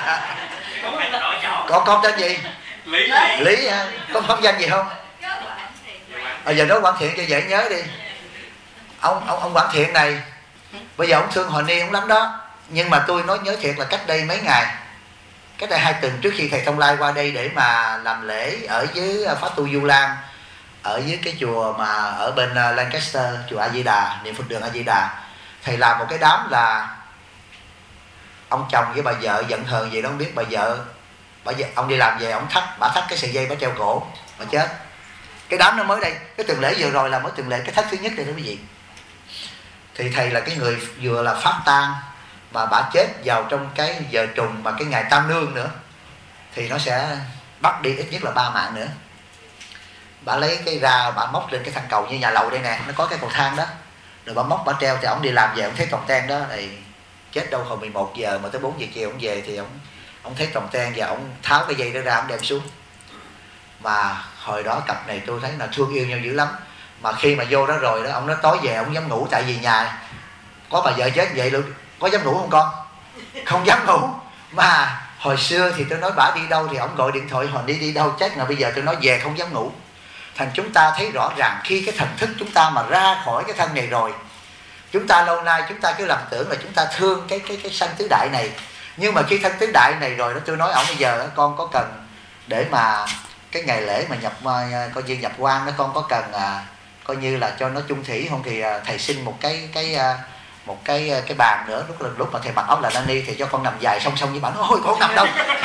Còn con tên gì? Lý hả? Có pháp danh gì không? Giờ nói Quảng Thiện cho dễ nhớ đi. Ông Quảng Thiện này bây giờ ông thương Hồi Ni ông lắm đó. Nhưng mà tôi nói nhớ thiệt là cách đây mấy ngày, cách đây 2 tuần trước khi thầy Thông Lai qua đây để mà làm lễ ở dưới Pháp Tu Du Lan, ở dưới cái chùa mà ở bên Lancaster, chùa A Di Đà, niệm Phật đường A Di Đà, thầy làm một cái đám là ông chồng với bà vợ giận hờn gì đó không biết. Bà vợ ông đi làm về, ông bà thắt cái sợi dây, bà treo cổ, bà chết. Cái đám nó mới đây, cái tuần lễ vừa rồi là mới tuần lễ cái thất thứ nhất đây đó quý vị. Thì thầy là cái người vừa là pháp tang, mà bà chết vào trong cái giờ trùng mà cái ngày Tam Nương nữa, thì nó sẽ bắt đi ít nhất là 3 mạng nữa. Bà lấy cái ra, bà móc lên cái thang cầu như nhà lầu đây nè, nó có cái cầu thang đó, rồi bà móc bà treo. Thì ông đi làm về ông thấy tròn ten đó, thì chết đâu hồi 11 giờ mà tới 4 giờ chiều ông về, thì ông thấy tròn ten và ông tháo cái dây đó ra, ông đem xuống. Mà hồi đó cặp này tôi thấy là thương yêu nhau dữ lắm. Mà khi mà vô đó rồi đó, ông nói tối về ông dám ngủ, tại vì nhà có bà vợ chết vậy luôn. Có dám ngủ không con? Không dám ngủ. Mà hồi xưa thì tôi nói bà đi đâu thì ông gọi điện thoại Hồi đi đâu chết, mà bây giờ tôi nói về không dám ngủ. Thành chúng ta thấy rõ ràng khi cái thần thức chúng ta mà ra khỏi cái thân này rồi, chúng ta lâu nay chúng ta cứ lầm tưởng là chúng ta thương cái sanh tứ đại này. Nhưng mà khi thân tứ đại này rồi đó, tôi nói ông bây giờ con có cần để mà cái ngày lễ mà coi như nhập quan đó, con có cần coi như là cho nó chung thủy không? Thì thầy xin một cái bàn nữa. Lúc mà thầy mặc áo là Nani thì cho con nằm dài song song với bà. Nói ôi con nằm đâu.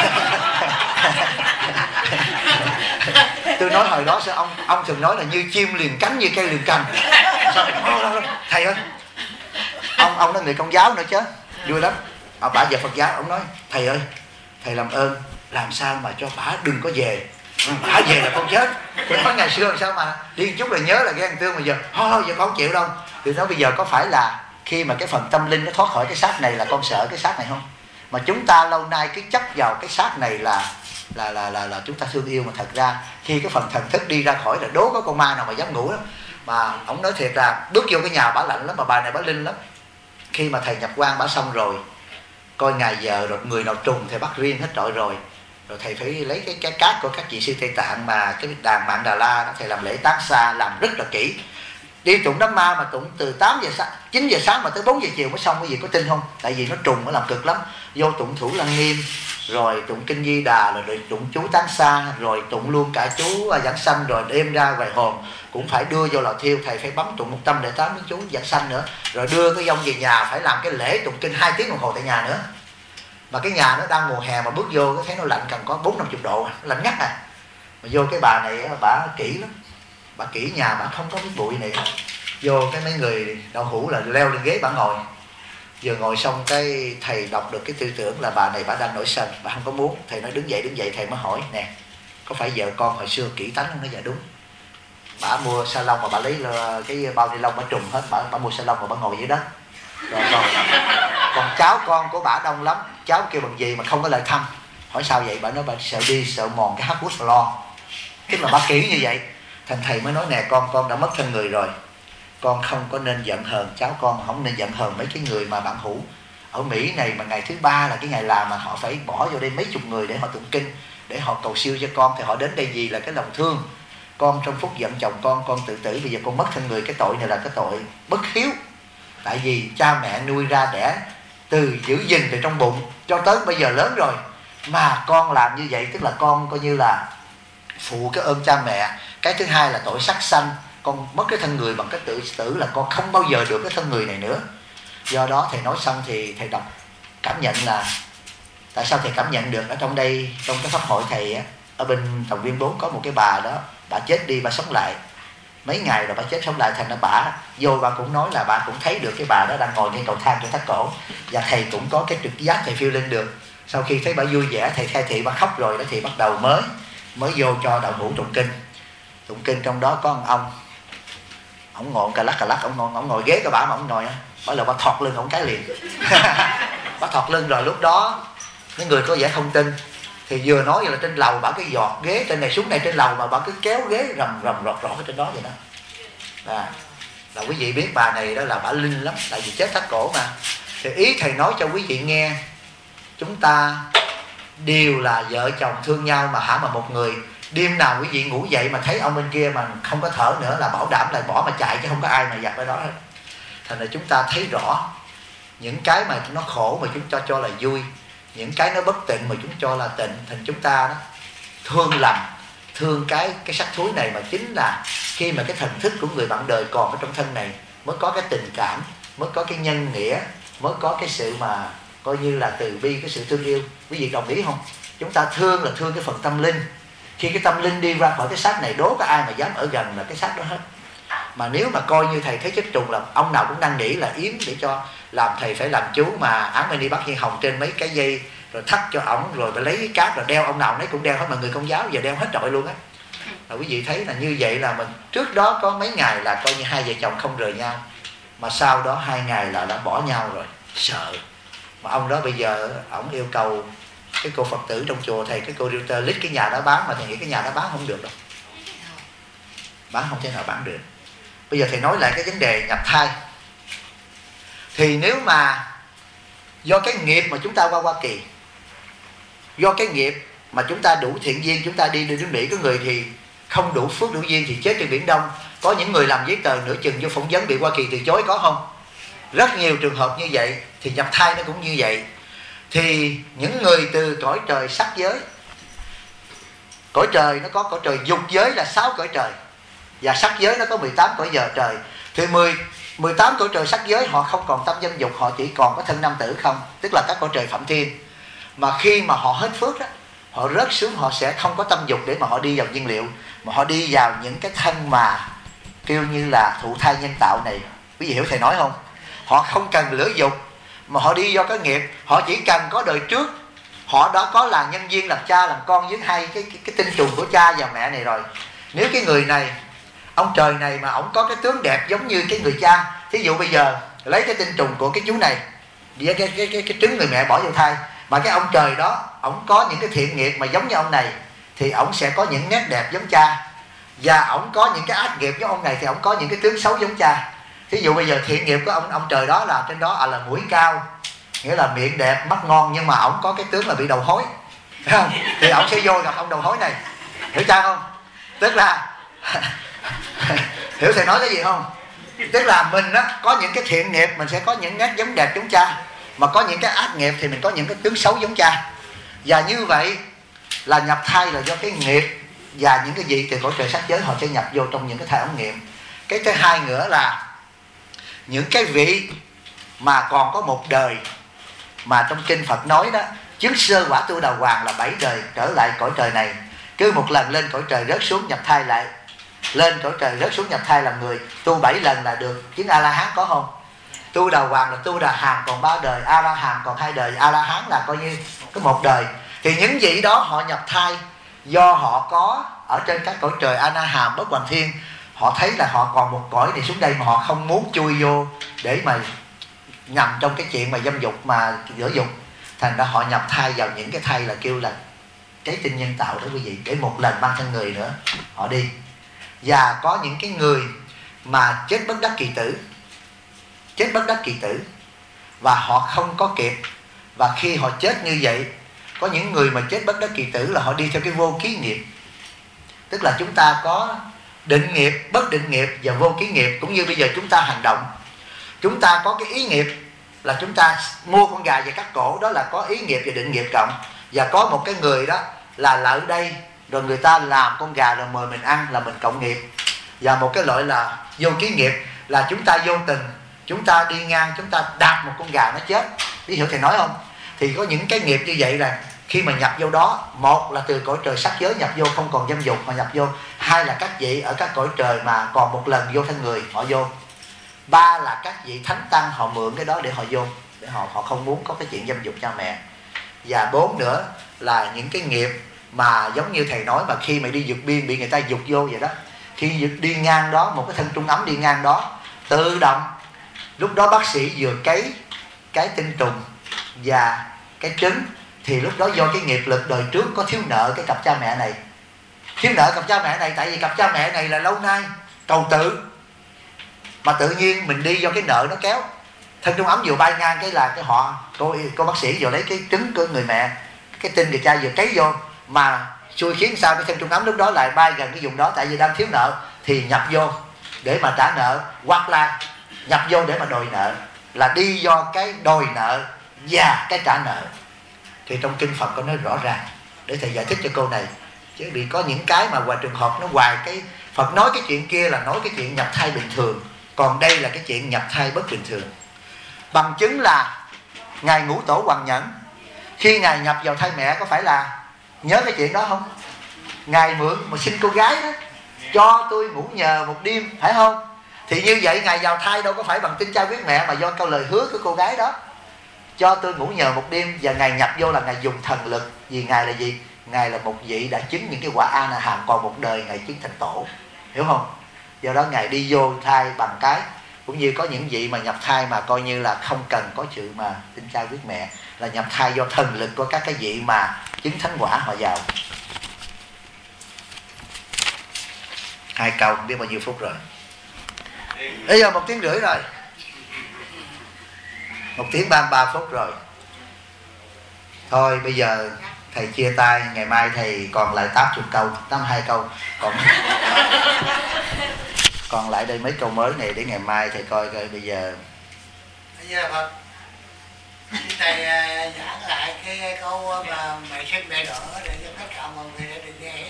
Tôi nói hồi đó sao ông thường nói là như chim liền cánh như cây liền cành. Thầy ơi, ông nói người Công giáo nữa chứ, vui lắm. Bả về Phật giáo, ông nói thầy ơi, thầy làm ơn làm sao mà cho bả đừng có về, bả về là con chết. Tôi nói ngày xưa làm sao mà đi chút là nhớ là cái ăn tương, mà giờ thôi giờ con không chịu đâu. Thì nói bây giờ có phải là khi mà cái phần tâm linh nó thoát khỏi cái xác này là con sợ cái xác này không? Mà chúng ta lâu nay cứ chấp vào cái xác này là chúng ta thương yêu, mà thật ra khi cái phần thần thức đi ra khỏi là đố có con ma nào mà dám ngủ lắm. Mà ông nói thiệt là bước vô cái nhà bả lạnh lắm, mà bà này bả linh lắm. Khi mà thầy nhập quan bả xong rồi, coi ngày giờ rồi người nào trùng thầy bắt riêng hết trọi rồi thầy phải lấy cái cát của các chị sư Tây Tạng mà cái đàn Mạng Đà La đó, thầy làm lễ tán xa làm rất là kỹ. Đi tụng đám ma mà tụng từ 9 giờ sáng mà tới 4 giờ chiều mới xong, cái gì có tin không? Tại vì nó trùng, nó làm cực lắm. Vô tụng Thủ Lăng Nghiêm, rồi tụng Kinh Di Đà, rồi tụng chú tán xa, rồi tụng luôn cả chú giảng sanh, rồi đem ra về hồn cũng phải đưa vô lò thiêu. Thầy phải bấm tụng 108 chú giảng sanh nữa, rồi đưa cái vong về nhà phải làm cái lễ tụng kinh 2 tiếng đồng hồ tại nhà nữa. Mà cái nhà nó đang mùa hè mà bước vô cái thấy nó lạnh cần có 40-50 độ, nó lạnh ngắt à. Mà vô cái bà này bà kỹ lắm, bà kỹ nhà, bà không có cái bụi này. Vô cái mấy người đau hũ là leo lên ghế bà ngồi. Vừa ngồi xong cái thầy đọc được cái tư tưởng là bà này bà đang nổi sân, bà không có muốn. Thầy nói đứng dậy, thầy mới hỏi nè, có phải vợ con hồi xưa kỹ tánh không? Nó dạ đúng. Bà mua sa lông mà bà lấy cái bao ni lông bà trùm hết, bà mua sa lông mà bà ngồi dưới đất. Rồi còn cháu con của bà đông lắm, cháu kêu bằng gì mà không có lời thăm. Hỏi sao vậy? Bà nói bà sợ đi sợ mòn cái hắc bút lo. Tức là bà kỹ như vậy. Thành thầy mới nói nè, con đã mất thân người rồi, con không có nên giận hờn cháu con, không nên giận hờn mấy cái người mà bạn hữu ở Mỹ này mà ngày thứ ba là cái ngày làm mà họ phải bỏ vô đây mấy chục người để họ tụng kinh, để họ cầu siêu cho con. Thì họ đến đây vì là cái lòng thương con, trong phút giận chồng con tự tử, bây giờ con mất thân người. Cái tội này là cái tội bất hiếu. Tại vì cha mẹ nuôi ra đẻ từ giữ gìn từ trong bụng cho tới bây giờ lớn rồi, mà con làm như vậy tức là con coi như là phụ cái ơn cha mẹ. Cái thứ hai là tội sát sanh, con mất cái thân người bằng cái tự tử là con không bao giờ được cái thân người này nữa. Do đó thầy nói xong thì thầy đọc cảm nhận là tại sao thầy cảm nhận được ở trong đây, trong cái pháp hội thầy á, ở bên Tòng Viên 4 có một cái bà đó, bà chết đi bà sống lại mấy ngày rồi, bà chết sống lại. Thành ra bà vô bà cũng nói là bà cũng thấy được cái bà đó đang ngồi trên cầu thang trên thắt cổ, và thầy cũng có cái trực giác thầy phiêu linh được. Sau khi thấy bà vui vẻ, thầy khai thị bà khóc rồi đó, thì bắt đầu mới vô cho đạo hữu tụng kinh. Trong đó có ông ngồi cà lắc, ông ngồi ghế của bà mà ông ngồi á, bà là bà thọt lưng ông cái liền. Bà thọt lưng rồi lúc đó mấy người có vẻ không tin, thì vừa nói là trên lầu bà cái giọt ghế trên này xuống này trên lầu mà bà cứ kéo ghế rầm rọt ở trên đó vậy đó. Là quý vị biết bà này đó là bà linh lắm, tại vì chết thắt cổ mà. Thì ý thầy nói cho quý vị nghe, chúng ta đều là vợ chồng thương nhau mà hả, mà một người đêm nào quý vị ngủ dậy mà thấy ông bên kia mà không có thở nữa là bảo đảm lại bỏ mà chạy, chứ không có ai mà dập ở đó hết. Thành ra chúng ta thấy rõ những cái mà nó khổ mà chúng ta cho là vui, những cái nó bất tịnh mà chúng cho là tịnh. Thành chúng ta đó thương cái xác thúi này, mà chính là khi mà cái thần thức của người bạn đời còn ở trong thân này mới có cái tình cảm, mới có cái nhân nghĩa, mới có cái sự mà coi như là từ bi, cái sự thương yêu. Quý vị đồng ý không? Chúng ta thương là thương cái phần tâm linh. Khi cái tâm linh đi ra khỏi cái xác này, đố có ai mà dám ở gần là cái xác đó hết. Mà nếu mà coi như thầy thấy chết trùng là ông nào cũng đang nghĩ là yếm để cho làm thầy phải làm chú mà ám đi bắt Nhiên Hồng trên mấy cái dây rồi thắt cho ổng, rồi lấy cái cáp rồi đeo, ông nào nấy cũng đeo hết, mà người Công giáo giờ đeo hết trọi luôn á. Là quý vị thấy là như vậy là mình trước đó có mấy ngày là coi như hai vợ chồng không rời nhau, mà sau đó 2 ngày là đã bỏ nhau rồi, sợ. Mà ông đó bây giờ ổng yêu cầu cái cô Phật tử trong chùa thầy, cái cô realtor list cái nhà đó bán, mà thầy nghĩ cái nhà đó bán không được đâu, bán không thể nào bán được. Bây giờ thầy nói lại cái vấn đề nhập thai. Thì nếu mà do cái nghiệp mà chúng ta qua Hoa Kỳ, do cái nghiệp mà chúng ta đủ thiện duyên, chúng ta đi đến Mỹ, có người thì không đủ phước đủ duyên thì chết trên Biển Đông. Có những người làm giấy tờ nửa chừng vô phỏng vấn bị Hoa Kỳ từ chối, có không? Rất nhiều trường hợp như vậy. Thì nhập thai nó cũng như vậy. Thì những người từ cõi trời sắc giới, cõi trời nó có cõi trời dục giới là 6 cõi trời, và sắc giới nó có 18 cõi giờ trời. Thì 18 cõi trời sắc giới họ không còn tâm dâm dục, họ chỉ còn có thân nam tử không, tức là các cõi trời Phạm Thiên. Mà khi mà họ hết phước đó, họ rớt xuống, họ sẽ không có tâm dục để mà họ đi vào nhiên liệu, mà họ đi vào những cái thân mà kêu như là thụ thai nhân tạo này. Quý vị hiểu thầy nói không? họ không cần lửa dục, mà họ đi do cái nghiệp. Họ chỉ cần có đời trước họ đã có là nhân duyên làm cha làm con với hai cái tinh trùng của cha và mẹ này rồi. Nếu cái người này, ông trời này mà ổng có cái tướng đẹp giống như cái người cha, thí dụ bây giờ lấy cái tinh trùng của cái chú này với cái trứng người mẹ bỏ vô thai, mà cái ông trời đó ổng có những cái thiện nghiệp mà giống như ông này, thì ổng sẽ có những nét đẹp giống cha. Và ổng có những cái ác nghiệp giống ông này thì ổng có những cái tướng xấu giống cha. Thí dụ bây giờ thiện nghiệp của ông trời đó là trên đó là mũi cao, nghĩa là miệng đẹp, mắt ngon, nhưng mà ổng có cái tướng là bị đầu hối, thấy không? Thì ổng sẽ vô gặp ông đầu hối này, hiểu cha không? Tức là hiểu thầy nói cái gì không? Tức là mình á, có những cái thiện nghiệp mình sẽ có những nét giống đẹp giống cha, mà có những cái ác nghiệp thì mình có những cái tướng xấu giống cha. Và như vậy là nhập thai là do cái nghiệp, và những cái gì từ cõi trời sắc giới họ sẽ nhập vô trong những cái thai ống nghiệm. Cái thứ hai nữa là những cái vị mà còn có một đời, mà trong kinh Phật nói đó, chứng sơ quả tu đà hoàng là 7 đời trở lại cõi trời này. Cứ một lần lên cõi trời rớt xuống nhập thai lại, lên cõi trời rớt xuống nhập thai làm người, tu 7 lần là được chứng A-la-hán, có không? Tu đà hoàng là tu đà hàm còn 3 đời, A-la-hán còn 2 đời, A-la-hán là coi như có 1 đời. Thì những vị đó họ nhập thai do họ có ở trên các cõi trời A-na-hàm, Bất Hoành Thiên, họ thấy là họ còn một cõi này xuống đây mà họ không muốn chui vô để mà nhằm trong cái chuyện mà dâm dục mà dở dục, thành ra họ nhập thai vào những cái thai là kêu là trái tinh nhân tạo đó quý vị, để một lần mang thân người nữa họ đi. Và có những cái người mà chết bất đắc kỳ tử, chết bất đắc kỳ tử và họ không có kịp, và khi họ chết như vậy, có những người mà chết bất đắc kỳ tử là họ đi theo cái vô ký nghiệp. Tức là chúng ta có định nghiệp, bất định nghiệp và vô ký nghiệp. Cũng như bây giờ chúng ta hành động, chúng ta có cái ý nghiệp là chúng ta mua con gà về cắt cổ, đó là có ý nghiệp và định nghiệp cộng. Và có một cái người đó là lại ở đây rồi người ta làm con gà rồi mời mình ăn là mình cộng nghiệp. Và một cái loại là vô ký nghiệp là chúng ta vô tình, chúng ta đi ngang, chúng ta đạp một con gà nó chết. Biết hiểu thầy nói không? Thì có những cái nghiệp như vậy là khi mà nhập vô đó, một là từ cõi trời sắc giới nhập vô không còn dâm dục mà nhập vô, hai là các vị ở các cõi trời mà còn một lần vô thân người họ vô, ba là các vị thánh tăng họ mượn cái đó để họ vô, để họ không muốn có cái chuyện dâm dục cha mẹ. Và bốn nữa là những cái nghiệp mà giống như thầy nói, mà khi mà đi vượt biên bị người ta dục vô vậy đó, khi đi ngang đó, một cái thân trung ấm đi ngang đó, tự động lúc đó bác sĩ vừa cấy cái tinh trùng và cái trứng, thì lúc đó do cái nghiệp lực đời trước có thiếu nợ cái cặp cha mẹ này, thiếu nợ cặp cha mẹ này, tại vì cặp cha mẹ này là lâu nay cầu tự, mà tự nhiên mình đi do cái nợ nó kéo, thân trung ấm vừa bay ngang cái là cái họ cô bác sĩ vừa lấy cái trứng của người mẹ, cái tinh người cha vừa cấy vô, mà xui khiến sao cái thân trung ấm lúc đó lại bay gần cái vùng đó, tại vì đang thiếu nợ thì nhập vô để mà trả nợ, hoặc là nhập vô để mà đòi nợ, là đi do cái đòi nợ và cái trả nợ. Thì trong kinh Phật có nói rõ ràng, để thầy giải thích cho cô này. Chứ vì có những cái mà ngoài trường hợp nó hoài cái Phật nói cái chuyện kia là nói cái chuyện nhập thai bình thường, còn đây là cái chuyện nhập thai bất bình thường. Bằng chứng là Ngài Ngũ Tổ Hoằng Nhẫn, khi Ngài nhập vào thai mẹ có phải là nhớ cái chuyện đó không? Ngài mượn mà sinh cô gái đó, cho tôi ngủ nhờ một đêm, phải không? Thì như vậy Ngài vào thai đâu có phải bằng tinh cha quyết mẹ, mà do câu lời hứa của cô gái đó, cho tôi ngủ nhờ một đêm. Và Ngài nhập vô là Ngài dùng thần lực, vì Ngài là gì? Ngài là một vị đã chứng những cái quả A-na-hàm, còn một đời Ngài chứng thành tổ, hiểu không? Do đó Ngài đi vô thai bằng cái, cũng như có những vị mà nhập thai mà coi như là không cần có sự mà tinh cha quyết mẹ, là nhập thai do thần lực của các cái vị mà chứng thánh quả họ vào. 2 câu không biết bao nhiêu phút rồi. Bây giờ 1 tiếng rưỡi rồi, 1 tiếng 33 phút rồi. Thôi bây giờ thầy chia tay, ngày mai thầy còn lại 80 câu, 82 câu, còn lại đây mấy câu mới này để ngày mai thầy coi coi. Bây giờ Phật, xin thầy giảng lại cái câu mà mẹ sinh mẹ đỡ để cho tất cả mọi người để nghe.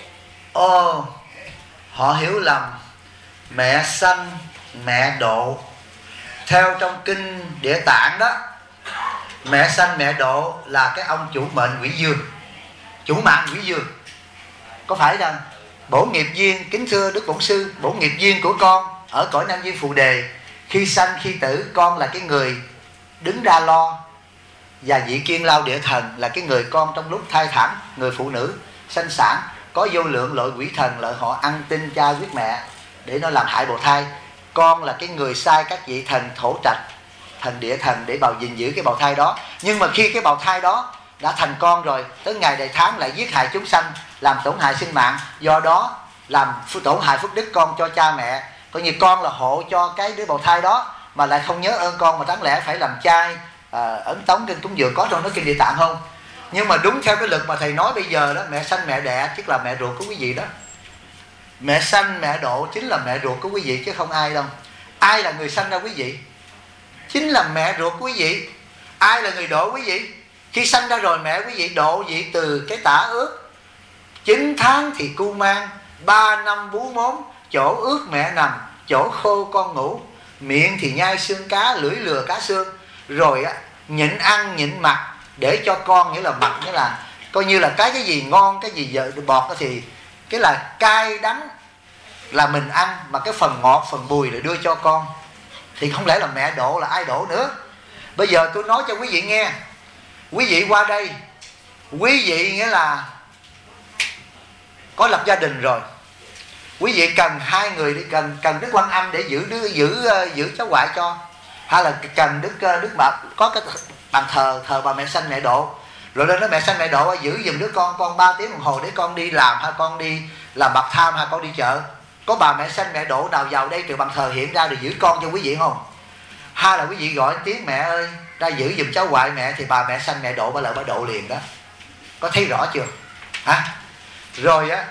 Họ hiểu lầm mẹ sanh mẹ độ. Theo trong kinh Địa Tạng đó, mẹ sanh mẹ độ là cái ông chủ mệnh quỷ dương, chủ mạng quỷ dương, có phải rằng bổ nghiệp duyên. Kính thưa Đức Bổn Sư, bổ nghiệp duyên của con ở cõi Nam Duyên Phù Đề, Khi sanh khi tử, con là cái người đứng ra lo, và vị Kiên Lao Địa Thần là cái người con trong lúc thai thảm, người phụ nữ sanh sản. Có vô lượng loại quỷ thần lợi họ ăn tinh cha huyết mẹ để nó làm hại bào thai. Con là cái người sai các vị thần thổ trạch, thần địa thần để gìn giữ cái bào thai đó. Nhưng mà khi cái bào thai đó đã thành con rồi, tới ngày đầy tháng lại giết hại chúng sanh, làm tổn hại sinh mạng, do đó làm tổn hại phước đức con cho cha mẹ. Coi như con là hộ cho cái đứa bào thai đó mà lại không nhớ ơn con, mà đáng lẽ phải làm chay ấn tống kinh cúng dường, có trong đó kinh Địa Tạng không? Nhưng mà đúng theo cái luật mà thầy nói bây giờ đó, mẹ sanh mẹ đẻ tức là mẹ ruột của quý vị đó. Mẹ sanh mẹ độ chính là mẹ ruột của quý vị chứ không ai đâu. Ai là người sanh ra quý vị? Chính là mẹ ruột của quý vị. Ai là người độ quý vị? Khi sanh ra rồi mẹ quý vị độ vị từ cái tả ướt, 9 tháng thì cu mang, 3 năm bú mốm, chỗ ướt mẹ nằm, chỗ khô con ngủ, miệng thì nhai xương cá, lưỡi lừa cá xương, rồi nhịn ăn nhịn mặc để cho con, nghĩa là mặc, nghĩa là coi như là cái gì ngon, cái gì giờ bọt thì cái là cay đắng là mình ăn, mà cái phần ngọt phần bùi để đưa cho con. Thì không lẽ là mẹ độ, là ai độ nữa? Bây giờ tôi nói cho quý vị nghe. Quý vị qua đây, quý vị nghĩa là có lập gia đình rồi, quý vị cần 2 người đi, cần Đức Quan Âm để giữ cháu ngoại cho, hay là cần Đức Bà có cái bàn thờ bà mẹ sanh mẹ độ, rồi lên đó mẹ sanh mẹ độ giữ giùm đứa con 3 tiếng đồng hồ để con đi làm, hay con đi làm bạc tham, hay con đi chợ. Có bà mẹ sanh mẹ độ nào vào đây từ bàn thờ hiện ra để giữ con cho quý vị không? Hay là quý vị gọi tiếng mẹ ơi ra giữ giùm cháu ngoại mẹ, thì bà mẹ sanh mẹ độ bà lợi bà độ liền đó. Có thấy rõ chưa hả? Rồi á,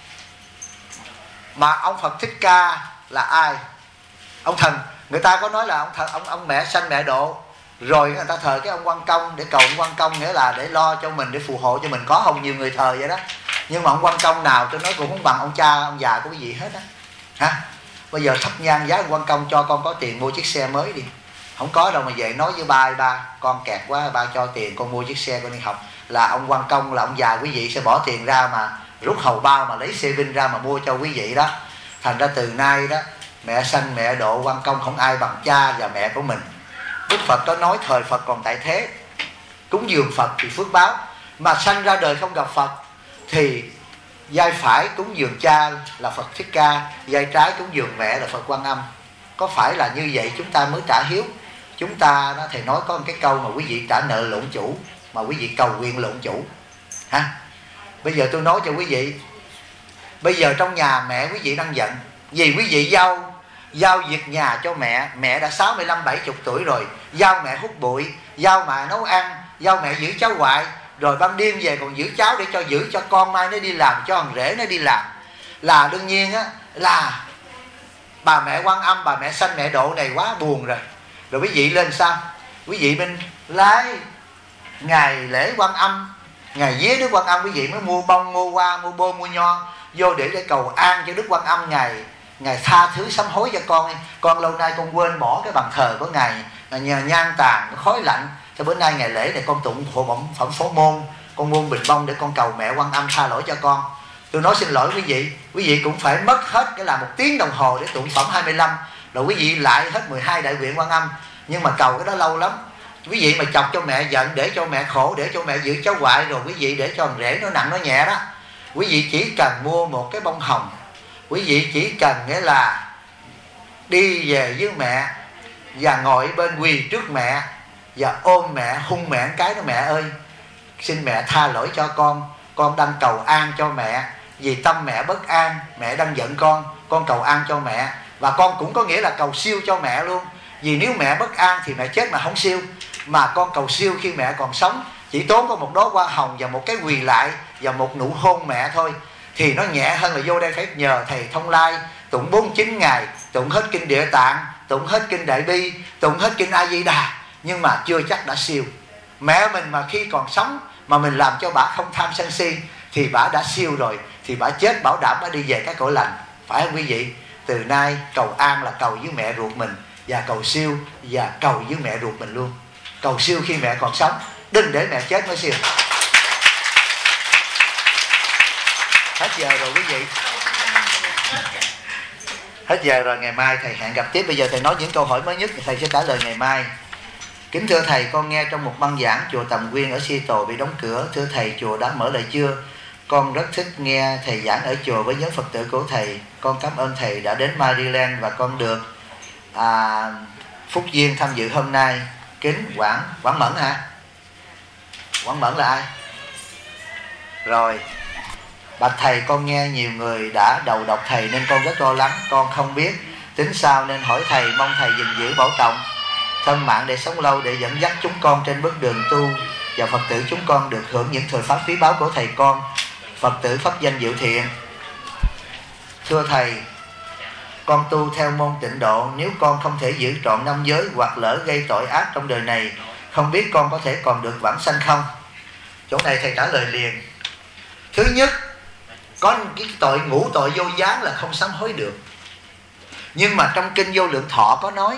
mà ông Phật Thích Ca là ai? Ông thần, người ta có nói là ông thần, ông mẹ sanh mẹ độ, rồi người ta thờ cái ông Quan Công để cầu ông Quan Công, nghĩa là để lo cho mình, để phù hộ cho mình. Có không? Nhiều người thờ vậy đó. Nhưng mà ông Quan Công nào tôi nói cũng không bằng ông cha ông già của quý vị hết á hả? Bây giờ thắp nhang giá ông Quan Công cho con có tiền mua chiếc xe mới đi. Không có đâu mà về nói với ba con kẹt quá, ba cho tiền con mua chiếc xe con đi học. Là ông Quan Công là ông già quý vị sẽ bỏ tiền ra mà rút hầu bao mà lấy xe vinh ra mà mua cho quý vị đó. Thành ra từ nay đó, mẹ sanh mẹ độ Quan Công không ai bằng cha và mẹ của mình. Đức Phật có nói thời Phật còn tại thế, cúng dường Phật thì phước báo, mà sanh ra đời không gặp Phật thì vai phải cúng dường cha là Phật Thích Ca, vai trái cúng dường mẹ là Phật Quan Âm. Có phải là như vậy chúng ta mới trả hiếu? Chúng ta đó, thầy nói có một cái câu mà quý vị trả nợ lộn chủ, mà quý vị cầu nguyện lộn chủ hả? Bây giờ tôi nói cho quý vị, bây giờ trong nhà mẹ quý vị đang giận vì quý vị giao việc nhà cho mẹ đã 65-70 tuổi rồi, giao mẹ hút bụi, giao mẹ nấu ăn, giao mẹ giữ cháu ngoại, rồi ban đêm về còn giữ cháu để giữ cho con mai nó đi làm, cho thằng rể nó đi làm. Là đương nhiên á, là bà mẹ Quan Âm, bà mẹ sanh mẹ độ này quá buồn rồi. Rồi quý vị lên sao? Quý vị mình lấy ngày lễ Quan Âm, ngày vía Đức Quan Âm, quý vị mới mua bông, mua hoa, mua bô, mua nho vô để cầu an cho Đức Quan Âm ngày tha thứ sám hối cho con lâu nay con quên bỏ cái bàn thờ của ngài, nhang tàn khói lạnh, cho bữa nay ngày lễ này con tụng hộ phẩm phổ môn, con muôn bình bông để con cầu mẹ Quan Âm tha lỗi cho con. Tôi nói xin lỗi quý vị cũng phải mất hết cái là 1 tiếng đồng hồ để tụng phẩm 25, rồi quý vị lại hết 12 đại nguyện Quan Âm. Nhưng mà cầu cái đó lâu lắm. Quý vị mà chọc cho mẹ giận, để cho mẹ khổ, để cho mẹ giữ cháu ngoại, rồi quý vị để cho thằng rể nó nặng nó nhẹ đó, quý vị chỉ cần mua một cái bông hồng, quý vị chỉ cần nghĩa là đi về với mẹ và ngồi bên quỳ trước mẹ và ôm mẹ, hung mẹ một cái đó: mẹ ơi, xin mẹ tha lỗi cho con đang cầu an cho mẹ, vì tâm mẹ bất an, mẹ đang giận con cầu an cho mẹ. Và con cũng có nghĩa là cầu siêu cho mẹ luôn, vì nếu mẹ bất an thì mẹ chết mà không siêu, mà con cầu siêu khi mẹ còn sống, chỉ tốn có một đóa hoa hồng và một cái quỳ lại và một nụ hôn mẹ thôi, thì nó nhẹ hơn là vô đây phải nhờ thầy Thông Lai tụng 49 ngày, tụng hết kinh Địa Tạng, tụng hết kinh Đại Bi, tụng hết kinh A Di Đà, nhưng mà chưa chắc đã siêu. Mẹ mình mà khi còn sống mà mình làm cho bà không tham sân si thì bà đã siêu rồi, thì bà chết bảo đảm bà đi về cái cõi lành, phải không quý vị? Từ nay cầu an là cầu với mẹ ruột mình, và cầu siêu và cầu với mẹ ruột mình luôn. Cầu siêu khi mẹ còn sống, đừng để mẹ chết mới siêu. Hết giờ rồi quý vị. Hết giờ rồi, ngày mai thầy hẹn gặp tiếp. Bây giờ thầy nói những câu hỏi mới nhất, thầy sẽ trả lời ngày mai. Kính thưa thầy, con nghe trong một băng giảng chùa Tầm Quyên ở Seattle bị đóng cửa. Thưa thầy, chùa đã mở lại chưa? Con rất thích nghe thầy giảng ở chùa với nhóm Phật tử của thầy. Con cảm ơn thầy đã đến Maryland và con được phúc duyên tham dự hôm nay. Kính Quảng Mẫn hả? Quảng Mẫn là ai? Rồi. Bạch thầy, con nghe nhiều người đã đầu độc thầy nên con rất lo lắng. Con không biết tính sao nên hỏi thầy, mong thầy gìn giữ bảo trọng thân mạng để sống lâu, để dẫn dắt chúng con trên bước đường tu, và Phật tử chúng con được hưởng những thời pháp quý báu của thầy con. Phật tử pháp danh Diệu Thiện. Thưa thầy, con tu theo môn Tịnh Độ. Nếu con không thể giữ trọn 5 giới hoặc lỡ gây tội ác trong đời này, không biết con có thể còn được vãng sanh không? Chỗ này thầy trả lời liền. Thứ nhất, có cái tội ngũ tội vô gián là không sám hối được. Nhưng mà trong kinh Vô Lượng Thọ có nói,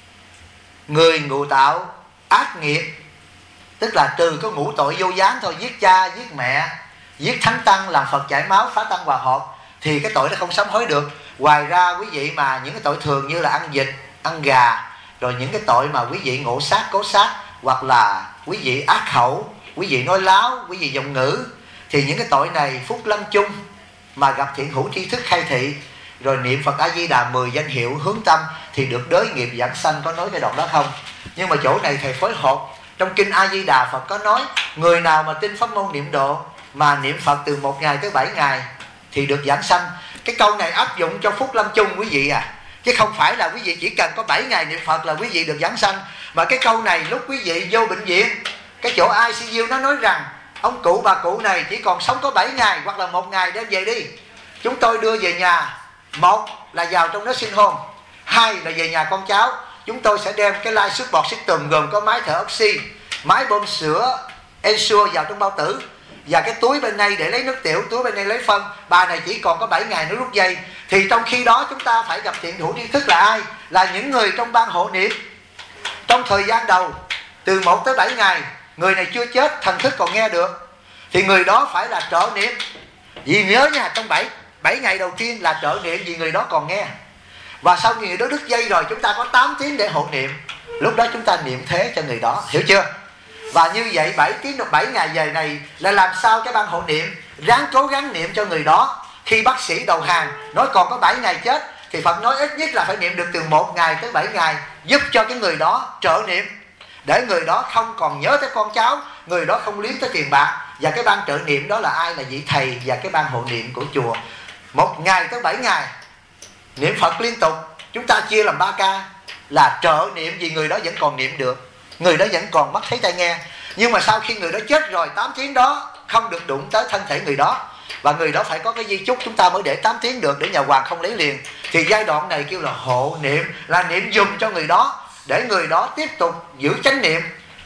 người ngụ tạo ác nghiệp, tức là trừ có ngũ tội vô gián thôi, giết cha, giết mẹ, giết thánh tăng, làm Phật chảy máu, phá tăng hòa hợp, thì cái tội đó không sám hối được. Ngoài ra quý vị mà những cái tội thường như là ăn vịt, ăn gà, rồi những cái tội mà quý vị ngộ sát, cố sát, hoặc là quý vị ác khẩu, quý vị nói láo, quý vị dùng ngữ, thì những cái tội này phúc lâm chung mà gặp thiện hữu tri thức khai thị, rồi niệm Phật A Di Đà 10 danh hiệu hướng tâm thì được đới nghiệp giảng sanh. Có nói cái đoạn đó không? Nhưng mà chỗ này thầy phối hợp, trong kinh A Di Đà Phật có nói người nào mà tin pháp môn niệm độ mà niệm Phật từ 1 ngày tới 7 ngày thì được giảng sanh. Cái câu này áp dụng cho phúc lâm chung quý vị à, chứ không phải là quý vị chỉ cần có 7 ngày niệm Phật là quý vị được giảng sanh. Mà cái câu này lúc quý vị vô bệnh viện, cái chỗ ICU nó nói rằng ông cụ bà cụ này chỉ còn sống có 7 ngày hoặc là 1 ngày, đem về đi, chúng tôi đưa về nhà. 1 là vào trong đó sinh hôn, 2 là về nhà con cháu. Chúng tôi sẽ đem cái life support system gồm có máy thở oxy, máy bơm sữa Ensure vào trong bao tử, và cái túi bên này để lấy nước tiểu, túi bên này lấy phân. Bà này chỉ còn có 7 ngày nữa rút dây. Thì trong khi đó chúng ta phải gặp thiện hữu tri thức là ai? Là những người trong ban hộ niệm. Trong thời gian đầu từ 1 tới 7 ngày, người này chưa chết, thần thức còn nghe được, thì người đó phải là trợ niệm. Vì nhớ nha, trong 7 ngày đầu tiên là trợ niệm, vì người đó còn nghe. Và sau khi người đó đứt dây rồi, chúng ta có 8 tiếng để hộ niệm. Lúc đó chúng ta niệm thế cho người đó, hiểu chưa? Và như vậy 7 tiếng được 7 ngày về này là làm sao cái ban hộ niệm ráng cố gắng niệm cho người đó. Khi bác sĩ đầu hàng nói còn có 7 ngày chết, thì Phật nói ít nhất là phải niệm được từ 1 ngày tới 7 ngày, giúp cho cái người đó trợ niệm, để người đó không còn nhớ tới con cháu, người đó không liếm tới tiền bạc. Và cái ban trợ niệm đó là ai? Là vị thầy và cái ban hộ niệm của chùa. 1 ngày tới 7 ngày niệm Phật liên tục. Chúng ta chia làm 3 ca là trợ niệm, vì người đó vẫn còn niệm được, người đó vẫn còn mắt thấy tai nghe. Nhưng mà sau khi người đó chết rồi, 8 tiếng đó không được đụng tới thân thể người đó, và người đó phải có cái di chúc, chúng ta mới để 8 tiếng được, để nhà hoàng không lấy liền. Thì giai đoạn này kêu là hộ niệm, là niệm dùm cho người đó, để người đó tiếp tục giữ chánh niệm.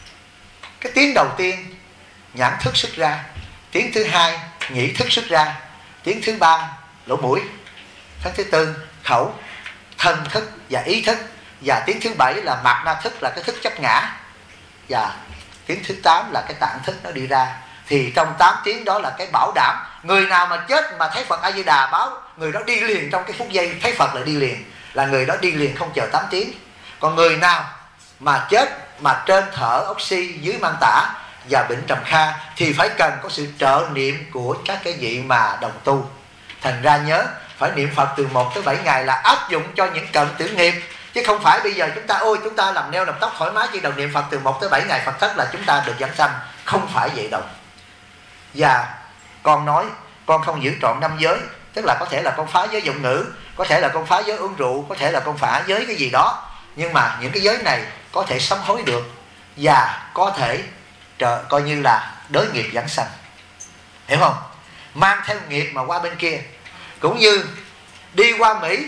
Cái tiếng đầu tiên nhãn thức xuất ra, tiếng thứ 2 nhĩ thức xuất ra, tiếng thứ 3 lỗ mũi, tiếng thứ 4 khẩu, thân thức và ý thức, và tiếng thứ 7 là mạt na thức, là cái thức chấp ngã, và tiếng thứ 8 là cái tạng thức nó đi ra. Thì trong 8 tiếng đó là cái bảo đảm người nào mà chết mà thấy Phật A Di Đà báo, người đó đi liền trong cái phút giây thấy Phật là đi liền, là người đó đi liền không chờ 8 tiếng. Còn người nào mà chết mà trên thở oxy, dưới mang tả và bệnh trầm kha thì phải cần có sự trợ niệm của các cái vị mà đồng tu. Thành ra nhớ phải niệm Phật từ 1 tới 7 ngày là áp dụng cho những cận tử nghiệp, chứ không phải bây giờ chúng ta chúng ta làm neo làm tóc thoải mái, chỉ đầu niệm Phật từ 1 tới 7 ngày Phật thất là chúng ta được giảng sanh. Không phải vậy đâu. Và con nói con không giữ trọn 5 giới, tức là có thể là con phá giới dụng ngữ, có thể là con phá giới uống rượu, có thể là con phá giới cái gì đó, nhưng mà những cái giới này có thể sám hối được và có thể coi như là đới nghiệp giảng sanh, hiểu không? Mang theo nghiệp mà qua bên kia. Cũng như đi qua Mỹ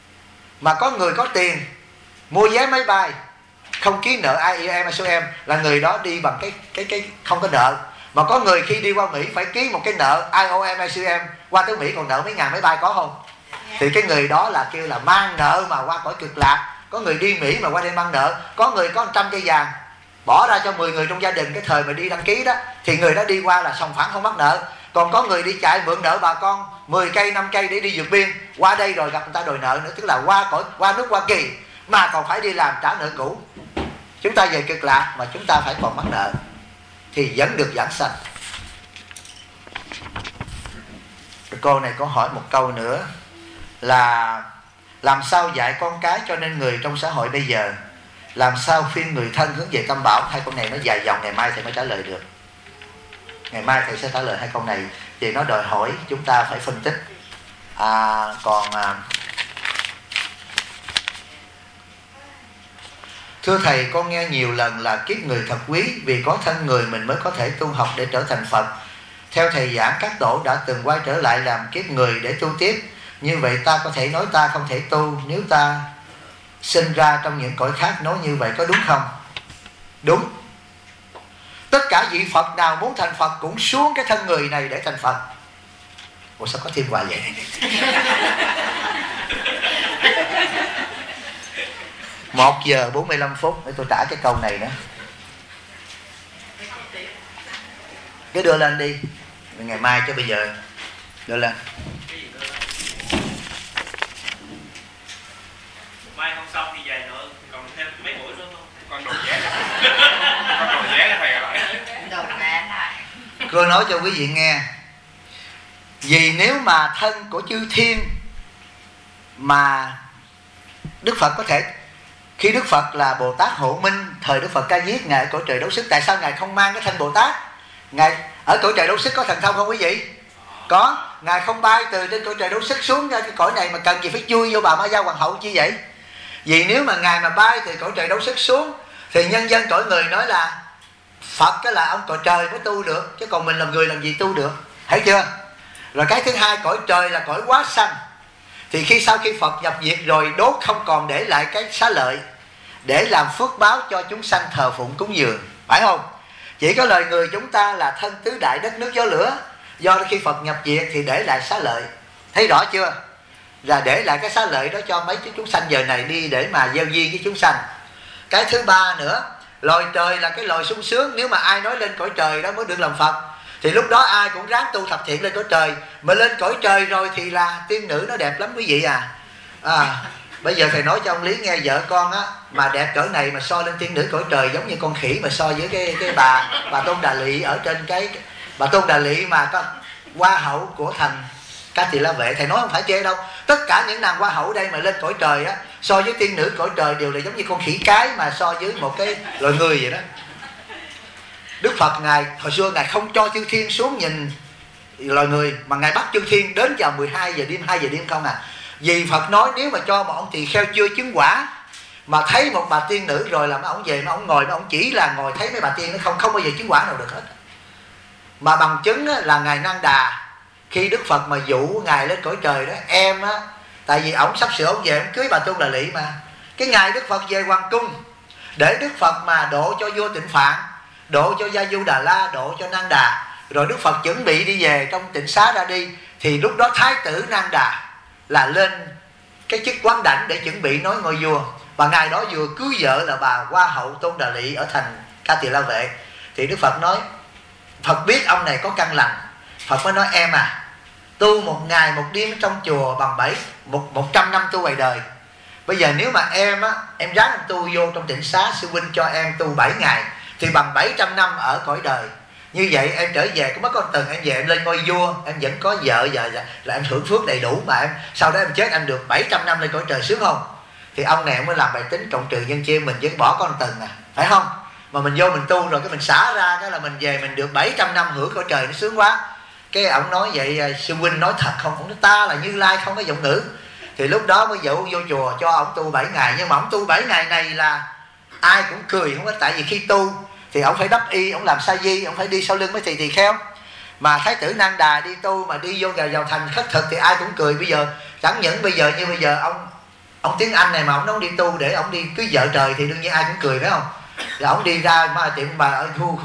mà có người có tiền mua vé máy bay không ký nợ IOM SOM, là người đó đi bằng cái không có nợ. Mà có người khi đi qua Mỹ phải ký một cái nợ IOM SOM, qua tới Mỹ còn nợ mấy ngàn máy bay, có không? Thì cái người đó là kêu là mang nợ mà qua cõi cực lạc. Có người đi Mỹ mà qua đây mang nợ. Có người có 100 cây vàng bỏ ra cho 10 người trong gia đình cái thời mà đi đăng ký đó, thì người đó đi qua là sòng phẳng không mắc nợ. Còn có người đi chạy mượn nợ bà con 10 cây 5 cây để đi vượt biên, qua đây rồi gặp người ta đòi nợ nữa, tức là qua nước Hoa Kỳ mà còn phải đi làm trả nợ cũ. Chúng ta về Cực Lạc mà chúng ta phải còn mắc nợ thì vẫn được giảng sanh. Cô này có hỏi một câu nữa là làm sao dạy con cái cho nên người trong xã hội bây giờ, làm sao khuyên người thân hướng về Tam Bảo. Hai câu này nó dài dòng, ngày mai thầy mới trả lời được. Ngày mai thầy sẽ trả lời hai câu này vì nó đòi hỏi chúng ta phải phân tích. Thưa thầy, con nghe nhiều lần là kiếp người thật quý, vì có thân người mình mới có thể tu học để trở thành Phật. Theo thầy giảng, các tổ đã từng quay trở lại làm kiếp người để tu tiếp. Như vậy ta có thể nói ta không thể tu nếu ta sinh ra trong những cõi khác, nói như vậy có đúng không? Đúng. Tất cả vị Phật nào muốn thành Phật cũng xuống cái thân người này để thành Phật. Ủa sao có thêm quà vậy? 1 giờ 45 phút để tôi trả cái câu này nữa. Cứ đưa lên đi, ngày mai cho bây giờ đưa lên. Mai không xong thì về nữa, còn thêm mấy buổi nữa không? Con đồ vé con đồ vé cho thầy lại. Đồ vé lại. Cô nói cho quý vị nghe, vì nếu mà thân của chư thiên mà Đức Phật có thể, khi Đức Phật là Bồ Tát Hộ Minh, thời Đức Phật Ca Diếp, Ngài ở cõi trời Đấu Sức, tại sao Ngài không mang cái thân Bồ Tát? Ngài ở cõi trời Đấu Sức có thần thông không quý vị? Có. Ngài không bay từ trên cõi trời Đấu Sức xuống ra cái cõi này mà cần gì phải chui vô bà Ma Gia Hoàng hậu chi vậy? Vì nếu mà Ngài mà bay từ cõi trời Đấu Sức xuống thì nhân dân cõi người nói là Phật cái là ông cõi trời mới tu được, chứ còn mình làm người làm gì tu được. Thấy chưa? Rồi cái thứ hai, cõi trời là cõi quá sanh. Thì sau khi Phật nhập diệt rồi, đốt không còn để lại cái xá lợi để làm phước báo cho chúng sanh thờ phụng cúng dường, phải không? Chỉ có lời người chúng ta là thân tứ đại đất nước gió lửa, do khi Phật nhập diệt thì để lại xá lợi. Thấy rõ chưa? Là để lại cái xá lợi đó cho mấy chúng sanh giờ này đi để mà gieo duyên với chúng sanh. Cái thứ ba nữa, loài trời là cái loài sung sướng. Nếu mà ai nói lên cõi trời đó mới được làm Phật thì lúc đó ai cũng ráng tu thập thiện lên cõi trời. Mà lên cõi trời rồi thì là tiên nữ nó đẹp lắm quý vị à. Bây giờ thầy nói cho ông Lý nghe, vợ con á mà đẹp cỡ này mà so lên tiên nữ cõi trời giống như con khỉ mà so với cái bà Tôn Đà Lị ở trên cái bà Tôn Đà Lị mà có hoa hậu của thành Ca Tỳ La Vệ. Thầy nói không phải chê đâu, tất cả những nàng hoa hậu đây mà lên cõi trời á so với tiên nữ cõi trời đều là giống như con khỉ cái mà so với một cái loài người vậy đó. Đức Phật Ngài hồi xưa Ngài không cho chư thiên xuống nhìn loài người, mà Ngài bắt chư thiên đến vào 12 giờ đêm, 2 giờ đêm không à. Vì Phật nói nếu mà cho một ông tỳ kheo chưa chứng quả mà thấy một bà tiên nữ rồi là mấy ông về, mấy ông ngồi, mấy ông chỉ là ngồi thấy mấy bà tiên nó không bao giờ chứng quả nào được hết. Mà bằng chứng là Ngài Nang Đà, khi Đức Phật mà dụ Ngài lên cõi trời đó, em á, tại vì ổng sắp sửa ổng về ổng cưới bà Tôn Đà Lị mà, cái ngày Đức Phật về hoàng cung để Đức Phật mà độ cho vua Tịnh Phạn, độ cho Gia Du Đà La, độ cho Nang Đà, rồi Đức Phật chuẩn bị đi về trong tịnh xá ra đi, thì lúc đó Thái tử Nang Đà là lên cái chức quán đảnh để chuẩn bị nói ngôi vua. Và ngày đó vừa cưới vợ là bà Hoa hậu Tôn Đà Lị ở thành Ca Tỳ La Vệ. Thì Đức Phật nói, Phật biết ông này có căn lành, Phật mới nói em à, tu một ngày một đêm trong chùa bằng 100 năm tu ngoài đời. Bây giờ nếu mà em á, em ráng tu vô trong tịnh xá, sư huynh cho em tu 7 ngày thì bằng 700 năm ở cõi đời. Như vậy em trở về cũng mất có tuần, em về em lên ngôi vua, em vẫn có vợ là em hưởng phước đầy đủ, mà em sau đó em chết em được 700 năm lên cõi trời, sướng không? Thì ông này mới làm bài tính cộng trừ nhân chia, mình vẫn bỏ có một tuần à, phải không? Mà mình vô mình tu rồi cái mình xả ra cái là mình về mình được 700 năm hưởng cõi trời, nó sướng quá. Cái ông nói vậy, sư huynh nói thật không? Ông nói ta là Như Lai không có giọng ngữ. Thì lúc đó mới dụ vô chùa cho ông tu 7 ngày. Nhưng mà ông tu 7 ngày này là ai cũng cười không có, tại vì khi tu thì ông phải đắp y, ông làm sa di, ông phải đi sau lưng mấy tỳ kheo. Mà Thái tử Nang Đà đi tu mà đi vô vào thành khất thực thì ai cũng cười. Bây giờ chẳng những bây giờ như bây giờ ông tiếng Anh này mà ông nói đi tu để ông đi cưới vợ trời thì đương nhiên ai cũng cười, phải không? Rồi ông đi ra mà tiệm bà ở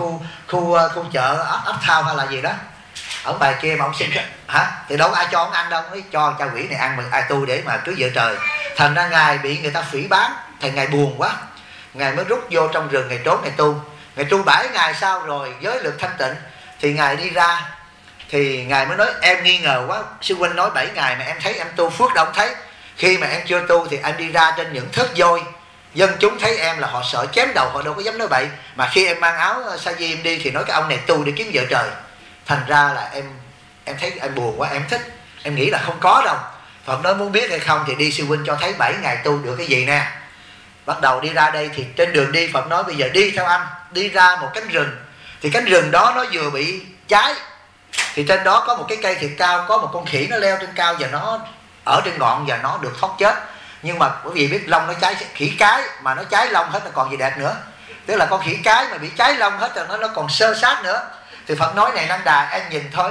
khu chợ Uptown hay là gì đó, ở bài kia mà ông xin hả thì đâu có ai cho ông ăn đâu, nói cho cha quỷ này ăn mà ai tu để mà cưới vợ trời. Thành ra Ngài bị người ta phỉ báng, thành Ngài buồn quá, Ngài mới rút vô trong rừng, Ngài trốn, Ngài tu 7 ngày sau rồi giới lực thanh tịnh thì Ngài đi ra Thì ngài mới nói em nghi ngờ quá, sư huynh nói 7 ngày mà em thấy em tu phước đâu không thấy. Khi mà em chưa tu thì em đi ra trên những thớt voi, dân chúng thấy em là họ sợ chém đầu, họ đâu có dám nói bậy. Mà khi em mang áo sa di em đi thì nói cái ông này tu để kiếm vợ trời. Thành ra là em thấy em buồn quá, em thích, em nghĩ là không có đâu. Phật nói muốn biết hay không thì đi sư huynh cho thấy 7 ngày tu được cái gì nè. Bắt đầu đi ra đây thì trên đường đi Phật nói bây giờ đi theo anh, đi ra một cánh rừng. Thì cánh rừng đó nó vừa bị cháy, thì trên đó có một cái cây thiệt cao, có một con khỉ nó leo trên cao và nó ở trên ngọn và nó được thoát chết. Nhưng mà quý vị biết lông nó cháy, khỉ cái mà nó cháy lông hết là còn gì đẹp nữa. Tức là con khỉ cái mà bị cháy lông hết rồi nó còn sơ sát nữa. Thì Phật nói này Năng Đà, em nhìn thôi,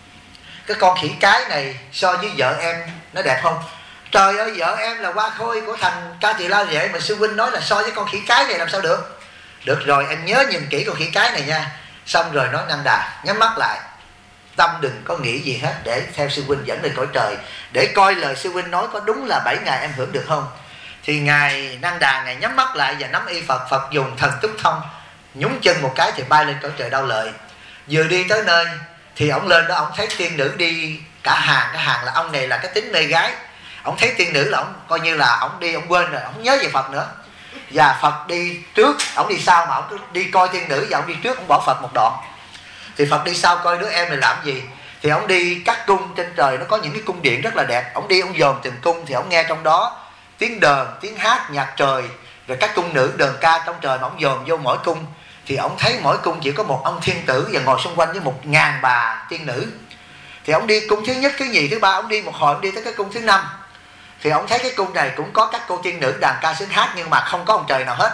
cái con khỉ cái này so với vợ em nó đẹp không? Trời ơi, vợ em là hoa khôi của thành Ca Tỳ La Vệ mà sư huynh nói là so với con khỉ cái này làm sao được? Được rồi, em nhớ nhìn kỹ con khỉ cái này nha. Xong rồi nói Năng Đà, nhắm mắt lại, tâm đừng có nghĩ gì hết, để theo sư huynh dẫn lên cõi trời, để coi lời sư huynh nói có đúng là 7 ngày em hưởng được không. Thì ngài Năng Đà ngài nhắm mắt lại và nắm y Phật. Phật dùng thần túc thông nhúng chân một cái thì bay lên cõi trời Đau Lợi. Vừa đi tới nơi thì ổng lên đó, ổng thấy tiên nữ đi cả hàng. Cái hàng là ông này là cái tính mê gái. Ổng thấy tiên nữ là ổng coi như là ổng đi, ổng quên rồi, ổng nhớ về Phật nữa. Và Phật đi trước, ổng đi sau mà ổng cứ đi coi tiên nữ, và ổng đi trước, ổng bỏ Phật một đoạn. Thì Phật đi sau coi đứa em này làm gì. Thì ổng đi các cung trên trời, nó có những cái cung điện rất là đẹp. Ổng đi, ổng dòm từng cung, thì ổng nghe trong đó tiếng đờn, tiếng hát, nhạc trời, rồi các cung nữ đờn ca trong trời. Mà ổng dòm vô mỗi cung thì ổng thấy mỗi cung chỉ có một ông thiên tử và ngồi xung quanh với 1000 bà tiên nữ. Thì ổng đi cung thứ nhất, thứ nhì, thứ ba, ổng đi một hồi, ổng đi tới cái cung thứ 5. Thì ổng thấy cái cung này cũng có các cô tiên nữ đàn ca xứng hát, nhưng mà không có ông trời nào hết.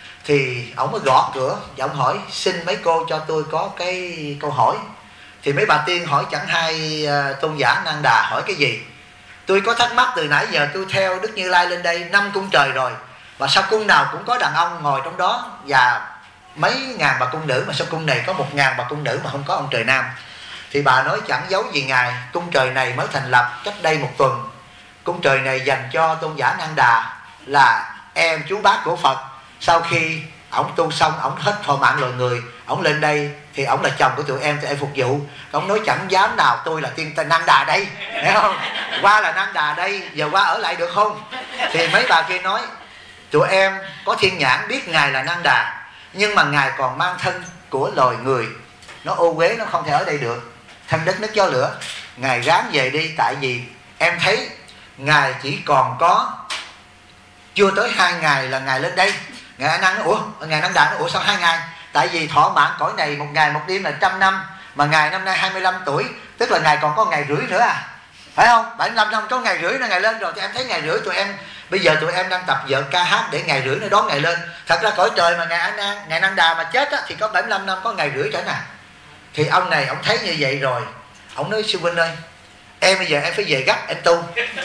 Thì ổng mới gõ cửa và ổng hỏi xin mấy cô cho tôi có cái câu hỏi. Thì mấy bà tiên hỏi chẳng hay tôn giả Năng Đà hỏi cái gì. Tôi có thắc mắc từ nãy giờ tôi theo Đức Như Lai lên đây 5 cung trời rồi, và sao cung nào cũng có đàn ông ngồi trong đó và mấy ngàn bà cung nữ, mà sao cung này có 1000 bà cung nữ mà không có ông trời nam. Thì bà nói chẳng giấu gì ngài, cung trời này mới thành lập cách đây 1 tuần. Cung trời này dành cho tôn giả Năng Đà, là em chú bác của Phật. Sau khi ổng tu xong, ổng hết thọ mạng loài người, ổng lên đây thì ổng là chồng của tụi em phục vụ. Ổng nói chẳng dám nào tôi là tiên Năng Đà đây, hiểu không? Qua là Năng Đà đây, giờ qua ở lại được không? Thì mấy bà kia nói tụi em có thiên nhãn biết ngài là Năng Đà, nhưng mà ngài còn mang thân của loài người, nó ô uế, nó không thể ở đây được, thân đất nước gió lửa. Ngài ráng về đi, tại vì em thấy ngài chỉ còn có chưa tới 2 ngày là ngài lên đây. Ngài Năng nói, ngài Năng Đà nói ủa sao 2 ngày? Tại vì thọ mạng cõi này 1 ngày 1 đêm là 100 năm, mà ngài năm nay 25 tuổi, tức là ngài còn có 1,5 ngày nữa à, phải không? 75 năm có 1,5 ngày là ngài lên rồi. Thì em thấy 1,5 ngày tụi em bây giờ tụi em đang tập vợ ca hát để 1,5 ngày nó đón ngài lên. Thật ra cõi trời mà ngài Năng Đà mà chết á, thì có 75 năm có 1,5 ngày trở nè. Thì ông này ông thấy như vậy rồi, ông nói sư huynh ơi, em bây giờ em phải về gấp em tu.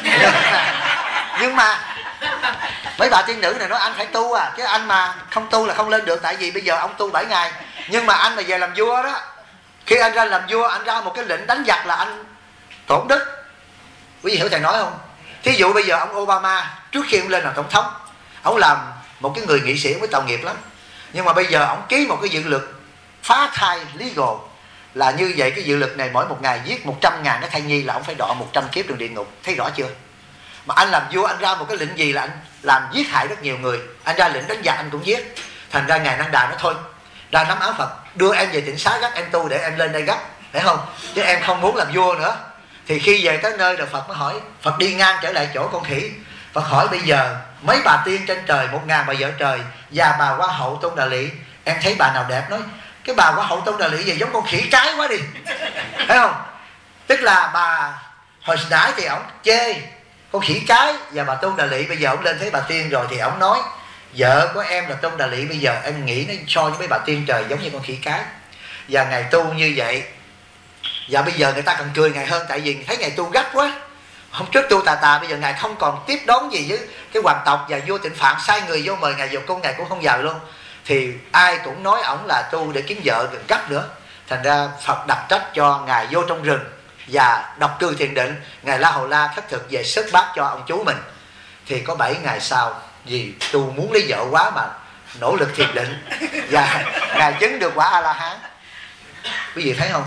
Nhưng mà mấy bà tiên nữ này nói anh phải tu à, chứ anh mà không tu là không lên được. Tại vì bây giờ ông tu 7 ngày, nhưng mà anh mà về làm vua đó, khi anh ra làm vua, anh ra một cái lệnh đánh giặc là anh tổn đức. Quý vị hiểu thầy nói không? Thí dụ bây giờ ông Obama trước khi ông lên làm tổng thống, ông làm một cái người nghị sĩ mới tội nghiệp lắm, nhưng mà bây giờ ông ký một cái dự luật phá thai legal, là như vậy cái dự luật này mỗi 1 ngày giết 100.000 cái thai nhi là ông phải đọa 100 kiếp trong địa ngục. Thấy rõ chưa? Mà anh làm vua, anh ra một cái lệnh gì là anh làm giết hại rất nhiều người. Anh ra lệnh đánh giặc anh cũng giết. Thành ra ngài Năng Đà nói thôi, ra nắm áo Phật, đưa em về tịnh xá gấp em tu để em lên đây gấp, phải không? Chứ em không muốn làm vua nữa. Thì khi về tới nơi rồi Phật mới hỏi, Phật đi ngang trở lại chỗ con khỉ. Phật hỏi bây giờ mấy bà tiên trên trời 1.000 bà vợ trời và bà Hoa hậu Tôn Đà Lị, em thấy bà nào đẹp? Nói cái bà Hoa hậu Tôn Đà Lị gì giống con khỉ cái quá đi, thấy không? Tức là bà hồi nãy thì ổng chê con khỉ cái và bà Tôn Đà Lị, bây giờ ổng lên thấy bà tiên rồi thì ổng nói vợ của em là Tôn Đà Lị, bây giờ em nghĩ nó so với mấy bà tiên trời giống như con khỉ cái. Và ngài tu như vậy, và bây giờ người ta còn cười ngài hơn, tại vì thấy ngài tu gấp quá. Hôm trước tu tà, bây giờ ngài không còn tiếp đón gì với cái hoàng tộc, và vua Tịnh Phạn sai người vô mời ngài vào cung, ngài cũng không vào luôn. Thì ai cũng nói ổng là tu để kiếm vợ gấp nữa. Thành ra Phật đặt trách cho ngài vô trong rừng và độc cư thiền định. Ngài La Hầu La thất thực về xuất bát cho ông chú mình. Thì có 7 ngày sau, vì tu muốn lấy vợ quá mà nỗ lực thiền định, và ngài chứng được quả A-la-hán. Quý vị thấy không?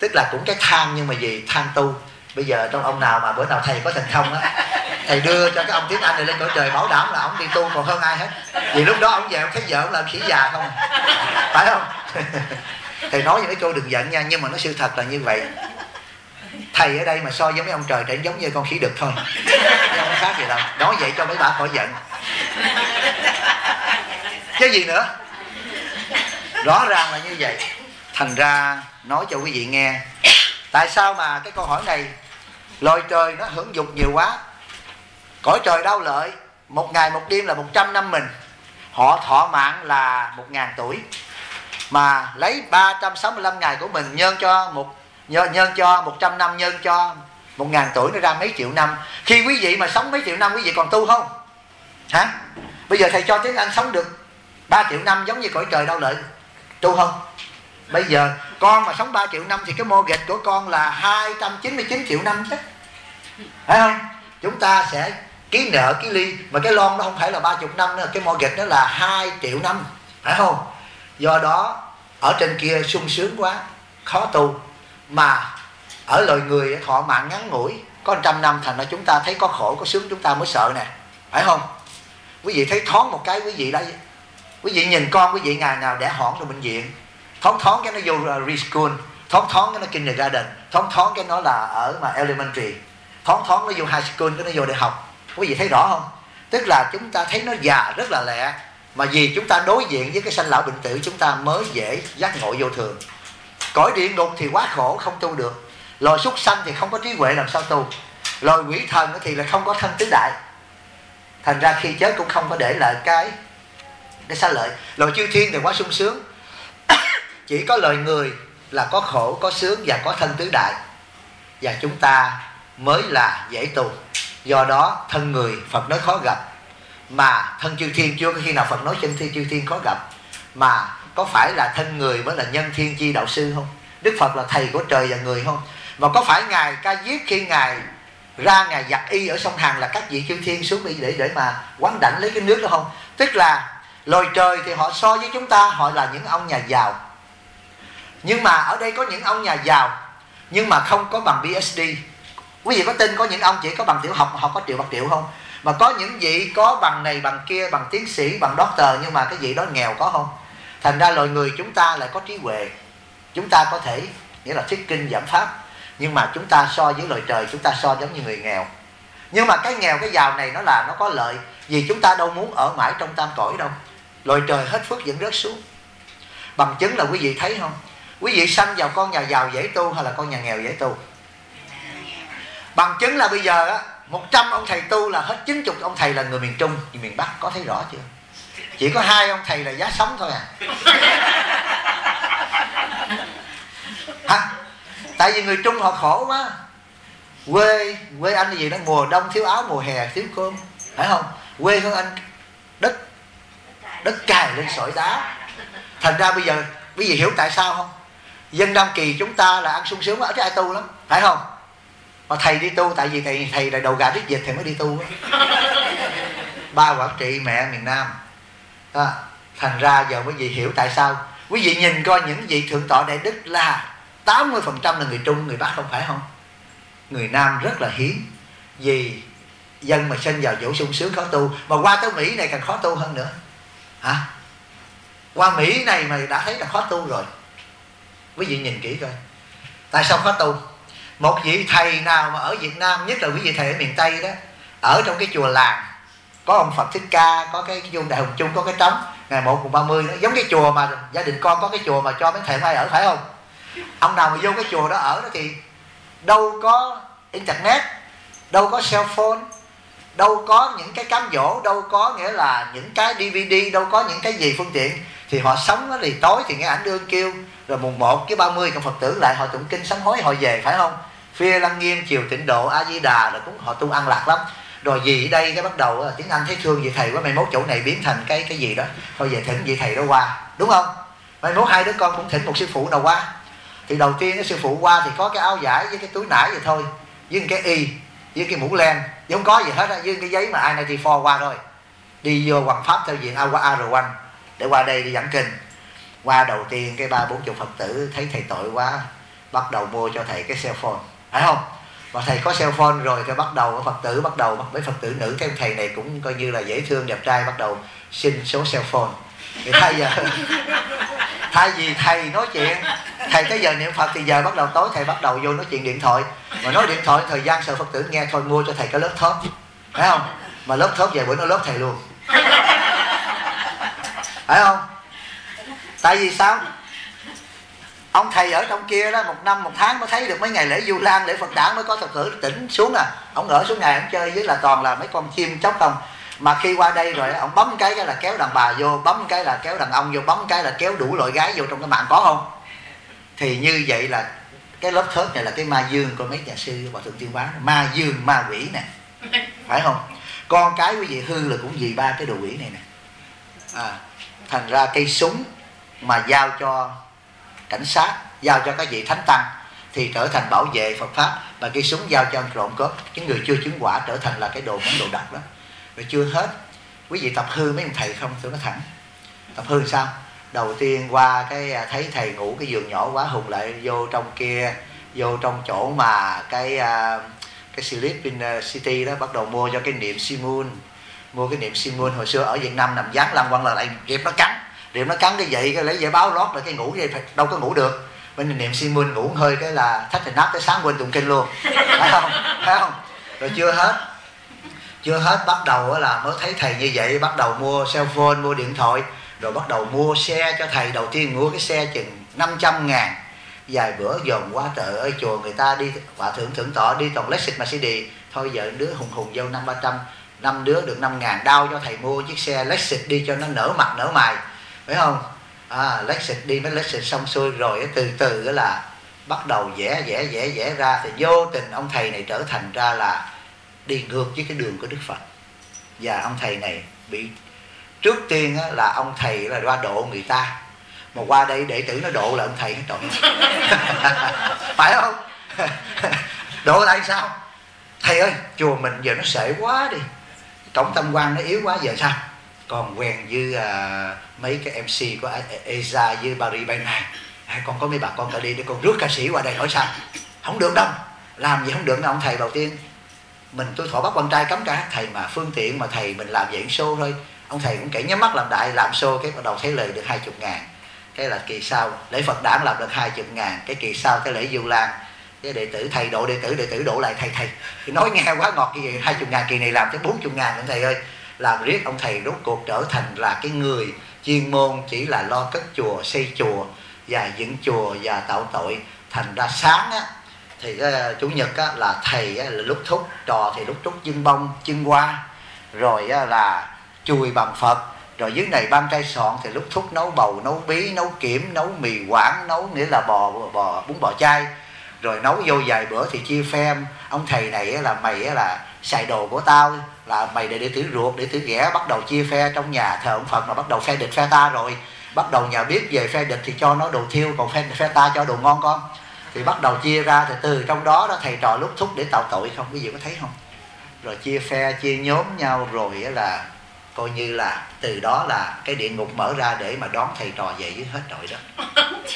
tức là cũng cái tham, nhưng mà gì? Tham tu. Bây giờ trong ông nào mà bữa nào thầy có thành không á, thầy đưa cho cái ông tiếng Anh này lên cõi trời, bảo đảm là ông đi tu còn hơn ai hết. Vì lúc đó ông về ông thấy vợ ông làm khỉ già không à. Phải không? Thầy nói những cái câu đừng giận nha, nhưng mà nó sự thật là như vậy. Thầy ở đây mà so với mấy ông trời giống như con khỉ đực thôi, không có khác gì đâu. Nói vậy cho mấy bà khỏi giận chứ gì nữa. Rõ ràng là như vậy. Thành ra nói cho quý vị nghe, tại sao mà cái câu hỏi này loài trời nó hưởng dục nhiều quá. Cõi trời đau lợi, một ngày một đêm là 100 năm mình. Họ thọ mạng là 1000 tuổi, mà lấy 365 ngày của mình nhân cho 100 năm, nhân cho 1000 tuổi, nó ra mấy triệu năm. Khi quý vị mà sống mấy triệu năm, quý vị còn tu không? Hả? Bây giờ thầy cho tiếng Anh sống được 3 triệu năm giống như cõi trời đau lợi, tu không? Bây giờ con mà sống 3 triệu năm thì cái mortgage của con là 299 triệu năm chứ, phải không? Chúng ta sẽ ký nợ ký ly, mà cái loan nó không phải là 30 năm nữa, cái mortgage nó là 2 triệu năm, phải không? Do đó ở trên kia sung sướng quá, khó tu. Mà ở loài người thọ mạng ngắn ngủi, có 100 năm, thành ra chúng ta thấy có khổ có sướng chúng ta mới sợ nè, phải không? Quý vị thấy thoáng một cái, quý vị đã, quý vị nhìn con quý vị ngày nào đẻ hỏn trong bệnh viện, thoáng cái nó vô preschool, thoáng cái nó kindergarten, thoáng cái nó là ở mà elementary, thoáng nó vô high school, cái nó vô đại học. Quý vị thấy rõ không? Tức là chúng ta thấy nó già rất là lẹ, mà vì chúng ta đối diện với cái sanh lão bệnh tử, chúng ta mới dễ giác ngộ vô thường. Cõi địa ngục thì quá khổ, không tu được. Loài súc sanh thì không có trí huệ, làm sao tu? Loài quỷ thần thì là không có thân tứ đại, thành ra khi chết cũng không có để lại cái xá lợi. Loài chư thiên thì quá sung sướng. Chỉ có loài người là có khổ, có sướng và có thân tứ đại, và chúng ta mới là dễ tu. Do đó thân người Phật nói khó gặp, mà thân chư thiên chưa có khi nào Phật nói chân thiên chư thiên khó gặp. Mà có phải là thân người mới là nhân thiên chi đạo sư không? Đức Phật là thầy của trời và người không? Mà có phải Ngài Ca Diếp khi Ngài ra Ngài giặt y ở sông Hằng là các vị chư thiên xuống để mà quán đảnh lấy cái nước đó không? Tức là loài trời thì họ so với chúng ta, họ là những ông nhà giàu. Nhưng mà ở đây có những ông nhà giàu nhưng mà không có bằng PhD. Quý vị có tin có những ông chỉ có bằng tiểu học, họ có triệu bạc triệu không? Mà có những vị có bằng này bằng kia, bằng tiến sĩ, bằng doctor, nhưng mà cái vị đó nghèo có không? Thành ra loài người chúng ta lại có trí huệ, chúng ta có thể nghĩa là thuyết kinh giảng pháp, nhưng mà chúng ta so với loài trời, chúng ta so giống như người nghèo. Nhưng mà cái nghèo cái giàu này nó có lợi, vì chúng ta đâu muốn ở mãi trong tam cõi đâu. Loài trời hết phước vẫn rớt xuống. Bằng chứng là quý vị thấy không? Quý vị sanh vào con nhà giàu dễ tu hay là con nhà nghèo dễ tu? Bằng chứng là bây giờ á, 100 ông thầy tu là hết 90 ông thầy là người miền Trung, người miền Bắc, có thấy rõ chưa? Chỉ có 2 ông thầy là giá sống thôi à. Hả? Tại vì người Trung họ khổ quá. Quê anh là gì đó, mùa đông thiếu áo, mùa hè thiếu cơm, phải không? Quê hơn anh đất cày lên sỏi đá. Thành ra bây giờ quý vị hiểu tại sao không? Dân Nam Kỳ chúng ta là ăn sung sướng quá, chứ ai tu lắm, phải không? Mà thầy đi tu tại vì thầy là đầu gà đít vịt, thầy mới đi tu. Ba Quảng Trị, mẹ miền Nam. Thành ra giờ quý vị hiểu tại sao. Quý vị nhìn coi những vị thượng tọa đại đức là 80% là người Trung, người Bắc, không phải không? Người Nam rất là hiếm, vì dân mà sinh vào chỗ sung sướng khó tu. Mà qua tới Mỹ này càng khó tu hơn nữa. Hả? Qua Mỹ này mà đã thấy là khó tu rồi. Quý vị nhìn kỹ coi, tại sao khó tu? Một vị thầy nào mà ở Việt Nam, nhất là quý vị thầy ở miền Tây đó, ở trong cái chùa làng có ông Phật Thích Ca, có cái Dung Đại Hồng Chung, có cái trống ngày 1 cùng 30 đó, giống cái chùa mà gia đình con có cái chùa mà cho mấy thầy mai ở, phải không? Ông nào mà vô cái chùa đó ở đó thì đâu có internet, đâu có cell phone, đâu có những cái cám dỗ, đâu có nghĩa là những cái DVD, đâu có những cái gì phương tiện. Thì họ sống đó thì tối thì nghe ảnh đương kêu, rồi mùng 1 cái 30 con Phật tử lại họ tụng kinh sám hối họ về, phải không? Phia Lăng Nghiêm, chiều Tịnh Độ, A Di Đà là cũng họ tu ăn lạc lắm. Rồi gì ở đây cái bắt đầu tiếng Anh thấy thương vị thầy quá, mai mốt chỗ này biến thành cái gì đó, thôi về thỉnh vị thầy đó qua, đúng không? Mai mốt 2 đứa con cũng thỉnh một sư phụ nào qua. Thì đầu tiên cái sư phụ qua thì có cái áo vải với cái túi nải vậy thôi, với cái y, với cái mũ len, không có gì hết á, với cái giấy mà I-94 qua thôi. Đi vô Hoàng Pháp theo diện AR1 để qua đây đi giảng kinh. Qua đầu tiên cái 30-40 Phật tử thấy thầy tội quá, bắt đầu mua cho thầy cái cell phone, phải không? Mà thầy có cell phone rồi thì bắt đầu Phật tử mấy Phật tử nữ, cái thầy này cũng coi như là dễ thương đẹp trai, bắt đầu xin số cell phone. Thì thay vì thầy nói chuyện, thầy tới giờ niệm Phật thì giờ bắt đầu tối thầy bắt đầu vô nói chuyện điện thoại, mà nói điện thoại thời gian sợ Phật tử nghe, thôi mua cho thầy cái lớp thớp, phải không? Mà lớp thớp vài bữa nó lớp thầy luôn, phải không? Tại vì sao? Ông thầy ở trong kia đó 1 năm 1 tháng mới thấy được mấy ngày lễ Vu Lan, lễ Phật đản mới có Phật tử tỉnh xuống à. Ông ở xuống ngày ông chơi với là toàn là mấy con chim chóc không. Mà khi qua đây rồi ông bấm cái là kéo đàn bà vô, bấm cái là kéo đàn ông vô, bấm cái là kéo đủ loại gái vô trong cái mạng, có không? Thì như vậy là cái lớp thớt này là cái ma dương của mấy nhà sư Hòa Thượng Tuyên Bá, ma dương ma quỷ nè, phải không? Con cái quý vị hư là cũng vì 3 cái đồ quỷ này nè. Thành ra cây súng mà giao cho cảnh sát, giao cho các vị thánh tăng thì trở thành bảo vệ Phật pháp, mà cây súng giao cho trộm cướp, cái người chưa chứng quả trở thành là cái đồ món đồ độc đó. Rồi chưa hết, quý vị tập hư mấy ông thầy không? Tôi nói thẳng, tập hư sao? Đầu tiên qua cái thấy thầy ngủ cái giường nhỏ quá, hùng lại vô trong kia, vô trong chỗ mà cái Sleeping City đó, bắt đầu mua cho cái niệm Simun. Mua cái niệm Simun hồi xưa ở Việt Nam nằm dán lăng quăng là lại kịp nó cắn. Niệm nó cắn cái vậy, cái lấy giấy báo lót lại cái ngủ vậy, đâu có ngủ được. Bên niệm Simun ngủ hơi cái là thách thành nắp tới sáng quên tụng kinh luôn. Phải không? Phải không? Rồi chưa hết bắt đầu là mới thấy thầy như vậy, bắt đầu mua cell phone, mua điện thoại, rồi bắt đầu mua xe cho thầy. Đầu tiên mua cái xe chừng 500.000, vài bữa dồn quá trời ơi, chùa người ta đi Hòa Thượng Thượng Tọa đi toàn Lexus Mercedes, thôi vợ đứa hùng vô 500-300, 5 đứa được 5.000, đau cho thầy mua chiếc xe Lexus đi cho nó nở mặt nở mày, phải không? Lexus đi mấy Lexus xong xuôi rồi từ từ đó là bắt đầu vẽ ra, thì vô tình ông thầy này trở thành ra là đi ngược với cái đường của Đức Phật. Và ông thầy này bị, trước tiên là ông thầy là qua độ người ta, mà qua đây đệ tử nó độ là ông thầy hết rồi. Phải không? Độ lại sao? Thầy ơi, chùa mình giờ nó sệ quá đi, cổng tâm quan nó yếu quá, giờ sao? Còn quen với mấy cái MC của Eza với Barry bên này, con có mấy bà con cả đi để con rước ca sĩ qua đây, hỏi sao? Không được đâu, làm gì không được. Ông thầy đầu tiên tôi thọ bắt con trai cấm ca hát, thầy mà phương tiện mà thầy mình làm vậy show thôi. Ông thầy cũng kể nhắm mắt làm đại, làm show cái bắt đầu thấy lời được 20.000. Cái là kỳ sau lễ Phật đản làm được 20.000, cái kỳ sau cái lễ Vu Lan, cái đệ tử thầy độ đệ tử độ lại thầy nói nghe quá ngọt cái gì 20.000, kỳ này làm tới 40.000 ông thầy ơi. Làm riết ông thầy rốt cuộc trở thành là cái người chuyên môn chỉ là lo cất chùa, xây chùa và dựng chùa và tạo tội. Thành ra sáng á thì chủ nhật á là thầy á, là lúc thúc trò thì lúc trúc chân bông chân hoa, rồi á, là chùi bằng Phật, rồi dưới này ban trai soạn thì lúc thúc nấu bầu, nấu bí, nấu kiểm, nấu mì quảng, nấu nghĩa là bún bò chay, rồi nấu vô vài bữa thì chia phe. Ông thầy này á, là mày á, là xài đồ của tao, là mày để tử ruột, để tử ghẻ, bắt đầu chia phe trong nhà thờ ông Phật, mà bắt đầu phe địch phe ta rồi, bắt đầu nhà biết về phe địch thì cho nó đồ thiêu, còn phe ta cho đồ ngon con. Thì bắt đầu chia ra, thì từ trong đó thầy trò lúc thúc để tạo tội không, quý vị có thấy không? Rồi chia phe, chia nhóm nhau, rồi là coi như là từ đó là cái địa ngục mở ra để mà đón thầy trò về với hết tội đó.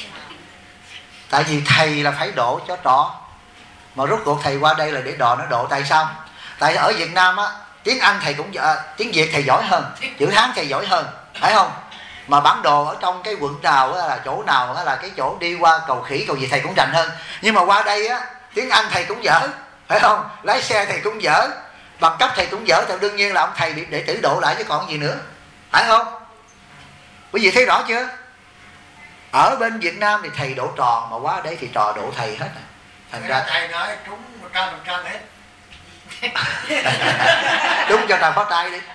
Tại vì thầy là phải độ cho trò, mà rốt cuộc thầy qua đây là để đò nó độ. Tại sao? Tại ở Việt Nam á, tiếng Anh thầy cũng tiếng Việt thầy giỏi hơn, chữ Hán thầy giỏi hơn, phải không? Mà bản đồ ở trong cái quận nào á, là chỗ nào á, là cái chỗ đi qua cầu khỉ cầu gì thầy cũng rành hơn. Nhưng mà qua đây á, tiếng Anh thầy cũng dở, phải không? Lái xe thầy cũng dở, bằng cấp thầy cũng dở, thì đương nhiên là ông thầy bị đệ tử độ lại chứ còn gì nữa, phải không? Quý vị thấy rõ chưa? Ở bên Việt Nam thì thầy độ trò, mà qua đây thì trò độ thầy hết. Thành ra thầy nói trúng 100% hết. đúng cho trò phát tay đi.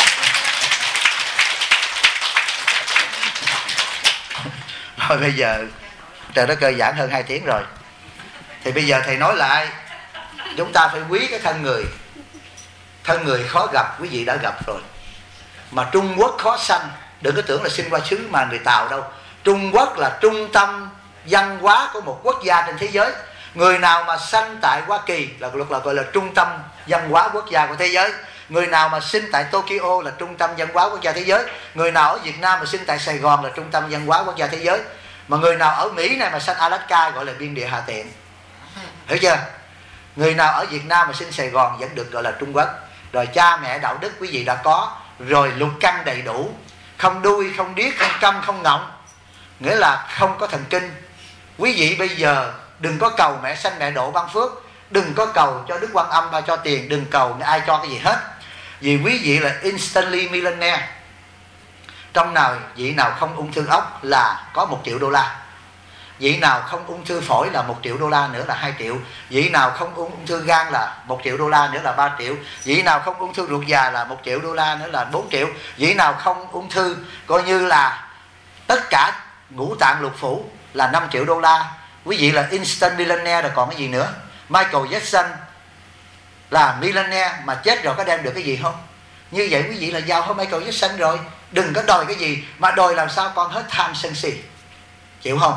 Rồi bây giờ trời đất ơi, giảng hơn 2 tiếng rồi, thì bây giờ thầy nói lại, chúng ta phải quý cái thân người. Thân người khó gặp, quý vị đã gặp rồi. Mà Trung Quốc khó sanh, đừng có tưởng là sinh qua xứ mà người Tàu đâu. Trung Quốc là trung tâm văn hóa của một quốc gia trên thế giới. Người nào mà sanh tại Hoa Kỳ là gọi là trung tâm văn hóa quốc gia của thế giới. Người nào mà sinh tại Tokyo là trung tâm văn hóa quốc gia thế giới. Người nào ở Việt Nam mà sinh tại Sài Gòn là trung tâm văn hóa quốc gia thế giới. Mà người nào ở Mỹ này mà sanh Alaska gọi là biên địa hạ tiện, hiểu chưa? Người nào ở Việt Nam mà sinh Sài Gòn vẫn được gọi là Trung Quốc. Rồi cha mẹ đạo đức quý vị đã có, rồi lục căn đầy đủ, không đuôi, không điếc, không câm, không ngọng, nghĩa là không có thần kinh. Quý vị bây giờ đừng có cầu mẹ sanh mẹ độ ban phước, đừng có cầu cho Đức Quan Âm ba cho tiền, đừng cầu ai cho cái gì hết, vì quý vị là instantly millionaire. Trong nào vị nào không ung thư ốc là có 1 triệu đô la, vị nào không ung thư phổi là 1 triệu đô la nữa là 2 triệu, vị nào không ung thư gan là 1 triệu đô la nữa là 3 triệu, vị nào không ung thư ruột già là 1 triệu đô la nữa là 4 triệu, vị nào không ung thư coi như là tất cả ngũ tạng lục phủ là 5 triệu đô la. Quý vị là instant millionaire rồi còn cái gì nữa. Michael Jackson là millionaire mà chết rồi có đem được cái gì không? Như vậy quý vị là giàu hơn Michael Jackson rồi. Đừng có đòi cái gì, mà đòi làm sao con hết tham sân si, chịu không?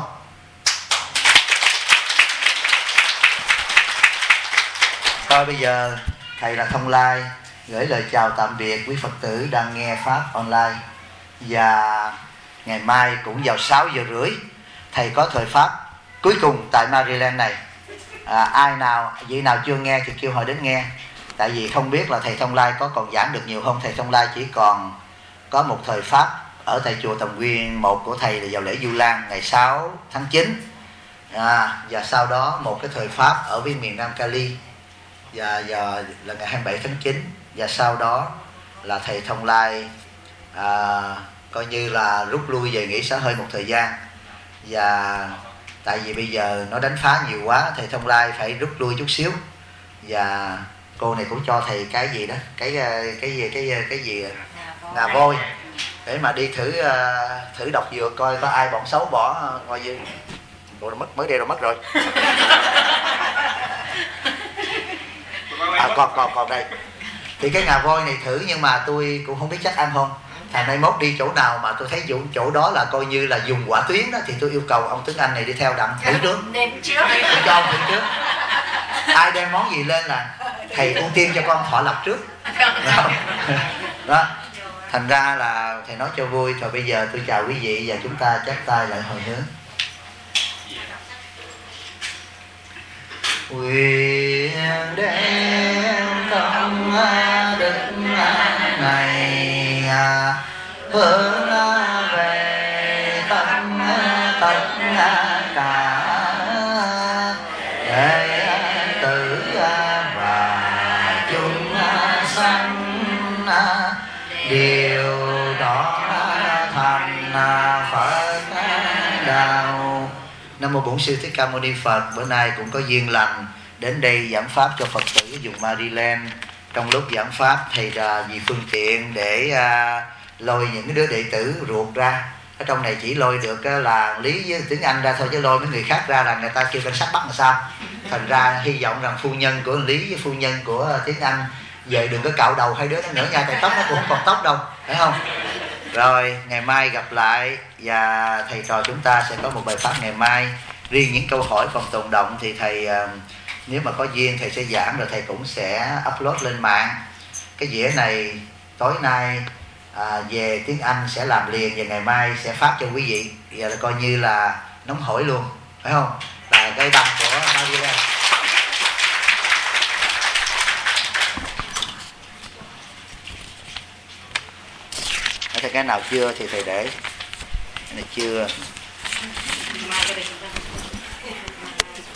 Thôi bây giờ thầy là Thông Lai gửi lời chào tạm biệt quý Phật tử đang nghe Pháp online. Và ngày mai cũng vào 6 giờ rưỡi thầy có thời Pháp cuối cùng tại Maryland này. Ai nào, vị nào chưa nghe thì kêu họ đến nghe. Tại vì không biết là thầy Thông Lai có còn giảng được nhiều không. Thầy Thông Lai chỉ còn có một thời Pháp ở tại chùa Tầm Nguyên 1 của thầy là vào lễ Vu Lan ngày 6 tháng 9. Và sau đó một cái thời Pháp ở bên miền Nam Cali và giờ là ngày 27 tháng 9. Và sau đó là thầy Thông Lai coi như là rút lui về nghỉ xả hơi một thời gian. Và tại vì bây giờ nó đánh phá nhiều quá, thầy Thông Lai phải rút lui chút xíu. Và cô này cũng cho thầy cái gì đó, cái gì ngà voi để mà đi thử đọc vừa coi có ai bọn xấu bỏ ngoài gì. Bộ nó mất, mới đây rồi mất rồi. Còn đây thì cái ngà voi này thử, nhưng mà tôi cũng không biết chắc ăn không. Thành nay mốt đi chỗ nào mà tôi thấy chỗ đó là coi như là dùng quả tuyến đó, thì tôi yêu cầu ông Tuấn Anh này đi theo đặng thử trước. Tôi cho ông thử trước. Ai đem món gì lên là thầy ưu tiên cho con thọ lập trước. Đó. Thành ra là thầy nói cho vui. Rồi bây giờ tôi chào quý vị và chúng ta chắp tay lại hồi hướng. Nguyện đem tâm đức này hướng về tâm tất cả đệ tử và chúng sanh đều đó thành Phật đạo. Nam mô Bổn Sư Thích Ca Mâu Ni Phật. Bữa nay cũng có duyên lành đến đây giảng pháp cho Phật tử ở vùng Maryland. Trong lúc giảng pháp thầy vì phương tiện để lôi những cái đứa đệ tử ruột ra. Ở trong này chỉ lôi được là Lý với tiếng Anh ra thôi, chứ lôi mấy người khác ra là người ta kêu cảnh sát bắt làm sao. Thành ra hy vọng rằng phu nhân của Lý với phu nhân của tiếng Anh về đừng có cạo đầu hai đứa nó nữa nha, tại tóc nó cũng không còn tóc đâu, phải không? Rồi ngày mai gặp lại và thầy trò chúng ta sẽ có một bài pháp ngày mai. Riêng những câu hỏi còn tồn động thì thầy nếu mà có duyên thầy sẽ giảng, rồi thầy cũng sẽ upload lên mạng. Cái dĩa này tối nay về tiếng Anh sẽ làm liền và ngày mai sẽ phát cho quý vị. Giờ là coi như là nóng hổi luôn, phải không? Là cái băng của Maryland. Cái nào chưa thì thầy để. Cái này chưa.